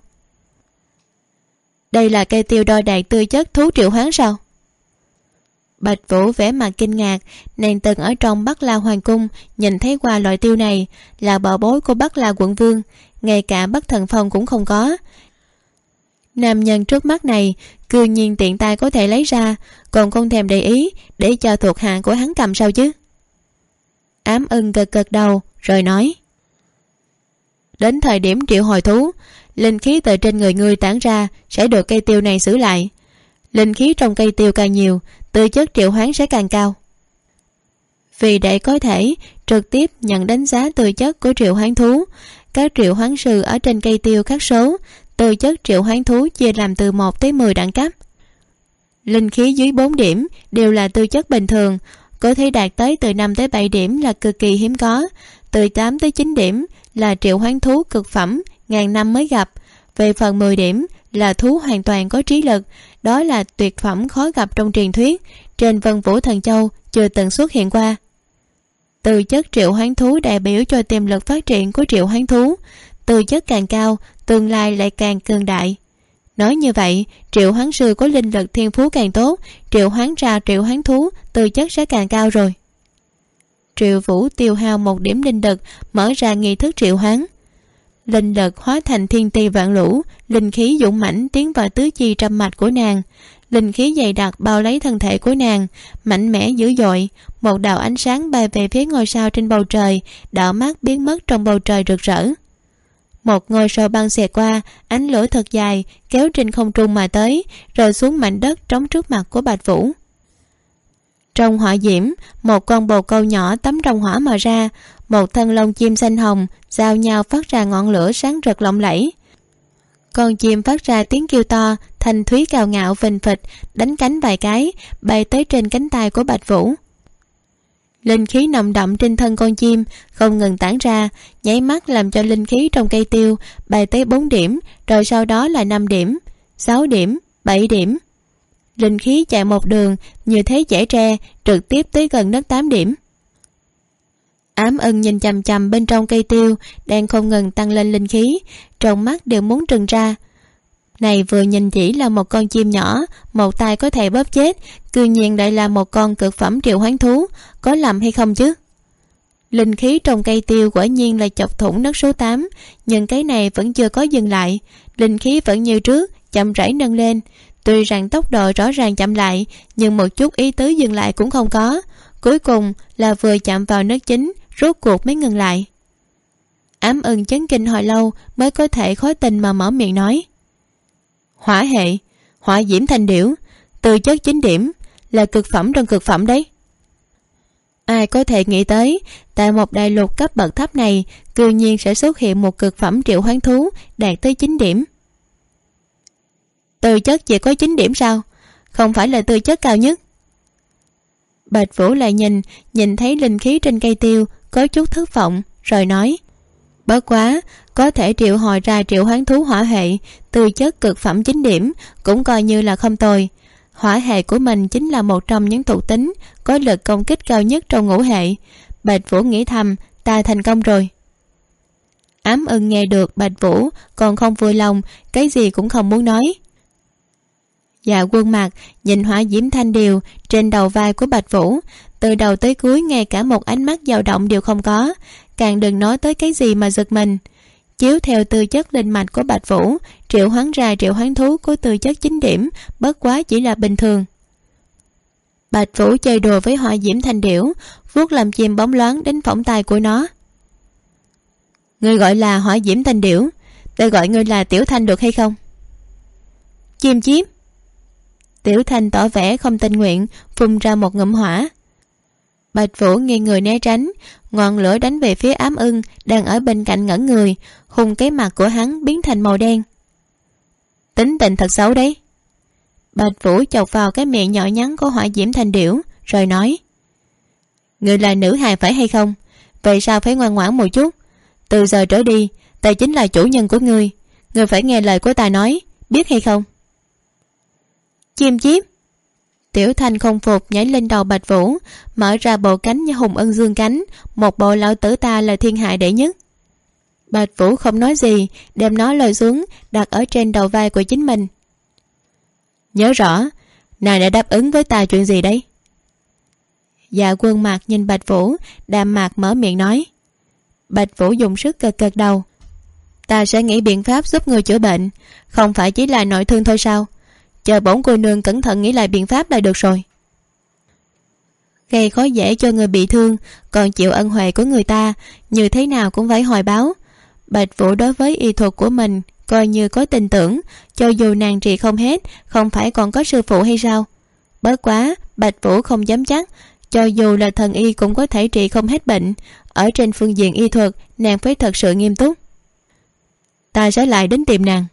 Đây là cây tiêu đo đạt tư chất thú triệu hoán sao? Bạch Vũ vẻ mặt kinh ngạc, nàng từng ở trong Bắc La Hoàng cung nhìn thấy qua loại tiêu này, là bảo bối của Bắc La quận vương, ngay cả Bắc Thần Phong cũng không có. Nam nhân trước mắt này cư nhiên tiện tay có thể lấy ra, còn không thèm để ý để cho thuộc hạ của hắn cầm sao chứ? Ám Ưng gật gật đầu rồi nói, đến thời điểm triệu hồi thú, linh khí từ trên người ngươi tản ra sẽ được cây tiêu này giữ lại. Linh khí trong cây tiêu càng nhiều, tư chất triệu hoán sẽ càng cao. Vì để có thể trực tiếp nhận đánh giá tư chất của triệu hoán thú, các triệu hoán sư ở trên cây tiêu khắc số tư chất triệu hoán thú chia làm từ 1 tới 10 đẳng cấp. Linh khí dưới 4 điểm đều là tư chất bình thường, có thể đạt tới từ 5 tới 7 điểm là cực kỳ hiếm có, từ 8 tới 9 điểm là triệu hoán thú cực phẩm, ngàn năm mới gặp. Về phần 10 điểm là thú hoàn toàn có trí lực, đó là tuyệt phẩm khó gặp trong truyền thuyết, trên Vân Vũ Thần Châu chưa từng xuất hiện qua. Tư chất triệu hoán thú đại biểu cho tiềm lực phát triển của triệu hoán thú. Tư chất càng cao, tương lai lại càng cường đại. Nói như vậy, triệu hoán sư có linh lực thiên phú càng tốt, triệu hoán ra triệu hoán thú tư chất sẽ càng cao rồi. Triệu Vũ tiêu hao 1 điểm linh lực, mở ra nghi thức triệu hoán. Linh lực hóa thành thiên ti vạn lũ, linh khí dũng mãnh tiến vào tứ chi trăm mạch của nàng. Linh khí dày đặc bao lấy thân thể của nàng, mạnh mẽ dữ dội. Một đạo ánh sáng bay về phía ngôi sao trên bầu trời, đảo mắt biến mất trong bầu trời rực rỡ. Một ngôi sao băng xẹt qua, ánh lửa thật dài kéo trên không trung mà tới, rơi xuống mảnh đất trống trước mặt của Bạch Vũ. Trong hỏa diễm, một con bồ câu nhỏ tắm trong hỏa mà ra, một thân lông chim xanh hồng giao nhau phát ra ngọn lửa sáng rực lộng lẫy. Con chim phát ra tiếng kêu to, thanh thúy cao ngạo phình phịch, đánh cánh vài cái, bay tới trên cánh tay của Bạch Vũ. Linh khí nồng đậm trên thân con chim không ngừng tản ra, nháy mắt làm cho linh khí trong cây tiêu bay tới 4 điểm, rồi sau đó là 5 điểm, 6 điểm, 7 điểm. Linh khí chạy một đường như thế chẻ tre, trực tiếp tới gần đất 8 điểm. Ám Ân nhìn chằm chằm bên trong cây tiêu đang không ngừng tăng lên linh khí, trong mắt đều muốn trừng ra. Này vừa nhìn chỉ là một con chim nhỏ, một tay có thể bóp chết, cư nhiên lại là một con cực phẩm triệu hoán thú, có lầm hay không chứ? Linh khí trong cây tiêu quả nhiên là chọc thủng đất số 8, nhưng cái này vẫn chưa có dừng lại, linh khí vẫn như trước, chậm rãi nâng lên. Tuy rằng tốc độ rõ ràng chậm lại, nhưng một chút ý tứ dừng lại cũng không có. Cuối cùng là vừa chạm vào nước chính, rốt cuộc mới ngừng lại. Ám Ân chấn kinh hồi lâu mới có thể khó tin mà mở miệng nói: Hỏa hệ, hỏa diễm thanh điểu, tư chất 9 điểm, là cực phẩm trong cực phẩm đấy. Ai có thể nghĩ tới, tại một đại lục cấp bậc thấp này, cư nhiên sẽ xuất hiện một cực phẩm triệu hoán thú đạt tới 9 điểm. Tư chất chỉ có 9 điểm sao? Không phải là tư chất cao nhất? Bạch Vũ lại nhìn thấy linh khí trên cây tiêu, có chút thất vọng, rồi nói: Bất quá, có thể triệu hồi ra triệu hoán thú hỏa hệ, tư chất cực phẩm 9 điểm, cũng coi như là không tồi. Hỏa hệ của mình chính là một trong những thuộc tính có lực công kích cao nhất trong ngũ hệ. Bạch Vũ nghĩ thầm, ta thành công rồi. Ám Ân nghe được Bạch Vũ còn không vui lòng, cái gì cũng không muốn nói. Dạ Quân Mạc nhìn hỏa diễm thanh điều trên đầu vai của Bạch Vũ, từ đầu tới cuối ngay cả một ánh mắt dao động đều không có, càng đừng nói tới cái gì mà giật mình. Chiếu theo tư chất linh mạch của Bạch Vũ, triệu hoán ra triệu hoán thú của tư chất 9 điểm bất quá chỉ là bình thường. Bạch Vũ chơi đùa với hỏa diễm thanh điểu, vuốt làm chim bóng loáng đến phỏng tai của nó. Ngươi gọi là hỏa diễm thanh điểu, tôi gọi ngươi là Tiểu Thanh được hay không? Chim chiếp. Tiểu Thanh tỏ vẻ không tình nguyện, phun ra một ngụm hỏa. Bạch Vũ nghiêng người né tránh, ngọn lửa đánh về phía Ám Ưng đang ở bên cạnh ngẩn người, hùng cái mặt của hắn biến thành màu đen. Tính tình thật xấu đấy. Bạch Vũ chọc vào cái miệng nhỏ nhắn của hỏa diễm thanh điểu, rồi nói: Người là nữ hài phải hay không? Vậy sao phải ngoan ngoãn một chút? Từ giờ trở đi, ta chính là chủ nhân của ngươi, ngươi phải nghe lời của ta nói, biết hay không? Chim chiếp. Tiểu Thanh không phục nhảy lên đầu Bạch Vũ, mở ra bộ cánh như hùng ưng dương cánh, một bộ lão tử ta là thiên hạ đệ nhất. Bạch Vũ không nói gì, đem nó lôi xuống, đặt ở trên đầu vai của chính mình. Nhớ rõ, nàng đã đáp ứng với ta chuyện gì đấy? Dạ Quân Mạc nhìn Bạch Vũ, đạm mạc mở miệng nói. Bạch Vũ dùng sức gật gật đầu. Ta sẽ nghĩ biện pháp giúp người chữa bệnh, không phải chỉ là nội thương thôi sao? Chờ bổn cô nương cẩn thận nghĩ lại biện pháp là được rồi. Gây khó dễ cho người bị thương, còn chịu ân huệ của người ta, như thế nào cũng phải hồi báo. Bạch Vũ đối với y thuật của mình coi như có tin tưởng, cho dù nàng trị không hết, không phải còn có sư phụ hay sao? Bất quá Bạch Vũ không dám chắc, cho dù là thần y cũng có thể trị không hết bệnh. Ở trên phương diện y thuật, nàng phải thật sự nghiêm túc. Ta sẽ lại đến tìm nàng.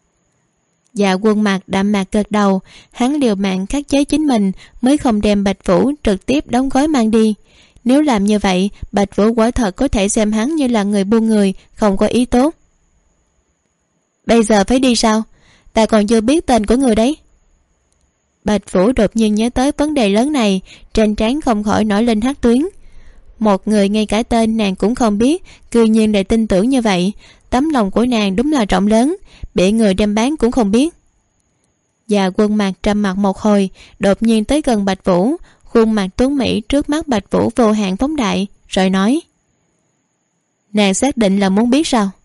Dạ Quân Mạc đạm mạc gật đầu, hắn liều mạng khắc chế chính mình mới không đem Bạch Vũ trực tiếp đóng gói mang đi. Nếu làm như vậy, Bạch Vũ quả thật có thể xem hắn như là người buôn người, không có ý tốt. Bây giờ phải đi sao? Ta còn chưa biết tên của người đấy. Bạch Vũ đột nhiên nhớ tới vấn đề lớn này, trên trán không khỏi nổi lên hắc tuyến. Một người ngay cả tên nàng cũng không biết, cư nhiên lại tin tưởng như vậy. Tấm lòng của nàng đúng là rộng lớn, bị người đem bán cũng không biết. Và Quân Mạc trầm mặc một hồi, đột nhiên tới gần Bạch Vũ, khuôn mặt tuấn mỹ trước mắt Bạch Vũ vô hạn phóng đại, rồi nói: nàng xác định là muốn biết sao?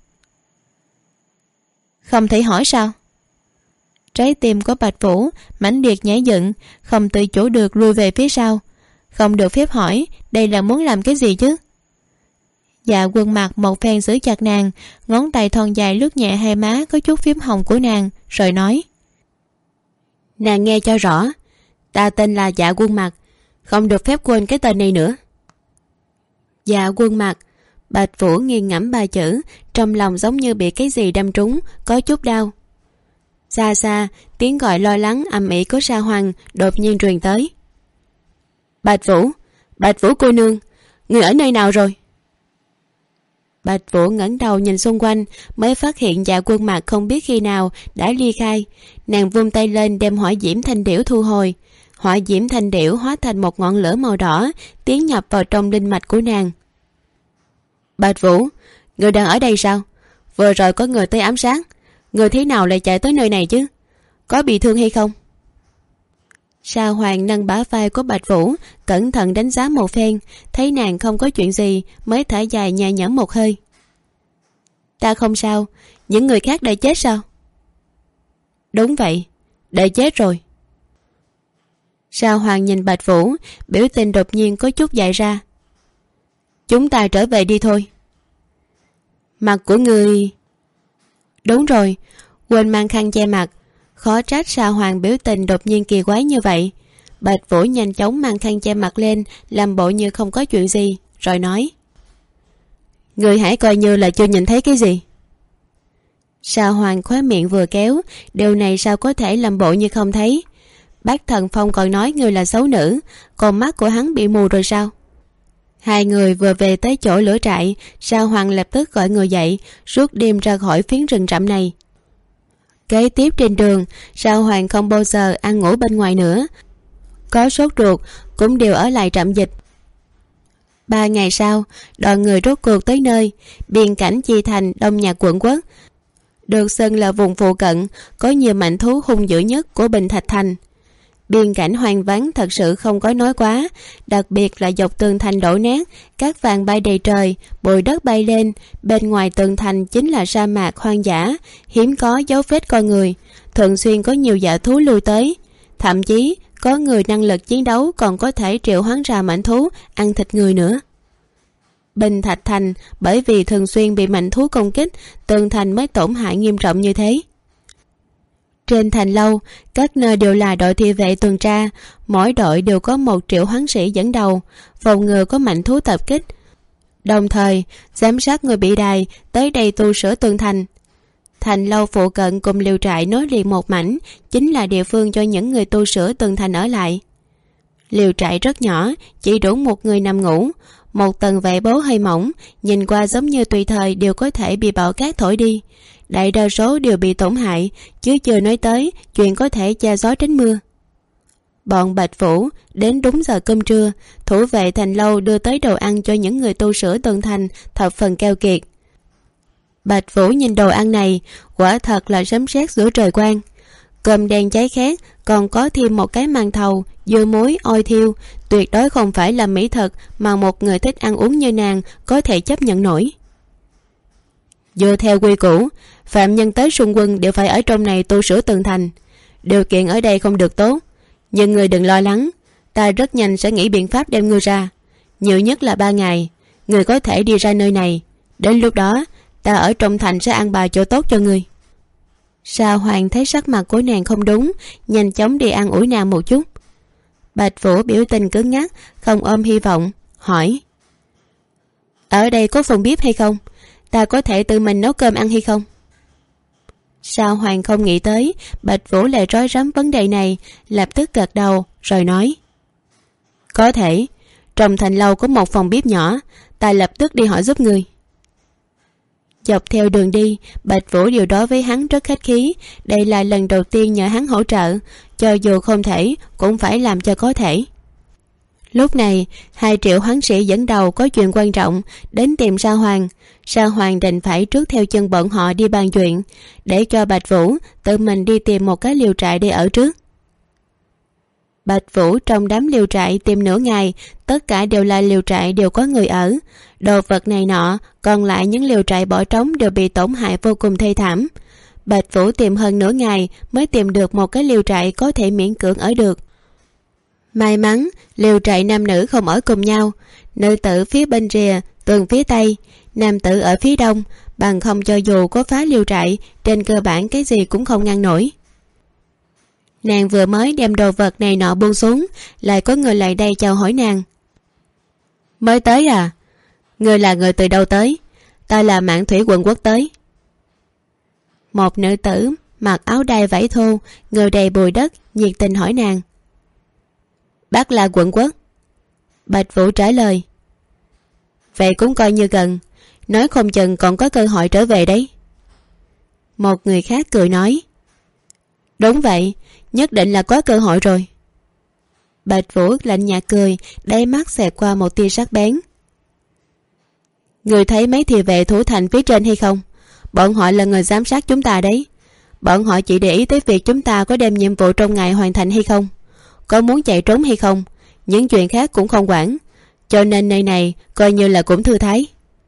Không thể hỏi sao? Trái tim của Bạch Vũ mãnh liệt nhảy dựng, không tự chủ được lùi về phía sau. Không được phép hỏi, đây là muốn làm cái gì chứ? Dạ Quân Mạc một phen giữ chặt nàng, ngón tay thon dài lướt nhẹ hai má có chút phím hồng của nàng, rồi nói: nàng nghe cho rõ, ta tên là Dạ Quân Mạc, không được phép quên cái tên này nữa. Dạ Quân Mạc. Bạch Vũ nghiêng ngẫm ba chữ, trong lòng giống như bị cái gì đâm trúng, có chút đau. Xa xa, tiếng gọi lo lắng ầm ĩ của Sa Hoàng đột nhiên truyền tới. Bạch Vũ, Bạch Vũ cô nương, người ở nơi nào rồi? Bạch Vũ ngẩng đầu nhìn xung quanh, mới phát hiện Dạ Quân Mạc không biết khi nào đã ly khai. Nàng vung tay lên đem hỏa diễm thanh điểu thu hồi. Hỏa diễm thanh điểu hóa thành một ngọn lửa màu đỏ, tiến nhập vào trong linh mạch của nàng. Bạch Vũ, người đang ở đây sao? Vừa rồi có người tới ám sát, người thế nào lại chạy tới nơi này chứ? Có bị thương hay không? Sa Hoàng nâng bả vai của Bạch Vũ, cẩn thận đánh giá một phen, thấy nàng không có chuyện gì, mới thở dài nhẹ nhõm một hơi. Ta không sao, những người khác đã chết sao? Đúng vậy, đã chết rồi. Sa Hoàng nhìn Bạch Vũ, biểu tình đột nhiên có chút dại ra. Chúng ta trở về đi thôi. Mặt của người... Đúng rồi, quên mang khăn che mặt. Khó trách Sa Hoàng biểu tình đột nhiên kỳ quái như vậy. Bạch Vũ nhanh chóng mang khăn che mặt lên, làm bộ như không có chuyện gì, rồi nói: người hãy coi như là chưa nhìn thấy cái gì. Sa Hoàng khóe miệng vừa kéo, điều này sao có thể làm bộ như không thấy? Bác Thần Phong còn nói người là xấu nữ, còn mắt của hắn bị mù rồi sao? Hai người vừa về tới chỗ lửa trại, Sa Hoàng lập tức gọi người dậy, suốt đêm ra khỏi phiến rừng rậm này. Kế tiếp trên đường, Sa Hoàng không bao giờ ăn ngủ bên ngoài nữa. Có sốt ruột cũng đều ở lại trạm dịch. 3 ngày sau, đoàn người rốt cuộc tới nơi, biên cảnh Chi Thành, Đông Nhạc quận quốc. Được xưng là vùng phụ cận, có nhiều mảnh thú hung dữ nhất của Bình Thạch Thành. Biên cảnh hoang vắng thật sự không có nói quá, đặc biệt là dọc tường thành đổ nát, cát vàng bay đầy trời, bụi đất bay lên, bên ngoài tường thành chính là sa mạc hoang dã, hiếm có dấu vết con người, thường xuyên có nhiều dã thú lui tới, thậm chí có người năng lực chiến đấu còn có thể triệu hoán ra mảnh thú ăn thịt người nữa. Bình Thạch Thành bởi vì thường xuyên bị mảnh thú công kích, tường thành mới tổn hại nghiêm trọng như thế. Trên thành lâu, các nơi đều là đội thị vệ tuần tra, mỗi đội đều có 1 triệu hoán sĩ dẫn đầu, phòng ngừa có mảnh thú tập kích, đồng thời giám sát người bị đày tới đây tu sửa tường thành. Thành lâu phụ cận cùng liều trại nối liền một mảnh, chính là địa phương cho những người tu sửa tường thành ở lại. Liều trại rất nhỏ, chỉ đủ một người nằm ngủ, một tầng vải bố hơi mỏng, nhìn qua giống như tùy thời đều có thể bị bão cát thổi đi. Đại đa số đều bị tổn hại, chứ chưa nói tới chuyện có thể che gió tránh mưa. Bọn Bạch Vũ đến đúng giờ cơm trưa, thủ vệ thành lâu đưa tới đồ ăn cho những người tu sửa tường thành thập phần keo kiệt. Bạch Vũ nhìn đồ ăn này, quả thật là sấm sét giữa trời quang. Cơm đen cháy khét, còn có thêm một cái màn thầu, dưa muối, oi thiêu, tuyệt đối không phải là mỹ thực mà một người thích ăn uống như nàng có thể chấp nhận nổi. Dựa theo quy củ, phạm nhân tới xung quân đều phải ở trong này tu sửa tường thành. Điều kiện ở đây không được tốt, nhưng người đừng lo lắng, ta rất nhanh sẽ nghĩ biện pháp đem ngươi ra. Nhiều nhất là 3 ngày, người có thể đi ra nơi này. Đến lúc đó, ta ở trong thành sẽ an bài chỗ tốt cho ngươi. Sa Hoàng thấy sắc mặt của nàng không đúng, nhanh chóng đi an ủi nàng một chút. Bạch Vũ biểu tình cứng ngắc, không ôm hy vọng, hỏi: ở đây có phòng bếp hay không? Ta có thể tự mình nấu cơm ăn hay không? Sa Hoàng không nghĩ tới Bạch Vũ lại rối rắm vấn đề này, lập tức gật đầu rồi nói: có thể, trong thành lâu có một phòng bếp nhỏ, ta lập tức đi hỏi giúp ngươi. Dọc theo đường đi, Bạch Vũ đều đối với hắn rất khách khí. Đây là lần đầu tiên nhờ hắn hỗ trợ, cho dù không thể cũng phải làm cho có thể. Lúc này 2 triệu hoán sĩ dẫn đầu có chuyện quan trọng đến tìm Sa Hoàng. Sa Hoàng định phải trước theo chân bọn họ đi bàn chuyện, để cho Bạch Vũ tự mình đi tìm một cái liều trại để ở trước. Bạch Vũ trong đám liều trại tìm nửa ngày, tất cả đều là liều trại đều có người ở. Đồ vật này nọ, còn lại những liều trại bỏ trống đều bị tổn hại vô cùng thê thảm. Bạch Vũ tìm hơn nửa ngày mới tìm được một cái liều trại có thể miễn cưỡng ở được. May mắn liều trại nam nữ không ở cùng nhau, nữ tử phía bên rìa tường phía tây, nam tử ở phía đông, bằng không cho dù có phá liều trại, trên cơ bản cái gì cũng không ngăn nổi. Nàng vừa mới đem đồ vật này nọ buông xuống, lại có người lại đây chào hỏi nàng. Mới tới à? Người là người từ đâu tới? Ta là Mạn Thủy quận quốc tới. Một nữ tử mặc áo đai vải thô, người đầy bụi đất, nhiệt tình hỏi nàng. Bác là quận quốc. Bạch Vũ trả lời. Vậy cũng coi như gần, nói không chừng còn có cơ hội trở về đấy. Một người khác cười nói. Đúng vậy, nhất định là có cơ hội rồi. Bạch Vũ lạnh nhạt cười, đáy mắt xẹt qua một tia sắc bén. Người thấy mấy thị vệ thủ thành phía trên hay không? Bọn họ là người giám sát chúng ta đấy. Bọn họ chỉ để ý tới việc chúng ta có đem nhiệm vụ trong ngày hoàn thành hay không, có muốn chạy trốn hay không, những chuyện khác cũng không quản. Cho nên nơi này coi như là cũng thư thái.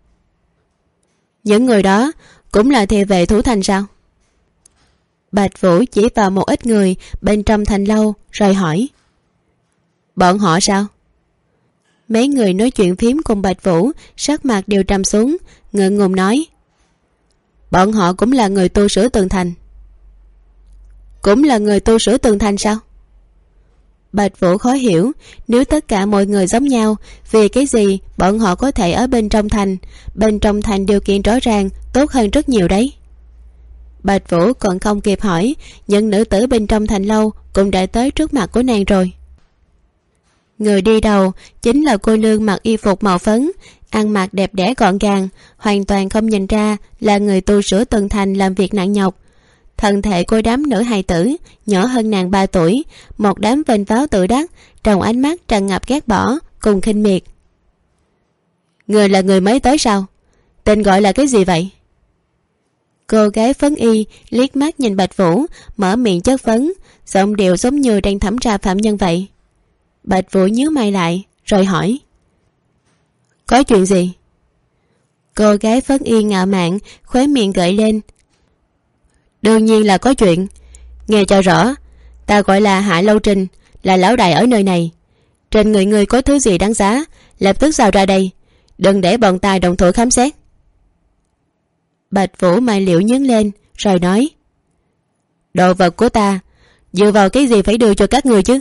Những người đó cũng là thị vệ thủ thành sao? Bạch Vũ chỉ vào một ít người bên trong thành lâu rồi hỏi. Bọn họ sao? Mấy người nói chuyện phím cùng Bạch Vũ sắc mặt đều trầm xuống, ngượng ngùng nói. Bọn họ cũng là người tu sửa tường thành. Cũng là người tu sửa tường thành sao? Bạch Vũ khó hiểu, nếu tất cả mọi người giống nhau, vì cái gì bọn họ có thể ở bên trong thành? Bên trong thành điều kiện rõ ràng tốt hơn rất nhiều đấy. Bạch Vũ còn không kịp hỏi, những nữ tử bên trong thành lâu cũng đã tới trước mặt của nàng rồi. Người đi đầu chính là cô nương mặc y phục màu phấn, ăn mặc đẹp đẽ gọn gàng, hoàn toàn không nhìn ra là người tu sửa tường thành làm việc nặng nhọc. Thân thể của đám nữ hài tử nhỏ hơn nàng 3 tuổi, một đám vênh váo tự đắc, trong ánh mắt tràn ngập ghét bỏ cùng khinh miệt. Người là người mới tới sao? Tên gọi là cái gì vậy? Cô gái phấn y liếc mắt nhìn Bạch Vũ, mở miệng chất vấn, giọng điệu giống như đang thẩm tra phạm nhân vậy. Bạch Vũ nhíu mày lại rồi hỏi. Có chuyện gì? Cô gái phấn y ngạo mạn, khóe miệng gợi lên. Đương nhiên là có chuyện. Nghe cho rõ, ta gọi là Hạ Lâu Trình, là lão đại ở nơi này. Trên người người có thứ gì đáng giá, lập tức giao ra đây, đừng để bọn ta đồng thủ khám xét. Bạch Vũ mày liễu nhướng lên rồi nói. Đồ vật của ta dựa vào cái gì phải đưa cho các người chứ?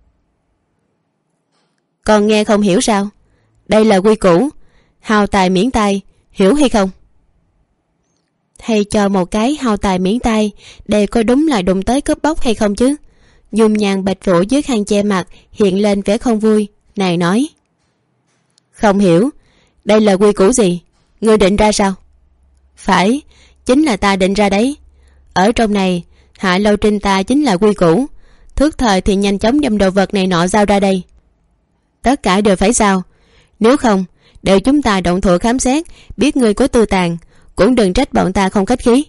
Còn nghe không hiểu sao? Đây là quy củ, hao tài miễn tay, hiểu hay không? Hay cho một cái hao tài miễn tay, đây có đúng là đụng tới cướp bóc hay không chứ? Dung nhan Bạch Vũ dưới khăn che mặt hiện lên vẻ không vui, nàng nói. Không hiểu, đây là quy củ gì? Ngươi định ra sao? Phải, chính là ta định ra đấy. Ở trong này, Hạ Lâu Trình ta chính là quy củ. Thước thời thì nhanh chóng đem đồ vật này nọ giao ra đây. Tất cả đều phải giao. Nếu không, để chúng ta động thủ khám xét, biết ngươi có tư tàn, cũng đừng trách bọn ta không khách khí.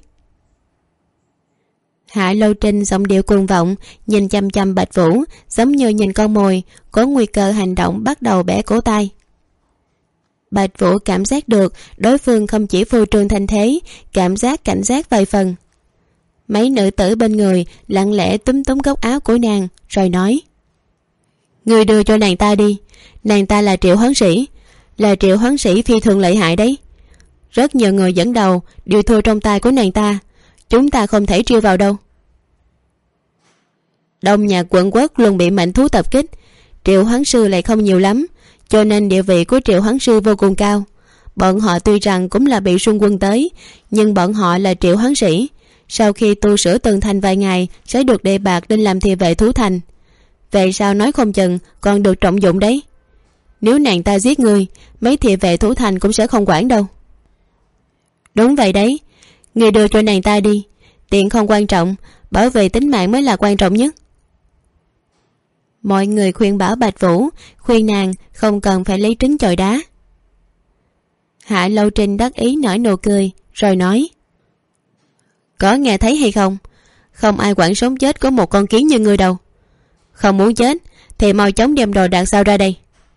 Hạ Lâu Trình giọng điệu cuồng vọng, nhìn chăm chăm Bạch Vũ, giống như nhìn con mồi, có nguy cơ hành động bắt đầu bẻ cổ tay. Bạch Vũ cảm giác được đối phương không chỉ phô trương thanh thế, cảm giác cảnh giác vài phần. Mấy nữ tử bên người lặng lẽ túm túm góc áo của nàng rồi nói. Người đưa cho nàng ta đi, nàng ta là Triệu Hoán Sĩ, là Triệu Hoán Sĩ phi thường lợi hại đấy. Rất nhiều người dẫn đầu đều thua trong tay của nàng ta, chúng ta không thể trêu vào đâu. Đông Nhạc quận quốc luôn bị mệnh thú tập kích, Triệu Hoán Sư lại không nhiều lắm, cho nên địa vị của Triệu Hoán Sư vô cùng cao. Bọn họ tuy rằng cũng là bị xung quân tới, nhưng bọn họ là Triệu Hoán Sĩ, sau khi tu sửa tường thành vài ngày sẽ được đề bạt lên làm thị vệ thú thành. Vậy sao nói không chừng còn được trọng dụng đấy. Nếu nàng ta giết người, mấy thị vệ thủ thành cũng sẽ không quản đâu. Đúng vậy đấy, người đưa cho nàng ta đi. Tiền không quan trọng, bảo vệ tính mạng mới là quan trọng nhất. Mọi người khuyên bảo Bạch Vũ, khuyên nàng không cần phải lấy trứng chọi đá. Hạ Lâu Trinh đắc ý nở nụ cười rồi nói: Có nghe thấy hay không? Không ai quản sống chết của một con kiến như ngươi đâu. Không muốn chết thì mau chóng đem đồ đạc sao ra đây.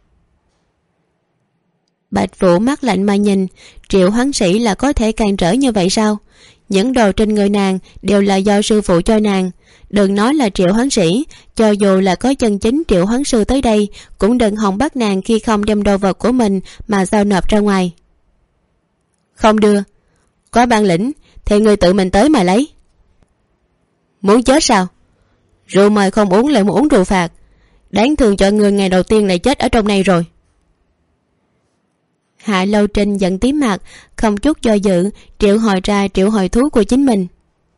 Bạch Vũ mắt lạnh mà nhìn, Triệu Hoán Sĩ là có thể cản trở như vậy sao? Những đồ trên người nàng đều là do sư phụ cho nàng. Đừng nói là Triệu Hoán Sĩ, cho dù là có chân chính Triệu Hoán Sư tới đây cũng đừng hòng bắt nàng khi không đem đồ vật của mình mà giao nộp ra ngoài. Không đưa. Có bản lĩnh thì người tự mình tới mà lấy. Muốn chết sao? Rượu mời không uống lại muốn uống rượu phạt. Đáng thương cho người ngày đầu tiên lại chết ở trong này rồi. Hạ Lâu Trinh giận tím mặt, không chút do dự triệu hồi ra triệu hồi thú của chính mình.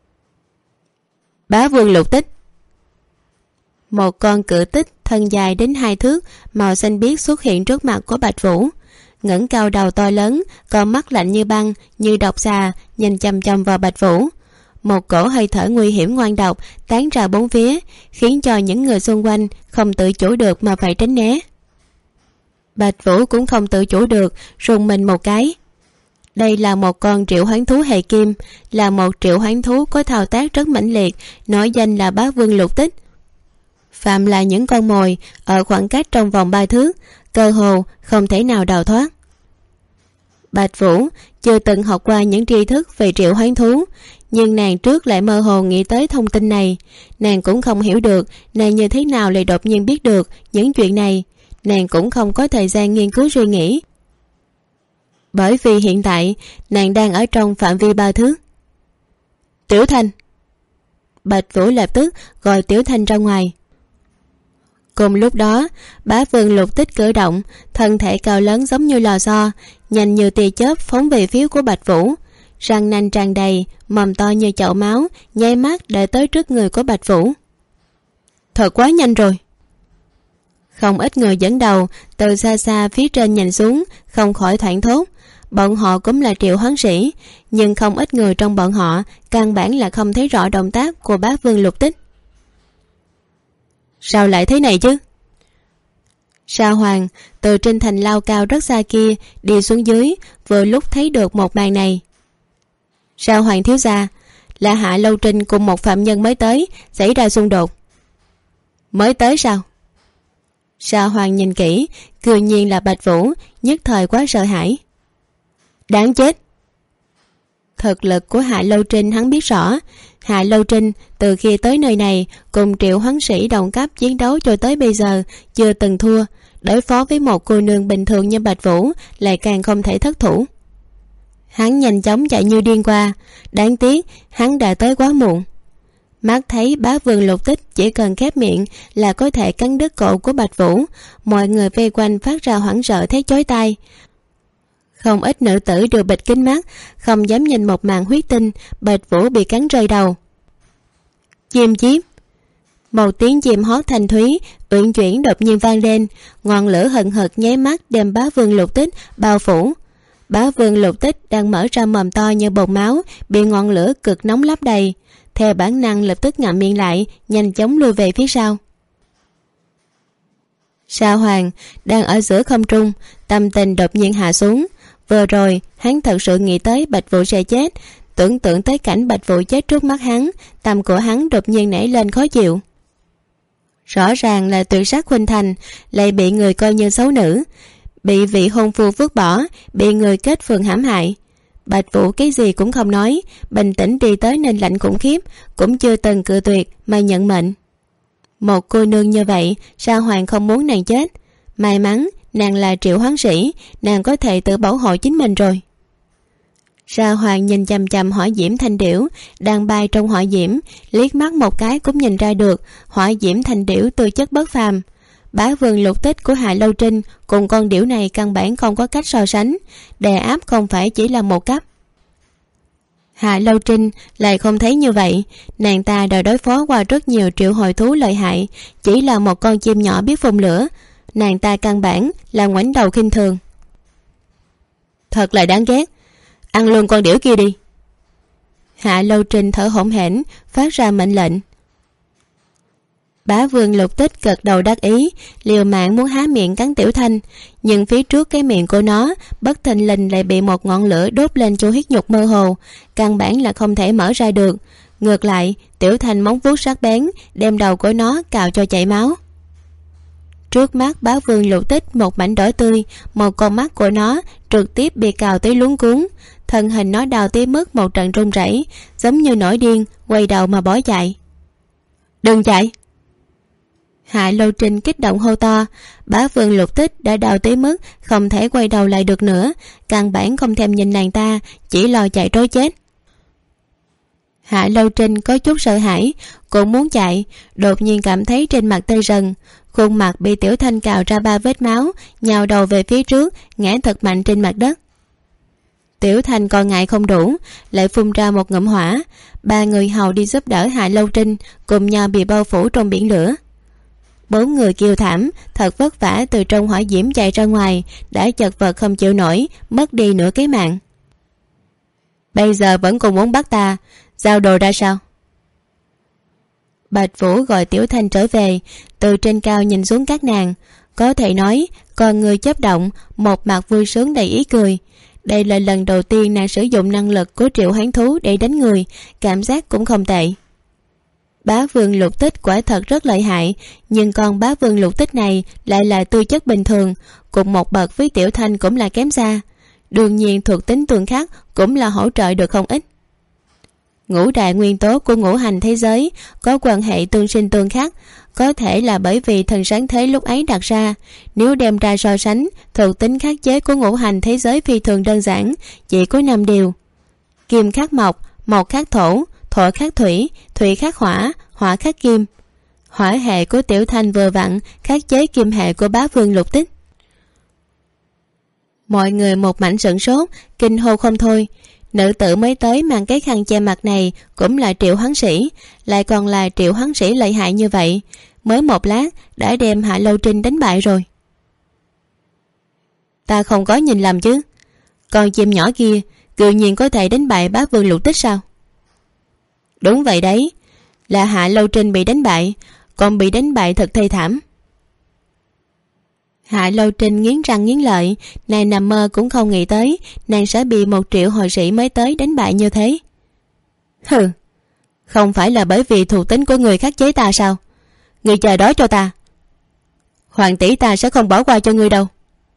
Bá Vương Lục Tích. Một con cự tích thân dài đến 2 thước, màu xanh biếc xuất hiện trước mặt của Bạch Vũ. Ngẩng cao đầu to lớn, con mắt lạnh như băng, như độc xà, nhìn chằm chằm vào Bạch Vũ. Một cổ hơi thở nguy hiểm ngoan độc tán ra bốn phía, khiến cho những người xung quanh không tự chủ được mà phải tránh né. Bạch Vũ cũng không tự chủ được, rùng mình một cái. Đây là một con triệu hoán thú hệ kim, là một triệu hoán thú có thao tác rất mãnh liệt, nổi danh là Bá Vương Lục Tích. Phạm là những con mồi ở khoảng cách trong vòng 3 thước, cơ hồ không thể nào đào thoát. Bạch Vũ chưa từng học qua những tri thức về triệu hoán thú, nhưng nàng trước lại mơ hồ nghĩ tới thông tin này. Nàng cũng không hiểu được nàng như thế nào lại đột nhiên biết được những chuyện này. Nàng cũng không có thời gian nghiên cứu suy nghĩ, bởi vì hiện tại nàng đang ở trong phạm vi 3 thước. Tiểu Thanh. Bạch Vũ lập tức gọi Tiểu Thanh ra ngoài. Cùng lúc đó, Bá Vương Lục Tích cử động, thân thể cao lớn giống như lò xo, nhanh như tia chớp phóng về phía của Bạch Vũ. Răng nanh tràn đầy, mồm to như chậu máu, nháy mắt đã tới trước người của Bạch Vũ. Thật quá nhanh rồi. Không ít người dẫn đầu từ xa xa phía trên nhìn xuống, không khỏi thoảng thốt. Bọn họ cũng là triệu hoán sĩ, nhưng không ít người trong bọn họ căn bản là không thấy rõ động tác của Bá Vương Lục Tích. Sao lại thế này chứ? Sa Hoàng từ trên thành lao cao rất xa kia đi xuống dưới, vừa lúc thấy được một màn này. Sa Hoàng thiếu gia, là Hạ Lâu Trinh cùng một phạm nhân mới tới xảy ra xung đột. Mới tới sao? Sa Hoàng nhìn kỹ, cư nhiên là Bạch Vũ, nhất thời quá sợ hãi. Đáng chết. Thực lực của Hạ Lâu Trinh hắn biết rõ. Hạ Lâu Trinh từ khi tới nơi này cùng triệu hoán sĩ đồng cấp chiến đấu cho tới bây giờ chưa từng thua, đối phó với một cô nương bình thường như Bạch Vũ lại càng không thể thất thủ. Hắn nhanh chóng chạy như điên qua, đáng tiếc hắn đã tới quá muộn. Mắt thấy Bá Vương Lục Tích chỉ cần khép miệng là có thể cắn đứt cổ của Bạch Vũ, mọi người vây quanh phát ra hoảng sợ thấy chói tai. Không ít nữ tử đều bịt kính mắt, không dám nhìn một màn huyết tinh Bạch Vũ bị cắn rơi đầu. Chim chíp. Một tiếng chim hót thanh thúy uyển chuyển đột nhiên vang lên, ngọn lửa hừng hực nháy mắt đem Bá Vương Lục Tích bao phủ. Bá Vương Lục Tích đang mở ra mồm to như bồn máu, bị ngọn lửa cực nóng lấp đầy, theo bản năng lập tức ngậm miệng lại, nhanh chóng lùi về phía sau. Sa Hoàng đang ở giữa không trung, tâm tình đột nhiên hạ xuống. Vừa rồi hắn thật sự nghĩ tới Bạch Vũ sẽ chết, tưởng tượng tới cảnh Bạch Vũ chết trước mắt hắn, tâm của hắn đột nhiên nảy lên khó chịu. Rõ ràng là tuyệt sắc khuynh thành, lại bị người coi như xấu nữ, bị vị hôn phu vứt bỏ, bị người kết phường hãm hại. Bạch Vũ cái gì cũng không nói, bình tĩnh đi tới nên lạnh khủng khiếp, cũng chưa từng cự tuyệt mà nhận mệnh. Một cô nương như vậy, Sa Hoàng không muốn nàng chết. May mắn nàng là triệu hoán sĩ, nàng có thể tự bảo hộ chính mình rồi. Sa Hoàng nhìn chằm chằm hỏa diễm thanh điểu đang bay trong hỏa diễm, liếc mắt một cái cũng nhìn ra được hỏa diễm thanh điểu tư chất bất phàm. Bá Vương Lục Tích của Hạ Lâu Trinh cùng con điểu này căn bản không có cách so sánh, đè áp không phải chỉ là một cấp. Hạ Lâu Trinh lại không thấy như vậy, nàng ta đã đối phó qua rất nhiều triệu hồi thú lợi hại, chỉ là một con chim nhỏ biết phun lửa, nàng ta căn bản là ngoảnh đầu khinh thường. Thật là đáng ghét, ăn luôn con điểu kia đi. Hạ Lâu Trinh thở hổn hển phát ra mệnh lệnh. Bá Vương Lục Tích gật đầu đắc ý, liều mạng muốn há miệng cắn Tiểu Thanh, nhưng phía trước cái miệng của nó bất thình lình lại bị một ngọn lửa đốt lên chỗ huyết nhục mơ hồ, căn bản là không thể mở ra được. Ngược lại, Tiểu Thanh móng vuốt sắc bén đem đầu của nó cào cho chảy máu. Trước mắt Bá Vương Lục Tích một mảnh đỏ tươi, một con mắt của nó trực tiếp bị cào tới luống cuống, thân hình nó đau tới mức một trận run rẩy, giống như nổi điên, quay đầu mà bỏ chạy. Đừng chạy! Hạ Lâu Trinh kích động hô to. Bá Vương Lục Tích đã đau tới mức không thể quay đầu lại được nữa, căn bản không thèm nhìn nàng ta, chỉ lo chạy trối chết. Hạ Lâu Trinh có chút sợ hãi, cũng muốn chạy, đột nhiên cảm thấy trên mặt tê rần, khuôn mặt bị Tiểu Thanh cào ra 3 vết máu, nhào đầu về phía trước, ngã thật mạnh trên mặt đất. Tiểu Thanh còn ngại không đủ, lại phun ra một ngụm hỏa. 3 người hầu đi giúp đỡ Hạ Lâu Trinh cùng nhau bị bao phủ trong biển lửa. 4 người kêu thảm, thật vất vả từ trong hỏa diễm chạy ra ngoài, đã chật vật không chịu nổi, mất đi nửa cái mạng. Bây giờ vẫn còn muốn bắt ta, giao đồ ra sao? Bạch Vũ gọi Tiểu Thanh trở về, từ trên cao nhìn xuống các nàng, có thể nói con người chớp động, một mặt vui sướng đầy ý cười. Đây là lần đầu tiên nàng sử dụng năng lực của triệu hoán thú để đánh người, cảm giác cũng không tệ. Bá Vương Lục Tích quả thật rất lợi hại, nhưng con Bá Vương Lục Tích này lại là tư chất bình thường, cùng một bậc với Tiểu Thanh cũng là kém xa. Đương nhiên thuộc tính tương khắc cũng là hỗ trợ được không ít. Ngũ đại nguyên tố của ngũ hành thế giới có quan hệ tương sinh tương khắc, có thể là bởi vì thần sáng thế lúc ấy đặt ra. Nếu đem ra so sánh, thuộc tính khắc chế của ngũ hành thế giới phi thường đơn giản, chỉ có 5 điều: kim khắc mộc, mộc khắc thổ, thổ khắc thủy, thủy khắc hỏa, hỏa khắc kim. Hỏa hệ của Tiểu Thanh vừa vặn khắc chế kim hệ của Bá Vương Lục Tích. Mọi người một mảnh sửng sốt, kinh hô không thôi. Nữ tử mới tới mang cái khăn che mặt này cũng là triệu hoán sĩ, lại còn là triệu hoán sĩ lợi hại như vậy, mới một lát đã đem Hạ Lâu Trinh đánh bại rồi. Ta không có nhìn lầm chứ? Con chim nhỏ kia tự nhiên có thể đánh bại Bá Vương Lục Tích sao? Đúng vậy đấy, là Hạ Lâu Trinh bị đánh bại, còn bị đánh bại thật thê thảm. Hạ Lâu Trinh nghiến răng nghiến lợi, nàng nằm mơ cũng không nghĩ tới nàng sẽ bị một triệu hội sĩ mới tới đánh bại như thế. Hừ, không phải là bởi vì thuộc tính của người khắc chế ta sao? Người chờ đó cho ta, hoàng tỷ ta sẽ không bỏ qua cho ngươi đâu.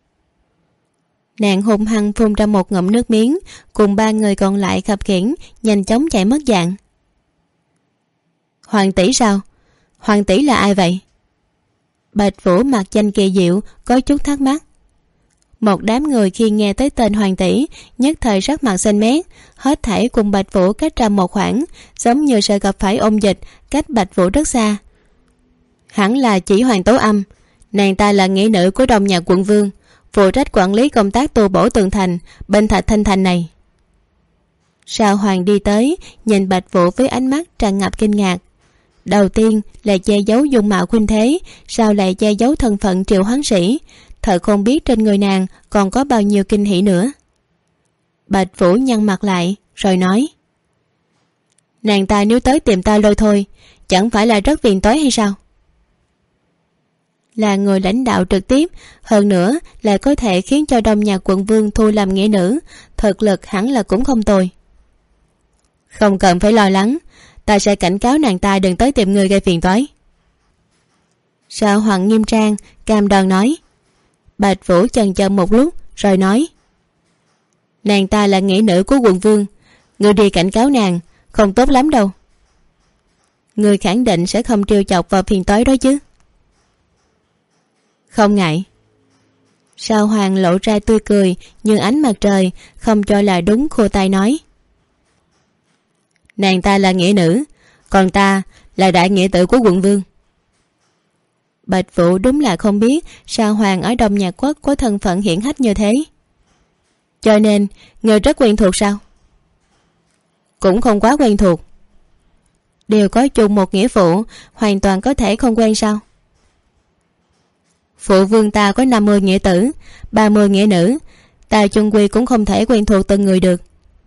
Nàng hung hăng phun ra một ngụm nước miếng, cùng 3 người còn lại khập khiễng nhanh chóng chạy mất dạng. Hoàng tỷ sao? Hoàng tỷ là ai vậy? Bạch Vũ mặt danh kỳ diệu, có chút thắc mắc. Một đám người khi nghe tới tên hoàng tỷ nhất thời sắc mặt xanh mét, hết thảy cùng Bạch Vũ cách ra một khoảng, giống như sợ gặp phải ôn dịch, cách Bạch Vũ rất xa. Hẳn là chỉ Hoàng Tố Âm, nàng ta là nghĩa nữ của Đông Nhạc quận vương, phụ trách quản lý công tác tu bổ tường thành bên Thạch Thanh Thành này. Sao Hoàng đi tới, nhìn Bạch Vũ với ánh mắt tràn ngập kinh ngạc. Đầu tiên là che giấu dung mạo khuynh thế, sao lại che giấu thân phận triệu hoán sĩ, thật không biết trên người nàng còn có bao nhiêu kinh hỉ nữa. Bạch Vũ nhăn mặt lại rồi nói: nàng ta nếu tới tìm ta lôi thôi, chẳng phải là rất phiền toái hay sao? Là người lãnh đạo trực tiếp, hơn nữa lại có thể khiến cho Đông Nhạc quận vương thu làm nghĩa nữ, thực lực hẳn là cũng không tồi. Không cần phải lo lắng, ta sẽ cảnh cáo nàng ta đừng tới tìm người gây phiền toái. Sao Hoàng nghiêm trang cam đoan nói. Bạch Vũ chần chờ một lúc rồi nói: nàng ta là nghĩa nữ của quận vương, người đi cảnh cáo nàng không tốt lắm đâu. Người khẳng định sẽ không trêu chọc vào phiền toái đó chứ? Không ngại. Sao Hoàng lộ ra tươi cười nhưng ánh mặt trời không cho là đúng, khô tay nói: nàng ta là nghĩa nữ, còn ta là đại nghĩa tử của quận vương. Bạch Vũ đúng là không biết Sao Hoàng ở Đông Nhạc quốc có thân phận hiển hách như thế. Cho nên người rất quen thuộc sao? Cũng không quá quen thuộc. Đều có chung một nghĩa phụ, hoàn toàn có thể không quen sao? Phụ vương ta có 50 nghĩa tử, 30 nghĩa nữ, ta chung quy cũng không thể quen thuộc từng người được.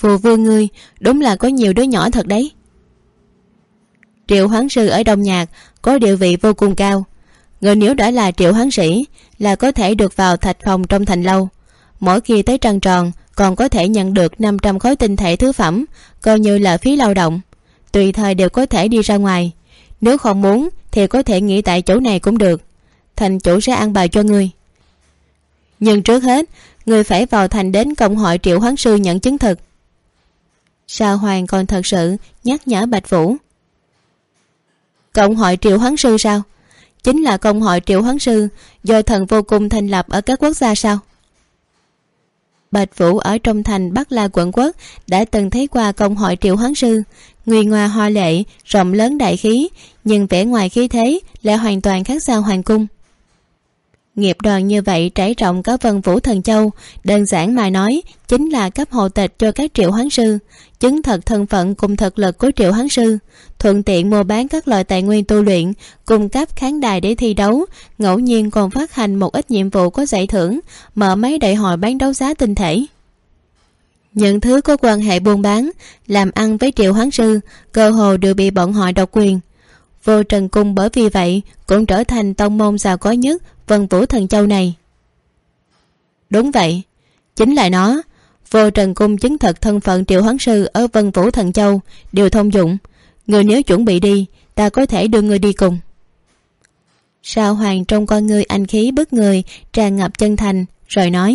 Phù vương ngươi đúng là có nhiều đứa nhỏ thật đấy. Triệu hoán sư ở Đông Nhạc có địa vị vô cùng cao. Người nếu đã là triệu hoán sĩ là có thể được vào thạch phòng trong thành lâu. Mỗi khi tới trăng tròn còn có thể nhận được 500 khối tinh thể thứ phẩm, coi như là phí lao động. Tùy thời đều có thể đi ra ngoài. Nếu không muốn thì có thể nghỉ tại chỗ này cũng được. Thành chủ sẽ an bài cho ngươi. Nhưng trước hết ngươi phải vào thành đến công hội triệu hoán sư nhận chứng thực. Sao Hoàng còn thật sự nhắc nhở Bạch Vũ. Cộng hội triệu hoán sư sao? Chính là công hội triệu hoán sư do thần vô cung thành lập ở các quốc gia sao? Bạch Vũ ở trong thành Bắc La quận quốc đã từng thấy qua công hội triệu hoán sư, nguy nga hoa lệ, rộng lớn đại khí, nhưng vẻ ngoài khí thế lại hoàn toàn khác xa hoàng cung. Nghiệp đoàn như vậy trải rộng cả Vân Vũ Thần Châu, đơn giản mà nói chính là cấp hộ tịch cho các triệu hoán sư, chứng thật thân phận cùng thực lực của triệu hoán sư, thuận tiện mua bán các loại tài nguyên tu luyện, cung cấp khán đài để thi đấu, ngẫu nhiên còn phát hành một ít nhiệm vụ có giải thưởng, mở mấy đại hội bán đấu giá tinh thể. Những thứ có quan hệ buôn bán, làm ăn với triệu hoán sư cơ hồ đều bị bọn họ độc quyền. Vô Trần Cung bởi vì vậy cũng trở thành tông môn giàu có nhất Vân Vũ Thần Châu này. Đúng vậy, chính là nó. Vô Trần Cung chứng thực thân phận triệu hoán sư ở Vân Vũ Thần Châu đều thông dụng. Người nếu chuẩn bị đi, ta có thể đưa người đi cùng. Sao Hoàng trong con ngươi anh khí bức người tràn ngập chân thành, rồi nói: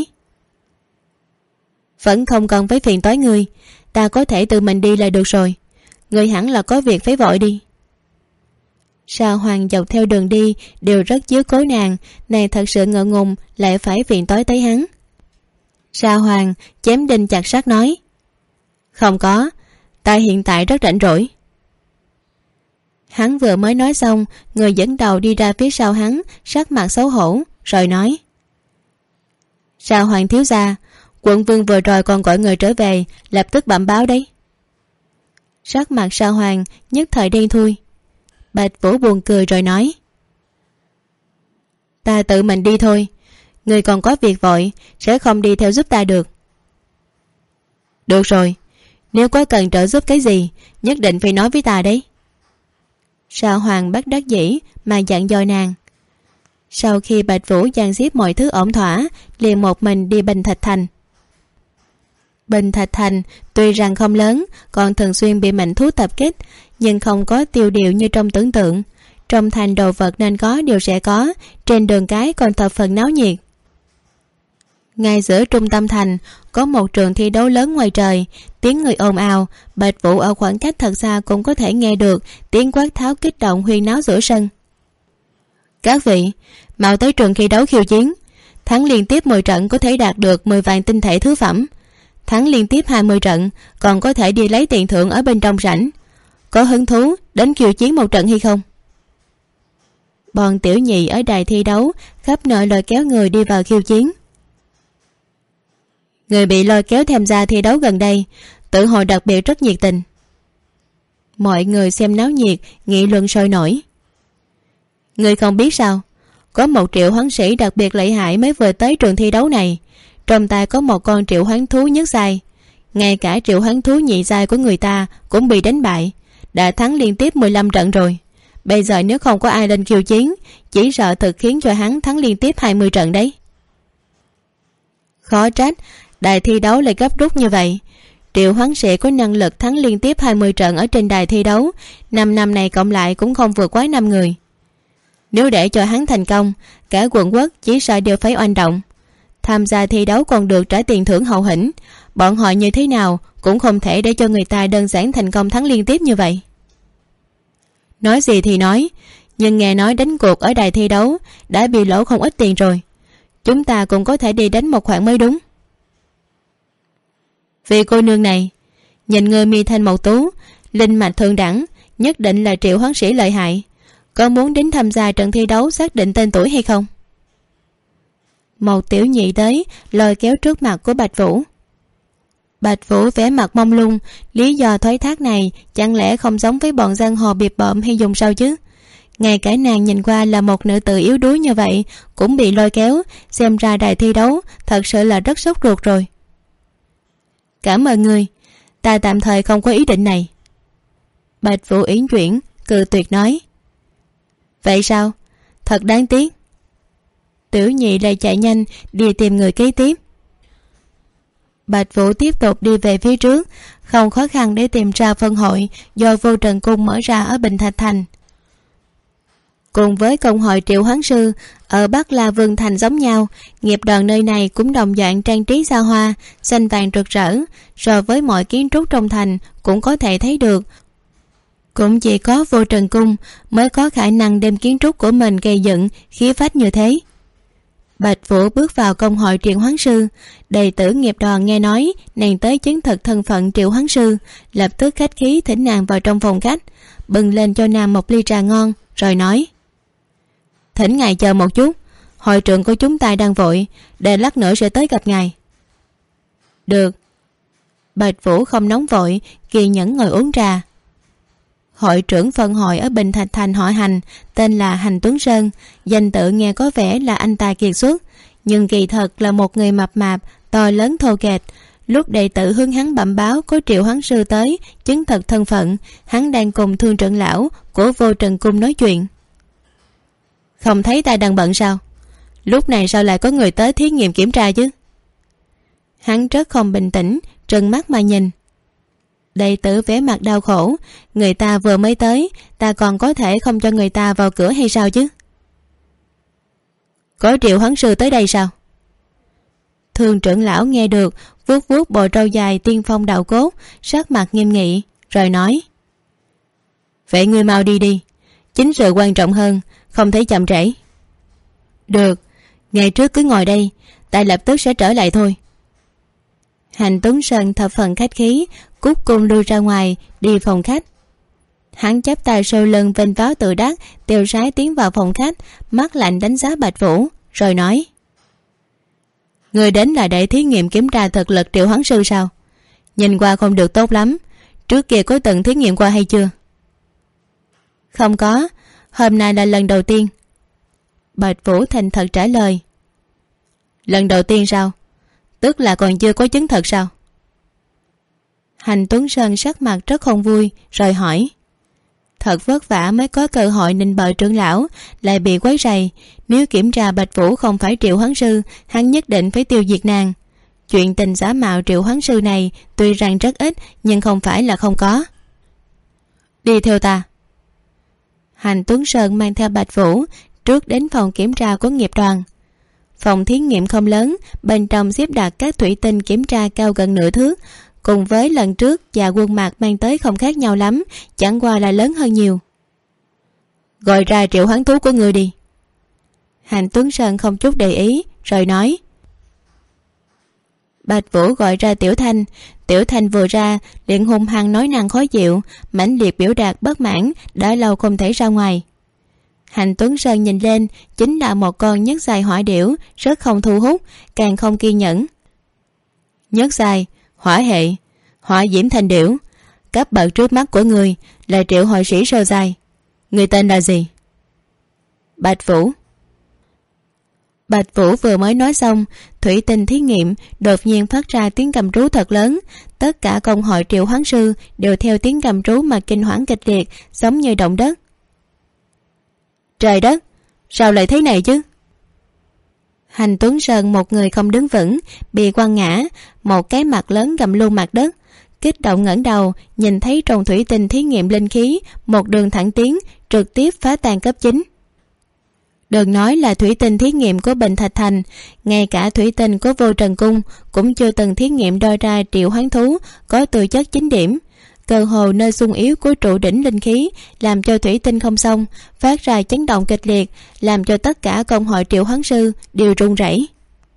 Vẫn không cần phải phiền toái ngươi, ta có thể tự mình đi là được rồi. Ngươi hẳn là có việc phải vội đi. Sao Hoàng dọc theo đường đi đều rất chiếu cố nàng, này thật sự ngượng ngùng lại phải phiền toái tới hắn. Sao Hoàng chém đinh chặt sắt nói: Không có, ta hiện tại rất rảnh rỗi. Hắn vừa mới nói xong, người dẫn đầu đi ra phía sau hắn, sắc mặt xấu hổ, rồi nói: Sao Hoàng thiếu gia, quận vương vừa rồi còn gọi người trở về, lập tức bẩm báo đấy. Sắc mặt Sao Hoàng nhất thời đen thui. Bạch Vũ buồn cười rồi nói: Ta tự mình đi thôi, người còn có việc vội, sẽ không đi theo giúp ta được. Được rồi, nếu có cần trợ giúp cái gì, nhất định phải nói với ta đấy. Sao Hoàng bất đắc dĩ mà dặn dò nàng. Sau khi Bạch Vũ dàn xếp mọi thứ ổn thỏa, liền một mình đi Bình Thạch Thành. Bình Thạch Thành tuy rằng không lớn, còn thường xuyên bị mãnh thú tập kích, nhưng không có tiêu điều như trong tưởng tượng. Trong thành đồ vật nên có đều sẽ có, trên đường cái còn thập phần náo nhiệt. Ngay giữa trung tâm thành có một trường thi đấu lớn ngoài trời, tiếng người ồn ào. Bạch Vũ ở khoảng cách thật xa cũng có thể nghe được tiếng quát tháo kích động huyên náo giữa sân. Các vị, mau tới trường thi đấu khiêu chiến. Thắng liên tiếp 10 trận có thể đạt được 10 vạn tinh thể thứ phẩm. Thắng liên tiếp 20 trận còn có thể đi lấy tiền thưởng ở bên trong rảnh. Có hứng thú đến khiêu chiến một trận hay không? Bọn tiểu nhị ở đài thi đấu khắp nơi lôi kéo người đi vào khiêu chiến. Người bị lôi kéo tham gia thi đấu gần đây tự hồ đặc biệt rất nhiệt tình. Mọi người xem náo nhiệt nghị luận sôi nổi. Người không biết sao, có một triệu hoán sĩ đặc biệt lợi hại mới vừa tới trường thi đấu này. Trong tay có một con triệu hoán thú nhất giai, ngay cả triệu hoán thú nhị giai của người ta cũng bị đánh bại, đã thắng liên tiếp 15 trận rồi. Bây giờ nếu không có ai lên khiêu chiến, chỉ sợ thực khiến cho hắn thắng liên tiếp 20 trận đấy. Khó trách đài thi đấu lại gấp rút như vậy. Triệu hoán sĩ có năng lực thắng liên tiếp 20 trận ở trên đài thi đấu, 5 năm này cộng lại cũng không vượt quá 5 người. Nếu để cho hắn thành công, cả quận quốc chỉ sợ đều phải oanh động. Tham gia thi đấu còn được trả tiền thưởng hậu hĩnh, bọn họ như thế nào cũng không thể để cho người ta đơn giản thành công thắng liên tiếp như vậy. Nói gì thì nói, nhưng nghe nói đánh cuộc ở đài thi đấu đã bị lỗ không ít tiền rồi. Chúng ta cũng có thể đi đánh một khoản mới đúng. Vì cô nương này, nhìn người mi thanh màu tú, linh mạch thượng đẳng, nhất định là triệu hoán sĩ lợi hại. Có muốn đến tham gia trận thi đấu xác định tên tuổi hay không? Một tiểu nhị tới lôi kéo trước mặt của Bạch Vũ. Bạch Vũ vẻ mặt mông lung, lý do thoái thác này chẳng lẽ không giống với bọn giang hồ bịp bợm hay dùng sao chứ? Ngay cả nàng nhìn qua là một nữ tử yếu đuối như vậy cũng bị lôi kéo, xem ra đài thi đấu thật sự là rất sốt ruột rồi. Cảm ơn người, Ta tạm thời không có ý định này. Bạch Vũ uyển chuyển cự tuyệt nói. Vậy sao? Thật đáng tiếc. Tiểu nhị lại chạy nhanh đi tìm người kế tiếp. Bạch Vũ tiếp tục đi về phía trước, không khó khăn để tìm ra phân hội do Vô Trần Cung mở ra ở Bình Thạch Thành. Cùng với công hội Triệu Hoán Sư ở Bắc La Vương Thành giống nhau, nghiệp đoàn nơi này cũng đồng dạng trang trí xa hoa, xanh vàng rực rỡ. So với mọi kiến trúc trong thành cũng có thể thấy được, cũng chỉ có Vô Trần Cung mới có khả năng đem kiến trúc của mình gây dựng khí phách như thế. Bạch Vũ bước vào công hội Triệu Hoán Sư. Đệ tử nghiệp đoàn nghe nói nàng tới chứng thực thân phận Triệu Hoán Sư, lập tức khách khí thỉnh nàng vào trong phòng khách, bưng lên cho nàng một ly trà ngon, rồi nói: Thỉnh ngài chờ một chút, hội trưởng của chúng ta đang vội, để lát nữa sẽ tới gặp ngài. Được. Bạch Vũ không nóng vội, kiên nhẫn ngồi uống trà. Hội trưởng phân hội ở Bình Thạch Thành họ Hành, tên là Hành Tuấn Sơn. Danh tự nghe có vẻ là anh tài kiệt xuất, nhưng kỳ thật là một người mập mạp, to lớn thô kệch. Lúc đệ tử hướng hắn bẩm báo có Triệu Hoán Sư tới chứng thực thân phận, hắn đang cùng Thương trưởng lão của Vô Trần Cung nói chuyện. Không thấy ta đang bận sao? Lúc này sao lại có người tới thí nghiệm kiểm tra chứ? Hắn rất không bình tĩnh, trừng mắt mà nhìn. Đệ tử vẻ mặt đau khổ. Người ta vừa mới tới, ta còn có thể không cho người ta vào cửa hay sao chứ? Có Triệu Hoán Sư tới đây sao? Thương trưởng lão nghe được, vuốt vuốt bộ râu dài tiên phong đạo cốt, sắc mặt nghiêm nghị, rồi nói: Vậy ngươi mau đi đi, chính sự quan trọng hơn, không thể chậm trễ. Được, ngày trước cứ ngồi đây, ta lập tức sẽ trở lại thôi. Hành Tuấn Sơn thập phần khách khí, cúc cung lui ra ngoài, đi phòng khách. Hắn chắp tay sau lưng vênh váo tự đắc, tiêu sái tiến vào phòng khách, mắt lạnh đánh giá Bạch Vũ, rồi nói: Người đến là để thí nghiệm kiểm tra thực lực Triệu Hoán Sư sao? Nhìn qua không được tốt lắm, trước kia có từng thí nghiệm qua hay chưa? Không có, hôm nay là lần đầu tiên. Bạch Vũ thành thật trả lời. Lần đầu tiên sao? Tức là còn chưa có chứng thực sao? Hành Tuấn Sơn sắc mặt rất không vui, rồi hỏi: Thật vất vả mới có cơ hội nịnh bợ trưởng lão, lại bị quấy rầy. Nếu kiểm tra Bạch Vũ không phải Triệu Hoán Sư, hắn nhất định phải tiêu diệt nàng. Chuyện tình giả mạo Triệu Hoán Sư này tuy rằng rất ít, nhưng không phải là không có. Đi theo ta. Hành Tuấn Sơn mang theo Bạch Vũ trước đến phòng kiểm tra của nghiệp đoàn. Phòng thí nghiệm không lớn, bên trong xếp đặt các thủy tinh kiểm tra cao gần nửa thước, cùng với lần trước và quân mạc mang tới không khác nhau lắm, chẳng qua là lớn hơn nhiều. Gọi ra Triệu Hoán Thú của người đi. Hành Tuấn Sơn không chút để ý, rồi nói. Bạch Vũ gọi ra Tiểu Thanh. Tiểu Thanh vừa ra liền hung hăng nói năng khó chịu, mãnh liệt biểu đạt bất mãn, đã lâu không thể ra ngoài. Hành Tuấn Sơn nhìn lên, chính là một con nhất dài hỏa điểu, rất không thu hút, càng không kiên nhẫn. Nhất dài, hỏa hệ, hỏa diễm thành điểu, cấp bậc trước mắt của người là Triệu hội sĩ sơ dài. Người tên là gì? Bạch Vũ. Bạch Vũ vừa mới nói xong, thủy tinh thí nghiệm đột nhiên phát ra tiếng gầm rú thật lớn. Tất cả công hội Triệu Hoán Sư đều theo tiếng gầm rú mà kinh hoảng kịch liệt, giống như động đất. Trời đất, sao lại thế này chứ? Hành Tuấn Sơn một người không đứng vững, bị quăng ngã, một cái mặt lớn gầm luôn mặt đất. Kích động ngẩng đầu, nhìn thấy trong thủy tinh thí nghiệm linh khí một đường thẳng tiến, trực tiếp phá tan cấp 9. Đừng nói là thủy tinh thí nghiệm của Bình Thạch Thành, ngay cả thủy tinh của Vô Trần Cung cũng chưa từng thí nghiệm đo ra Triệu Hoán Thú có tư chất 9 điểm. Cơ hồ nơi xung yếu của trụ đỉnh linh khí làm cho thủy tinh không xong, phát ra chấn động kịch liệt, làm cho tất cả công hội Triệu Hoán Sư đều run rẩy.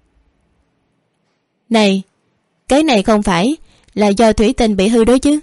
Này, cái này không phải là do thủy tinh bị hư đó chứ?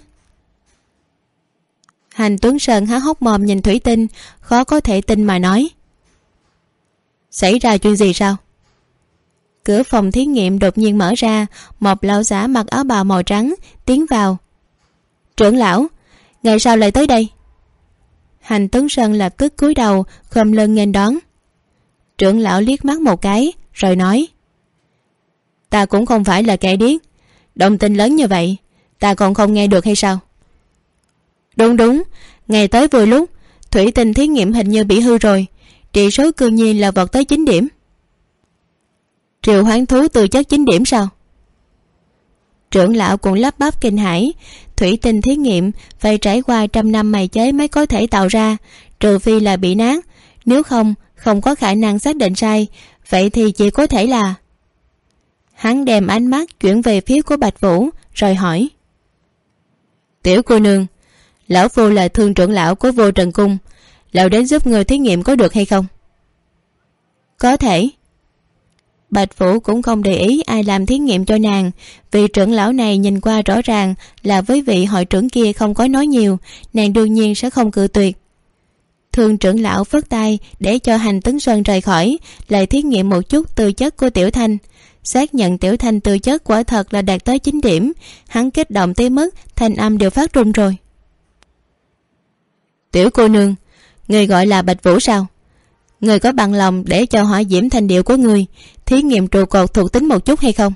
Hành Tuấn Sơn há hốc mồm nhìn thủy tinh, khó có thể tin mà nói. Xảy ra chuyện gì sao? Cửa phòng thí nghiệm đột nhiên mở ra, một lão giả mặc áo bào màu trắng tiến vào. Trưởng lão, ngày sao lại tới đây? Hành Tuấn Sơn lập tức cúi đầu, khom lưng nghênh đón. Trưởng lão liếc mắt một cái, rồi nói. Ta cũng không phải là kẻ điếc, động tình lớn như vậy, Ta còn không nghe được hay sao? Đúng, ngày tới vừa lúc. Thủy tinh thí nghiệm hình như bị hư rồi. Trị số cương nhiên là vọt tới 9 điểm. Triệu hoán thú từ chất 9 điểm sao? Trưởng lão cũng lắp bắp kinh hãi. Thủy tinh thí nghiệm phải trải qua trăm năm mài chế mới có thể tạo ra, trừ phi là bị nát. Nếu không có khả năng xác định sai. Vậy thì chỉ có thể là... Hắn đem ánh mắt chuyển về phía của Bạch Vũ rồi hỏi: Tiểu cô nương, lão phu là thương trưởng lão của Vô Trần Cung. Lão đến giúp người thí nghiệm có được hay không? Có thể. Bạch Vũ cũng không để ý ai làm thí nghiệm cho nàng, vì trưởng lão này nhìn qua rõ ràng là với vị hội trưởng kia không có nói nhiều, nàng đương nhiên sẽ không cự tuyệt. Thương trưởng lão phất tay để cho Hành Tấn Sơn rời khỏi, lại thí nghiệm một chút tư chất của Tiểu Thanh. Xác nhận Tiểu Thanh tư chất quả thật là đạt tới 9 điểm. Hắn kích động tới mức thanh âm đều phát run rồi. Tiểu cô nương, người gọi là Bạch Vũ sao? Người có bằng lòng để cho hỏa diễm thanh điệu của người thí nghiệm trụ cột thuộc tính một chút hay không?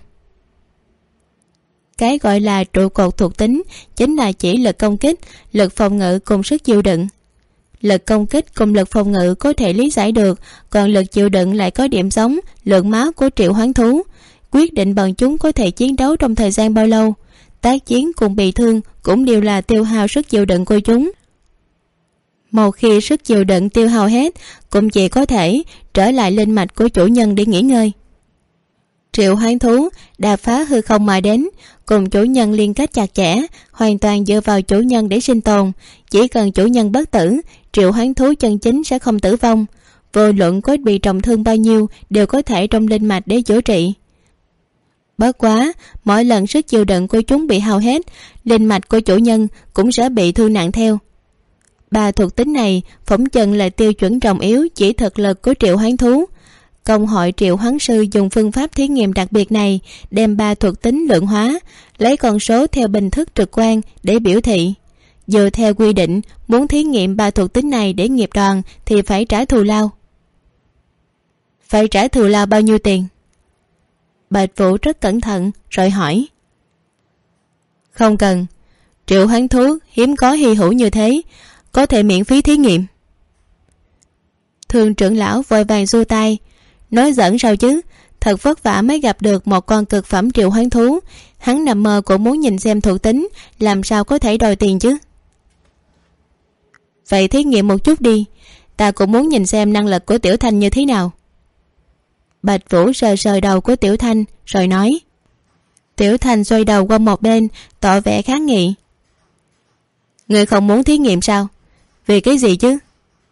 Cái gọi là trụ cột thuộc tính chính là chỉ lực công kích, lực phòng ngự cùng sức chịu đựng. Lực công kích cùng lực phòng ngự có thể lý giải được, còn lực chịu đựng lại có điểm giống lượng máu của triệu hoán thú, quyết định bọn chúng có thể chiến đấu trong thời gian bao lâu. Tác chiến cùng bị thương cũng đều là tiêu hao sức chịu đựng của chúng. Một khi sức chịu đựng tiêu hao hết, cũng chỉ có thể trở lại linh mạch của chủ nhân để nghỉ ngơi. Triệu hoán thú đạp phá hư không mà đến, cùng chủ nhân liên kết chặt chẽ, hoàn toàn dựa vào chủ nhân để sinh tồn. Chỉ cần chủ nhân bất tử, triệu hoán thú chân chính sẽ không tử vong. Vô luận có bị trọng thương bao nhiêu đều có thể trong linh mạch để chữa trị. Bất quá, mỗi lần sức chịu đựng của chúng bị hao hết, linh mạch của chủ nhân cũng sẽ bị thương nặng theo. Ba thuộc tính này phỏng chừng là tiêu chuẩn trọng yếu chỉ thực lực của triệu hoán thú. Công hội triệu hoán sư dùng phương pháp thí nghiệm đặc biệt này, đem ba thuộc tính lượng hóa, lấy con số theo bình thức trực quan để biểu thị. Dựa theo quy định, muốn thí nghiệm ba thuộc tính này để nghiệp đoàn thì phải trả thù lao. Phải trả thù lao bao nhiêu tiền? Bạch Vũ rất cẩn thận rồi hỏi. Không cần, triệu hoán thú hiếm có hy hữu như thế, có thể miễn phí thí nghiệm. Thương trưởng lão vội vàng giơ tay. Nói giỡn sao chứ, thật vất vả mới gặp được một con cực phẩm triệu hoán thú. Hắn nằm mơ cũng muốn nhìn xem thuộc tính, làm sao có thể đòi tiền chứ. Vậy thí nghiệm một chút đi, ta cũng muốn nhìn xem năng lực của Tiểu Thanh như thế nào. Bạch Vũ sờ sờ đầu của Tiểu Thanh rồi nói. Tiểu Thanh xoay đầu qua một bên, tỏ vẻ kháng nghị. Người không muốn thí nghiệm sao? Vì cái gì chứ?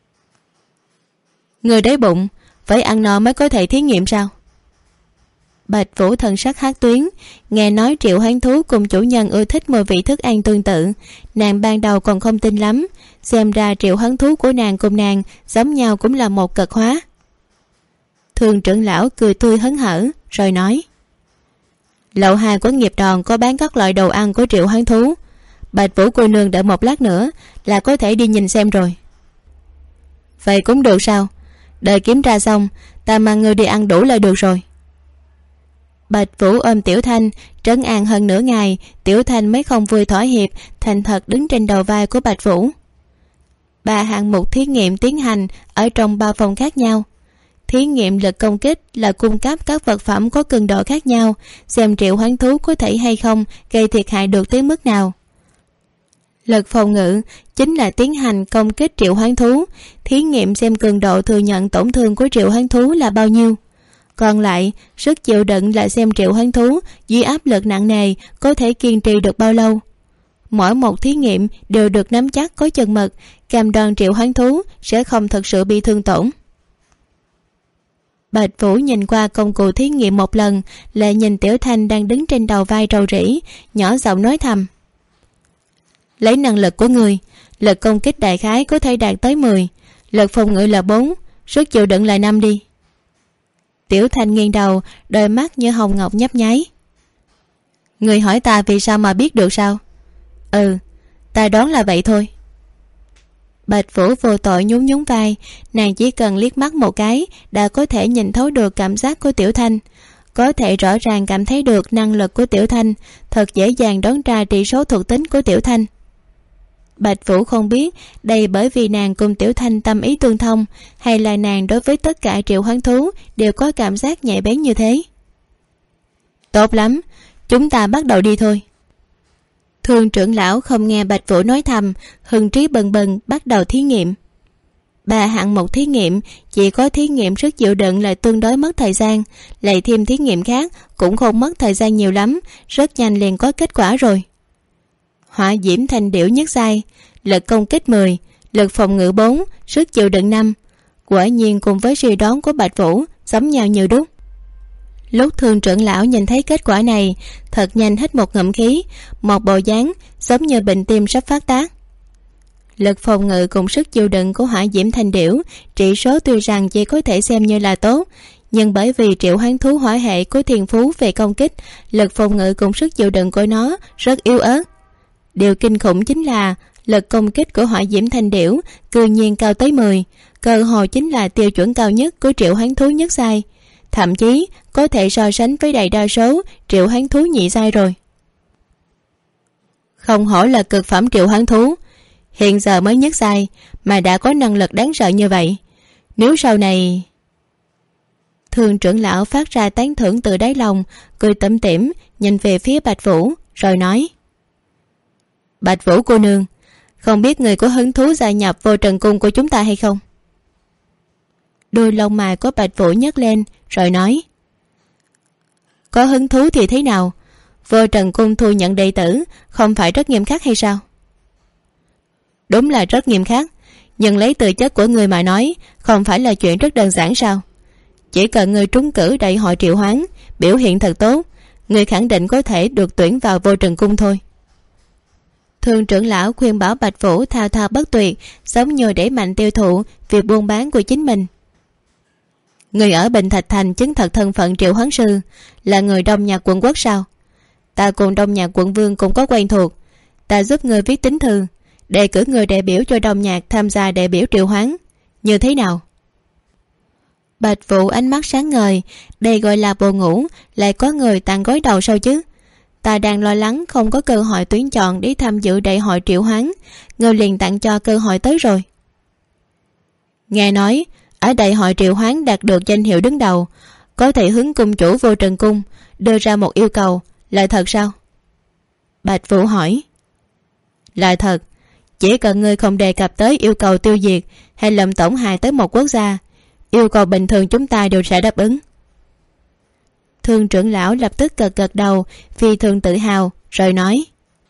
Người đói bụng, phải ăn no mới có thể thí nghiệm sao? Bạch Vũ thần sắc hát tuyến, nghe nói triệu hoán thú cùng chủ nhân ưa thích mùi vị thức ăn tương tự. Nàng ban đầu còn không tin lắm, xem ra triệu hoán thú của nàng cùng nàng giống nhau cũng là một cực hóa. Thường trưởng lão cười tươi hớn hở rồi nói. Lầu 2 của nghiệp đoàn có bán các loại đồ ăn của triệu hoán thú. Bạch Vũ cô nương đợi một lát nữa là có thể đi nhìn xem rồi. Vậy cũng được sao? Đợi kiểm tra xong, ta mang ngươi đi ăn đủ là được rồi. Bạch Vũ ôm Tiểu Thanh trấn an hơn nửa ngày, Tiểu Thanh mới không vui thỏa hiệp, thành thật đứng trên đầu vai của Bạch Vũ. 3 hạng mục thí nghiệm tiến hành ở trong 3 phòng khác nhau. Thí nghiệm lực công kích là cung cấp các vật phẩm có cường độ khác nhau, xem triệu hoán thú có thể hay không gây thiệt hại được tới mức nào. Lực phòng ngự chính là tiến hành công kích triệu hoán thú, thí nghiệm xem cường độ thừa nhận tổn thương của triệu hoán thú là bao nhiêu. Còn lại, sức chịu đựng là xem triệu hoán thú dưới áp lực nặng nề có thể kiên trì được bao lâu. Mỗi một thí nghiệm đều được nắm chắc có chừng mực, cam đoan triệu hoán thú sẽ không thực sự bị thương tổn. Bạch Vũ nhìn qua công cụ thí nghiệm một lần, lại nhìn Tiểu Thanh đang đứng trên đầu vai rầu rĩ, nhỏ giọng nói thầm. Lấy năng lực của người, lực công kích đại khái có thể đạt tới 10, lực phòng ngự là 4, sức chịu đựng là 5 đi. Tiểu Thanh nghiêng đầu, đôi mắt như hồng ngọc nhấp nháy. Người hỏi ta vì sao mà biết được sao? Ừ, ta đoán là vậy thôi. Bạch Vũ vô tội nhún nhún vai, nàng chỉ cần liếc mắt một cái đã có thể nhìn thấu được cảm giác của Tiểu Thanh. có thể rõ ràng cảm thấy được năng lực của Tiểu Thanh, thật dễ dàng đoán ra trị số thuộc tính của Tiểu Thanh. Bạch Vũ không biết đây bởi vì nàng cùng Tiểu Thanh tâm ý tương thông, hay là nàng đối với tất cả triệu hoán thú đều có cảm giác nhạy bén như thế. Tốt lắm, chúng ta bắt đầu đi thôi. Thương trưởng lão không nghe Bạch Vũ nói thầm, hưng trí bần bần bắt đầu thí nghiệm. 3 hạng mục thí nghiệm, chỉ có thí nghiệm sức chịu đựng là tương đối mất thời gian, lại thêm thí nghiệm khác cũng không mất thời gian nhiều lắm, rất nhanh liền có kết quả rồi. Hỏa diễm thanh điểu nhất giai, lực công kích 10, lực phòng ngự 4, sức chịu đựng 5. Quả nhiên cùng với suy đoán của Bạch Vũ giống nhau như đúc. Lúc Thương trưởng lão nhìn thấy kết quả này, thật nhanh hít một ngụm khí, một bộ dáng giống như bệnh tim sắp phát tác. Lực phòng ngự cùng sức chịu đựng của hỏa diễm thanh điểu, trị số tuy rằng chỉ có thể xem như là tốt, nhưng bởi vì triệu hoán thú hỏa hệ của thiên phú về công kích, lực phòng ngự cùng sức chịu đựng của nó rất yếu ớt. Điều kinh khủng chính là lực công kích của hỏa diễm thanh điểu cư nhiên cao tới 10, cơ hồ chính là tiêu chuẩn cao nhất của triệu hoán thú nhất giai, thậm chí có thể so sánh với đại đa số triệu hoán thú nhị giai rồi. Không hổ là cực phẩm triệu hoán thú, hiện giờ mới nhất giai mà đã có năng lực đáng sợ như vậy. Nếu sau này... Thương trưởng lão phát ra tán thưởng từ đáy lòng, cười tủm tỉm nhìn về phía Bạch Vũ rồi nói: Bạch Vũ cô nương, không biết người có hứng thú gia nhập vô trần cung của chúng ta hay không? Đôi lông mày của Bạch Vũ nhấc lên rồi nói: Có hứng thú thì thế nào? Vô trần cung thu nhận đệ tử không phải rất nghiêm khắc hay sao? Đúng là rất nghiêm khắc, nhưng lấy tư chất của người mà nói, không phải là chuyện rất đơn giản sao? Chỉ cần người trúng cử đại hội triệu hoán, biểu hiện thật tốt, người khẳng định có thể được tuyển vào vô trần cung thôi. Thương trưởng lão khuyên bảo Bạch Vũ thao thao bất tuyệt, giống như đẩy mạnh tiêu thụ việc buôn bán của chính mình. Người ở Bình Thạch Thành chứng thật thân phận triệu hoán sư, là người Đông Nhạc quận quốc sao? Ta cùng Đông Nhạc quận vương cũng có quen thuộc, ta giúp người viết tín thư, đề cử người đại biểu cho Đông Nhạc tham gia đại biểu triệu hoán, như thế nào? Bạch Vũ ánh mắt sáng ngời, đây gọi là bồ ngủ, lại có người tặng gối đầu sao chứ? Ta đang lo lắng không có cơ hội tuyển chọn để tham dự đại hội triệu hoán, người liền tặng cho cơ hội tới rồi. Nghe nói ở đại hội triệu hoán đạt được danh hiệu đứng đầu, có thể hướng cung chủ vô trần cung đưa ra một yêu cầu, là thật sao? Bạch Vũ hỏi. Là thật, chỉ cần ngươi không đề cập tới yêu cầu tiêu diệt hay làm tổn hại tới một quốc gia, yêu cầu bình thường chúng ta đều sẽ đáp ứng. Thương trưởng lão lập tức gật gật đầu, phi thường tự hào rồi nói: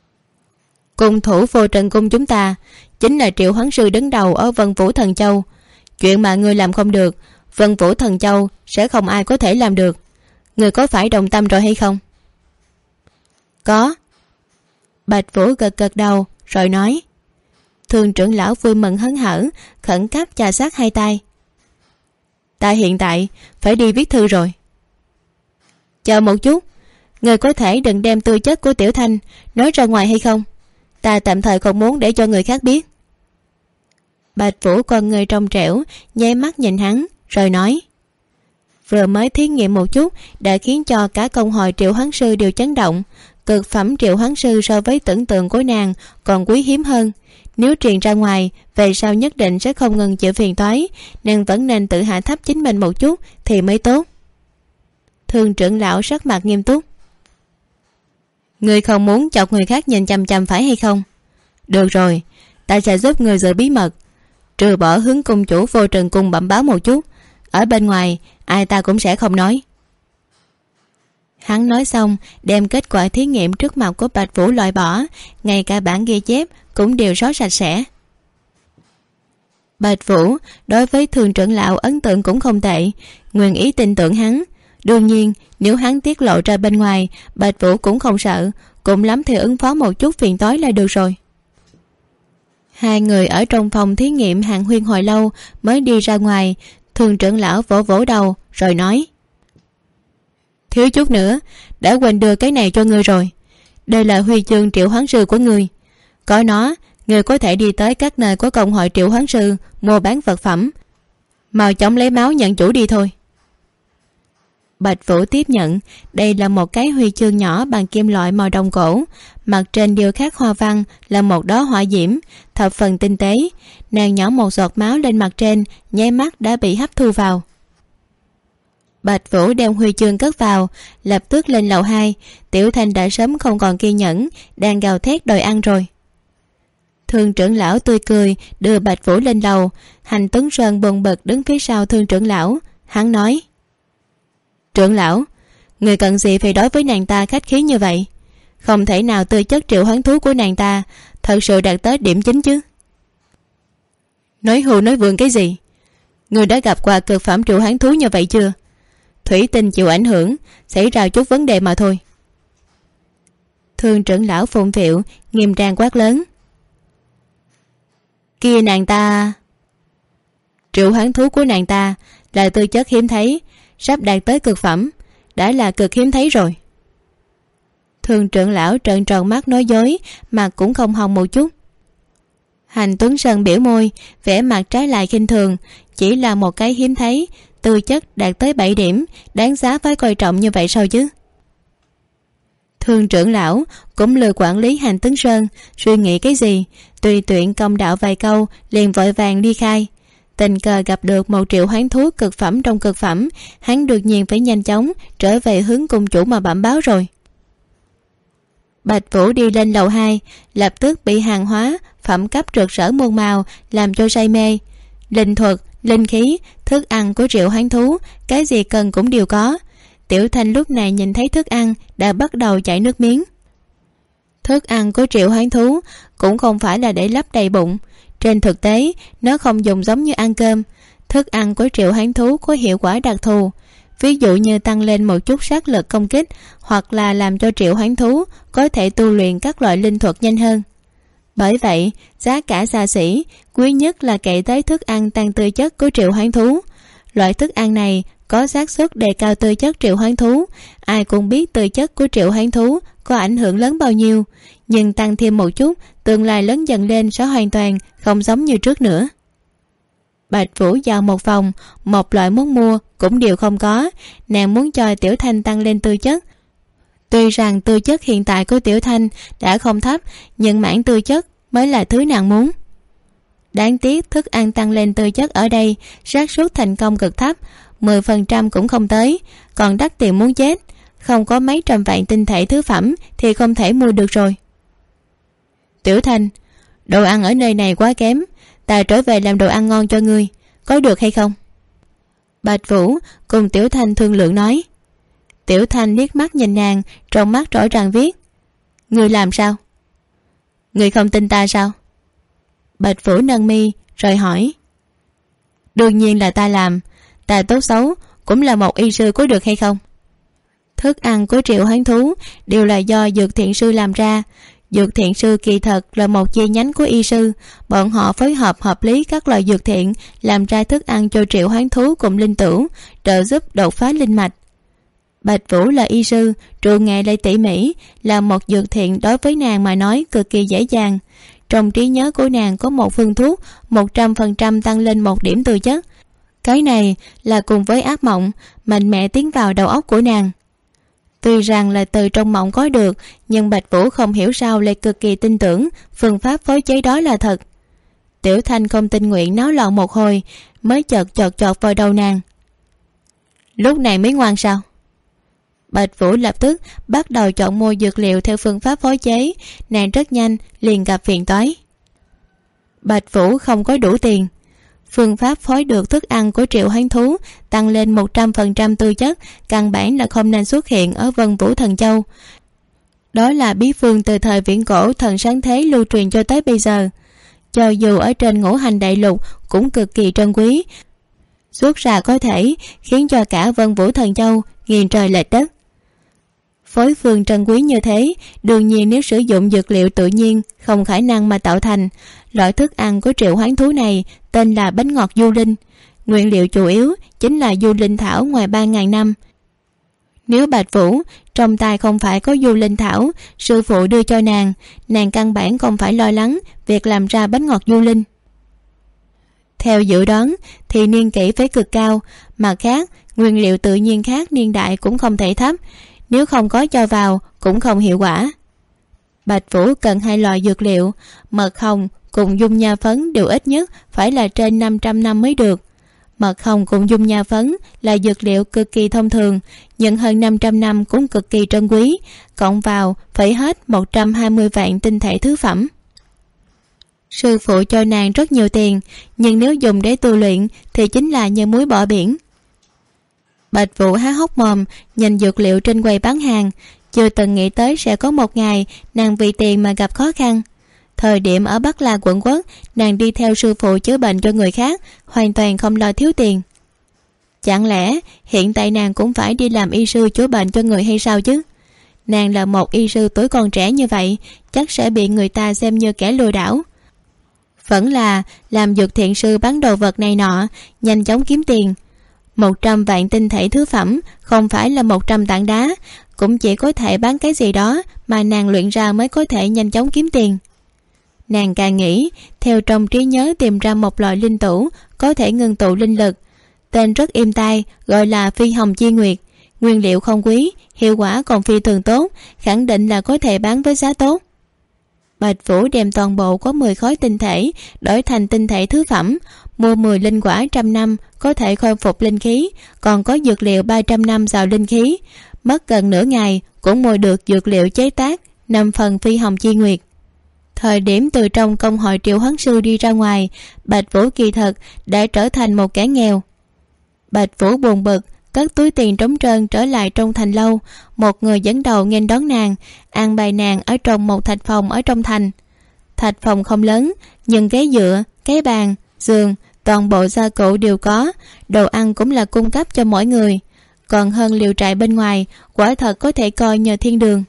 Cung thủ vô trần cung chúng ta chính là triệu hoán sư đứng đầu ở Vân Vũ Thần Châu, chuyện mà ngươi làm không được, Vân Vũ Thần Châu sẽ không ai có thể làm được. Ngươi có phải đồng tâm rồi hay không? Có. Bạch Vũ gật gật đầu rồi nói. Thương trưởng lão vui mừng hớn hở, khẩn cấp chà sát hai tay. Ta hiện tại phải đi viết thư rồi. Chờ một chút, người có thể đừng đem tư chất của Tiểu Thanh nói ra ngoài hay không? Ta tạm thời không muốn để cho người khác biết. Bạch Vũ con người trong trẻo, nháy mắt nhìn hắn rồi nói: Vừa mới thí nghiệm một chút đã khiến cho cả công hội triệu hoán sư đều chấn động. Cực phẩm triệu hoán sư so với tưởng tượng của nàng còn quý hiếm hơn, nếu truyền ra ngoài về sau nhất định sẽ không ngừng chịu phiền toái, nàng vẫn nên tự hạ thấp chính mình một chút thì mới tốt. Thương trưởng lão sắc mặt nghiêm túc. Ngươi không muốn chọc người khác nhìn chằm chằm phải hay không? Được rồi, ta sẽ giúp ngươi giữ bí mật, trừ bỏ hướng cung chủ vô trần cung bẩm báo một chút, ở bên ngoài ai ta cũng sẽ không nói. Hắn nói xong đem kết quả thí nghiệm trước mặt của Bạch Vũ loại bỏ, ngay cả bản ghi chép cũng đều xóa sạch sẽ. Bạch Vũ đối với Thương trưởng lão ấn tượng cũng không tệ, nguyện ý tin tưởng hắn. Đương nhiên nếu hắn tiết lộ ra bên ngoài, Bạch Vũ cũng không sợ, cũng lắm thì ứng phó một chút phiền toái là được rồi. Hai người ở trong phòng thí nghiệm hàn huyên hồi lâu mới đi ra ngoài. Thương trưởng lão vỗ vỗ đầu rồi nói: Thiếu chút nữa đã quên đưa cái này cho ngươi rồi. Đây là huy chương triệu hoán sư của ngươi, có nó ngươi có thể đi tới các nơi của công hội triệu hoán sư mua bán vật phẩm. Mau chóng lấy máu nhận chủ đi thôi. Bạch Vũ tiếp nhận. Đây là một cái huy chương nhỏ bằng kim loại màu đồng cổ, mặt trên điêu khắc hoa văn là một đóa hỏa diễm, thập phần tinh tế. Nàng nhỏ một giọt máu lên mặt trên, nháy mắt đã bị hấp thu vào. Bạch Vũ đem huy chương cất vào, lập tức lên lầu 2. Tiểu Thanh đã sớm không còn kiên nhẫn, đang gào thét đòi ăn rồi. Thương trưởng lão tươi cười đưa Bạch Vũ lên lầu. Hành Tuấn Sơn buồn bực đứng phía sau thương trưởng lão. Hắn nói: trưởng lão, người cần gì phải đối với nàng ta khách khí như vậy? Không thể nào tư chất triệu hoán thú của nàng ta thật sự đạt tới điểm chính chứ? Nói hưu nói vượng cái gì? Người đã gặp qua cực phẩm triệu hoán thú như vậy chưa? Thủy tinh chịu ảnh hưởng, xảy ra chút vấn đề mà thôi. Thương trưởng lão phụng phịu nghiêm trang quát lớn: kia nàng ta, triệu hoán thú của nàng ta là tư chất hiếm thấy, sắp đạt tới cực phẩm, đã là cực hiếm thấy rồi. Thương trưởng lão trợn tròn mắt nói dối, mặt cũng không hồng một chút. Hành Tuấn Sơn biểu môi, vẻ mặt trái lại khinh thường. Chỉ là một cái hiếm thấy, tư chất đạt tới 7 điểm, đáng giá phải coi trọng như vậy sao chứ? Thương trưởng lão cũng lười quản lý Hành Tuấn Sơn, suy nghĩ cái gì, tùy tiện công đạo vài câu liền vội vàng đi khai. Tình cờ gặp được một triệu hoán thú cực phẩm trong cực phẩm, hắn đương nhiên phải nhanh chóng trở về hướng cung chủ mà bẩm báo rồi. Bạch Vũ đi lên lầu 2, lập tức bị hàng hóa phẩm cấp rực rỡ muôn màu làm cho say mê. Linh thuật, linh khí, thức ăn của triệu hoán thú, cái gì cần cũng đều có. Tiểu Thanh lúc này nhìn thấy thức ăn đã bắt đầu chảy nước miếng. Thức ăn của triệu hoán thú cũng không phải là để lấp đầy bụng. Trên thực tế, nó không dùng giống như ăn cơm. Thức ăn của triệu hoán thú có hiệu quả đặc thù, ví dụ như tăng lên một chút sát lực công kích, hoặc là làm cho triệu hoán thú có thể tu luyện các loại linh thuật nhanh hơn. Bởi vậy, giá cả xa xỉ, quý nhất là kể tới thức ăn tăng tư chất của triệu hoán thú. Loại thức ăn này có xác suất đề cao tư chất triệu hoán thú. Ai cũng biết tư chất của triệu hoán thú có ảnh hưởng lớn bao nhiêu, nhưng tăng thêm một chút, tương lai lớn dần lên sẽ hoàn toàn không giống như trước nữa. Bạch Vũ dạo một vòng, một loại muốn mua cũng đều không có. Nàng muốn cho Tiểu Thanh tăng lên tư chất. Tuy rằng tư chất hiện tại của Tiểu Thanh đã không thấp, nhưng mảng tư chất mới là thứ nàng muốn. Đáng tiếc thức ăn tăng lên tư chất ở đây xác suất thành công cực thấp, 10% cũng không tới, còn đắt tiền muốn chết. Không có mấy trăm vạn tinh thể thứ phẩm thì không thể mua được rồi. Tiểu Thanh, đồ ăn ở nơi này quá kém, ta trở về làm đồ ăn ngon cho ngươi, có được hay không? Bạch Vũ cùng Tiểu Thanh thương lượng nói. Tiểu Thanh liếc mắt nhìn nàng, trong mắt rõ ràng viết: ngươi làm sao? Ngươi không tin ta sao? Bạch Vũ nâng mi rồi hỏi. Đương nhiên là ta làm, ta tốt xấu cũng là một y sư, có được hay không? Thức ăn của triệu hoán thú đều là do dược thiện sư làm ra. Dược thiện sư kỳ thật là một chi nhánh của y sư, bọn họ phối hợp hợp lý các loại dược thiện làm ra thức ăn cho triệu hoán thú cùng linh tửu, trợ giúp đột phá linh mạch. Bạch Vũ là y sư, trù nghệ lại tỉ mỉ, là một dược thiện đối với nàng mà nói cực kỳ dễ dàng. Trong trí nhớ của nàng có một phương thuốc 100% tăng lên 1 điểm tư chất. Cái này là cùng với ác mộng mạnh mẽ tiến vào đầu óc của nàng. Tuy rằng là từ trong mộng có được, nhưng Bạch Vũ không hiểu sao lại cực kỳ tin tưởng phương pháp phối chế đó là thật. Tiểu Thanh không tình nguyện náo loạn một hồi, mới chợt chọt vào đầu nàng. Lúc này mới ngoan sao? Bạch Vũ lập tức bắt đầu chọn mua dược liệu theo phương pháp phối chế. Nàng rất nhanh liền gặp phiền toái. Bạch Vũ không có đủ tiền. Phương pháp phối được thức ăn của triệu hoán thú tăng lên 100% tư chất căn bản là không nên xuất hiện ở Vân Vũ Thần Châu. Đó là bí phương từ thời viễn cổ thần sáng thế lưu truyền cho tới bây giờ. Cho dù ở trên ngũ hành đại lục cũng cực kỳ trân quý, xuất ra có thể khiến cho cả Vân Vũ Thần Châu nghiêng trời lệch đất. Phối phương trân quý như thế, đương nhiên nếu sử dụng dược liệu tự nhiên không khả năng mà tạo thành. Loại thức ăn của triệu hoán thú này tên là bánh ngọt du linh. Nguyên liệu chủ yếu chính là du linh thảo ngoài 3.000 năm. Nếu Bạch Vũ trong tay không phải có du linh thảo sư phụ đưa cho nàng căn bản không phải lo lắng việc làm ra bánh ngọt du linh. Theo dự đoán thì niên kỷ phải cực cao, mặt khác Nguyên liệu tự nhiên khác niên đại cũng không thể thấp, nếu không có cho vào cũng không hiệu quả. Bạch Vũ cần 2 loại dược liệu, mật hồng cùng dung nha phấn đều ít nhất phải là trên 500 năm mới được. Mật hồng cùng dung nha phấn là dược liệu cực kỳ thông thường, nhưng hơn 500 năm cũng cực kỳ trân quý, cộng vào phải hết 120 vạn tinh thể thứ phẩm. Sư phụ cho nàng rất nhiều tiền, nhưng nếu dùng để tu luyện thì chính là như muối bỏ biển. Bạch Vũ há hốc mồm nhìn dược liệu trên quầy bán hàng, chưa từng nghĩ tới sẽ có một ngày nàng vì tiền mà gặp khó khăn. Thời điểm ở Bắc La quận quốc, nàng đi theo sư phụ chữa bệnh cho người khác, hoàn toàn không lo thiếu tiền. Chẳng lẽ hiện tại nàng cũng phải đi làm y sư chữa bệnh cho người hay sao chứ? Nàng là một y sư tuổi còn trẻ như vậy, chắc sẽ bị người ta xem như kẻ lừa đảo. Vẫn là làm dược thiện sư bán đồ vật này nọ, nhanh chóng kiếm tiền. 100 vạn tinh thể thứ phẩm không phải là 100 tảng đá, cũng chỉ có thể bán cái gì đó mà nàng luyện ra mới có thể nhanh chóng kiếm tiền. Nàng càng nghĩ, theo trong trí nhớ tìm ra một loại linh tửu có thể ngưng tụ linh lực, tên rất êm tai, gọi là Phi Hồng Chi Nguyệt. Nguyên liệu không quý, hiệu quả còn phi thường tốt, khẳng định là có thể bán với giá tốt. Bạch Vũ đem toàn bộ có 10 khối tinh thể đổi thành tinh thể thứ phẩm, mua 10 linh quả 100 năm có thể khôi phục linh khí, còn có dược liệu 300 năm giàu linh khí. Mất gần nửa ngày cũng mua được dược liệu chế tác 5 phần Phi Hồng Chi Nguyệt. Thời điểm từ trong công hội triệu hoán sư đi ra ngoài, Bạch Vũ kỳ thật đã trở thành một kẻ nghèo. Bạch Vũ buồn bực cất túi tiền trống trơn trở lại trong thành lâu. Một người dẫn đầu nghênh đón nàng, an bài nàng ở trong một thạch phòng ở trong thành. Thạch phòng không lớn, nhưng ghế dựa, cái bàn, giường, toàn bộ gia cụ đều có, đồ ăn cũng là cung cấp cho mỗi người, còn hơn liều trại bên ngoài, quả thật có thể coi như thiên đường.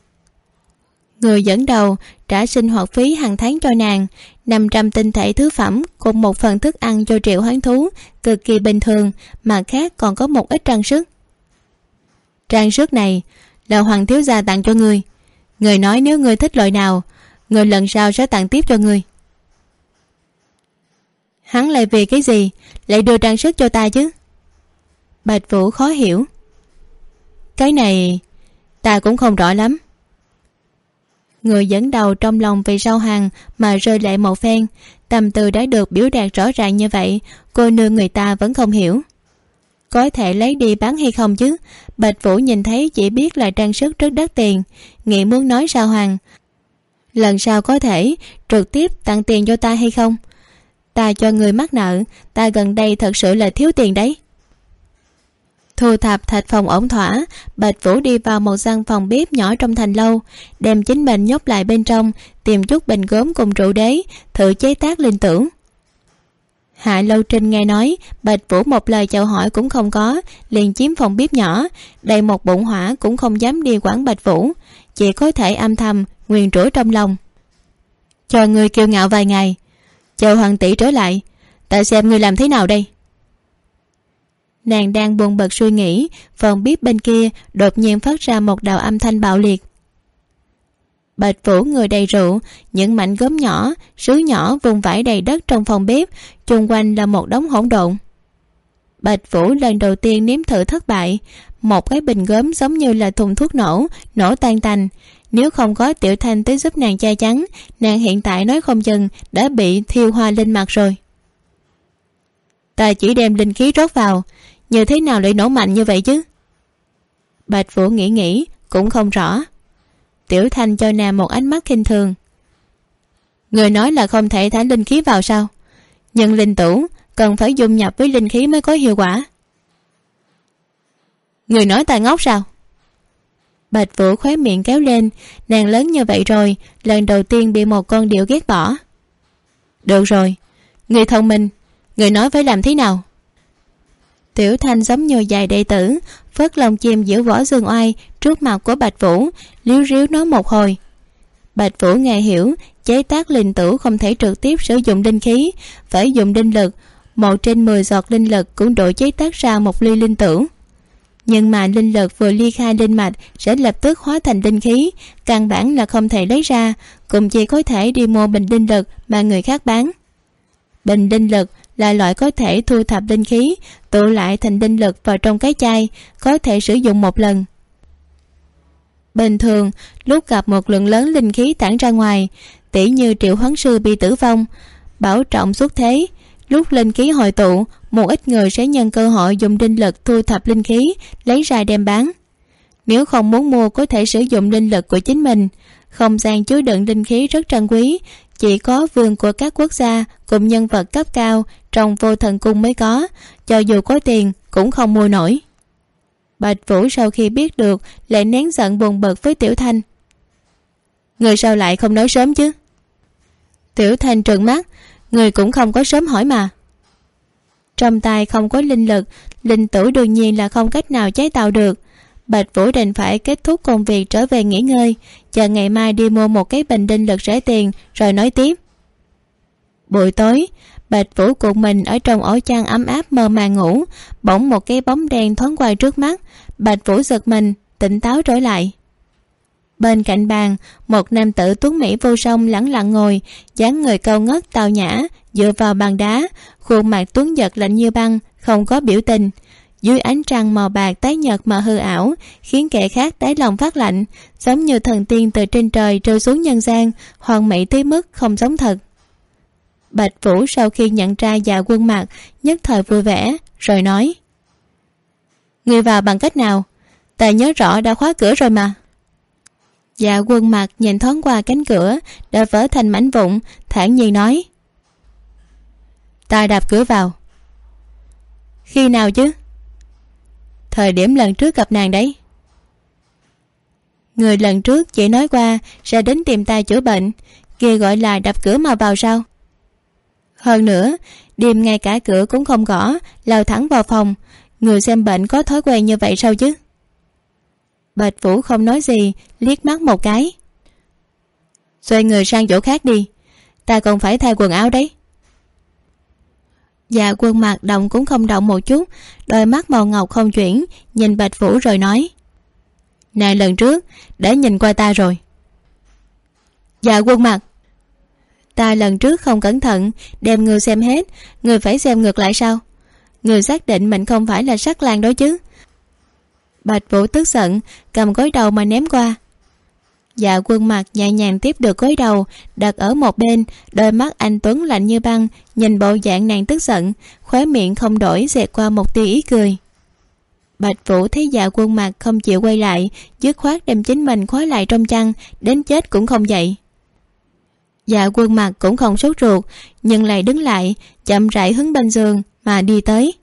Người dẫn đầu trả sinh hoạt phí hàng tháng cho nàng 500 tinh thể thứ phẩm cùng 1 phần thức ăn cho triệu hoán thú, cực kỳ bình thường, mà khác còn có một ít trang sức. Trang sức này là Hoàng thiếu gia tặng cho ngươi. Người nói nếu ngươi thích loại nào, người lần sau sẽ tặng tiếp cho ngươi. Hắn lại vì cái gì lại đưa trang sức cho ta chứ? Bạch Vũ khó hiểu. Cái này ta cũng không rõ lắm. Người dẫn đầu trong lòng vì sau hàng mà rơi lệ một phen, tâm tư đã được biểu đạt rõ ràng như vậy, cô nương người ta vẫn không hiểu. Có thể lấy đi bán hay không chứ? Bạch Vũ nhìn thấy chỉ biết là trang sức rất đắt tiền, nghĩ muốn nói sao hoàng, lần sau có thể trực tiếp tặng tiền cho ta hay không? Ta cho người mắc nợ, ta gần đây thật sự là thiếu tiền đấy. Thu thập thạch phòng ổn thỏa, Bạch Vũ đi vào một gian phòng bếp nhỏ trong thành lâu, đem chính mình nhốt lại bên trong, tìm chút bình gốm cùng rượu đế, thử chế tác linh tưởng. Hạ Lâu Trinh nghe nói Bạch Vũ một lời chào hỏi cũng không có, liền chiếm phòng bếp nhỏ, đầy một bụng hỏa cũng không dám đi quản Bạch Vũ, chỉ có thể âm thầm nguyền rủa trong lòng. Cho ngươi kiêu ngạo vài ngày, chờ hoàng tỷ trở lại, ta xem ngươi làm thế nào đây. Nàng đang buồn bực suy nghĩ, phòng bếp bên kia đột nhiên phát ra một đạo âm thanh bạo liệt. Bạch Vũ người đầy rượu, những mảnh gốm nhỏ, sứ nhỏ vùng vãi đầy đất trong phòng bếp, chung quanh là một đống hỗn độn. Bạch Vũ lần đầu tiên nếm thử thất bại, một cái bình gốm giống như là thùng thuốc nổ tan tành. Nếu không có Tiểu Thanh tới giúp nàng che chắn, nàng hiện tại nói không chừng đã bị thiêu hoa lên mặt rồi. Ta chỉ đem linh khí rót vào, như thế nào lại nổ mạnh như vậy chứ? Bạch Vũ nghĩ cũng không rõ. Tiểu Thanh cho nàng một ánh mắt khinh thường. Người nói là không thể thả linh khí vào sao? Nhưng linh tửu cần phải dung nhập với linh khí mới có hiệu quả. Người nói ta ngốc sao? Bạch Vũ khóe miệng kéo lên, nàng lớn như vậy rồi, lần đầu tiên bị một con điệu ghét bỏ. Được rồi, người thông minh, người nói phải làm thế nào? Tiểu Thanh giống như dài đệ tử, phất lông chim giữa võ dương oai trước mặt của Bạch Vũ, líu ríu nói một hồi. Bạch Vũ nghe hiểu, chế tác linh tửu không thể trực tiếp sử dụng linh khí, phải dùng linh lực, 1/10 giọt linh lực cũng đủ chế tác ra một ly linh tửu. Nhưng mà linh lực vừa ly khai linh mạch sẽ lập tức hóa thành linh khí, căn bản là không thể lấy ra, cũng chỉ có thể đi mua bình linh lực mà người khác bán. Bình linh lực là loại có thể thu thập linh khí tụ lại thành linh lực vào trong cái chai, có thể sử dụng một lần. Bình thường lúc gặp một lượng lớn linh khí tản ra ngoài, tỉ như triệu hoán sư bị tử vong, bảo trọng xuất thế, lúc linh khí hội tụ, một ít người sẽ nhân cơ hội dùng linh lực thu thập linh khí lấy ra đem bán. Nếu không muốn mua có thể sử dụng linh lực của chính mình. Không gian chứa đựng linh khí rất trân quý, chỉ có vương của các quốc gia cùng nhân vật cấp cao trong Vô Thần Cung mới có, cho dù có tiền cũng không mua nổi. Bạch Vũ sau khi biết được lại nén giận buồn bực với Tiểu Thanh. Người sao lại không nói sớm chứ? Tiểu Thanh trừng mắt, người cũng không có sớm hỏi mà. Trong tay không có linh lực, linh tử đương nhiên là không cách nào chế tạo được. Bạch Vũ đành phải kết thúc công việc trở về nghỉ ngơi, chờ ngày mai đi mua một cái bình linh lực rẻ tiền rồi nói tiếp. Buổi tối, Bạch Vũ cuộn mình ở trong ổ chăn ấm áp mơ màng ngủ, bỗng một cái bóng đen thoáng qua trước mắt. Bạch Vũ giật mình, tỉnh táo trở lại. Bên cạnh bàn, một nam tử tuấn mỹ vô song lẳng lặng ngồi, dáng người cao ngất tao nhã, dựa vào bàn đá, khuôn mặt tuấn giật lạnh như băng, không có biểu tình. Dưới ánh trăng màu bạc tái nhợt mà hư ảo, khiến kẻ khác đáy lòng phát lạnh, giống như thần tiên từ trên trời rơi xuống nhân gian, hoàn mỹ tới mức không giống thật. Bạch Vũ sau khi nhận ra Dạ Quân Mặc, nhất thời vui vẻ, rồi nói: Ngươi vào bằng cách nào? Ta nhớ rõ đã khóa cửa rồi mà. Dạ Quân Mặc nhìn thoáng qua cánh cửa đã vỡ thành mảnh vụn, thản nhiên nói: Ta đạp cửa vào. Khi nào chứ? Thời điểm lần trước gặp nàng đấy. Người lần trước chỉ nói qua sẽ đến tìm ta chữa bệnh, kia gọi là đập cửa mà vào sao? Hơn nữa, đêm ngay cả cửa cũng không gõ, lao thẳng vào phòng. Người xem bệnh có thói quen như vậy sao chứ? Bạch Vũ không nói gì, liếc mắt một cái. Xoay người sang chỗ khác đi, ta còn phải thay quần áo đấy. Dạ Quân Mặc động cũng không động một chút, đôi mắt màu ngọc không chuyển, nhìn Bạch Vũ rồi nói: Này lần trước đã nhìn qua ta rồi. Dạ Quân Mặc, ta lần trước không cẩn thận đem người xem hết, người phải xem ngược lại sao? Người xác định mình không phải là Sắc Lang đó chứ? Bạch Vũ tức giận, cầm gối đầu mà ném qua. Dạ Quân Mặc nhẹ nhàng tiếp được gối đầu, đặt ở một bên, đôi mắt anh tuấn lạnh như băng, nhìn bộ dạng nàng tức giận, khóe miệng không đổi xẹt qua một tia ý cười. Bạch Vũ thấy Dạ Quân Mặc không chịu quay lại, dứt khoát đem chính mình khóa lại trong chăn, đến chết cũng không dậy. Dạ Quân Mặc cũng không sốt ruột, nhưng lại đứng lại, chậm rãi hướng bên giường mà đi tới.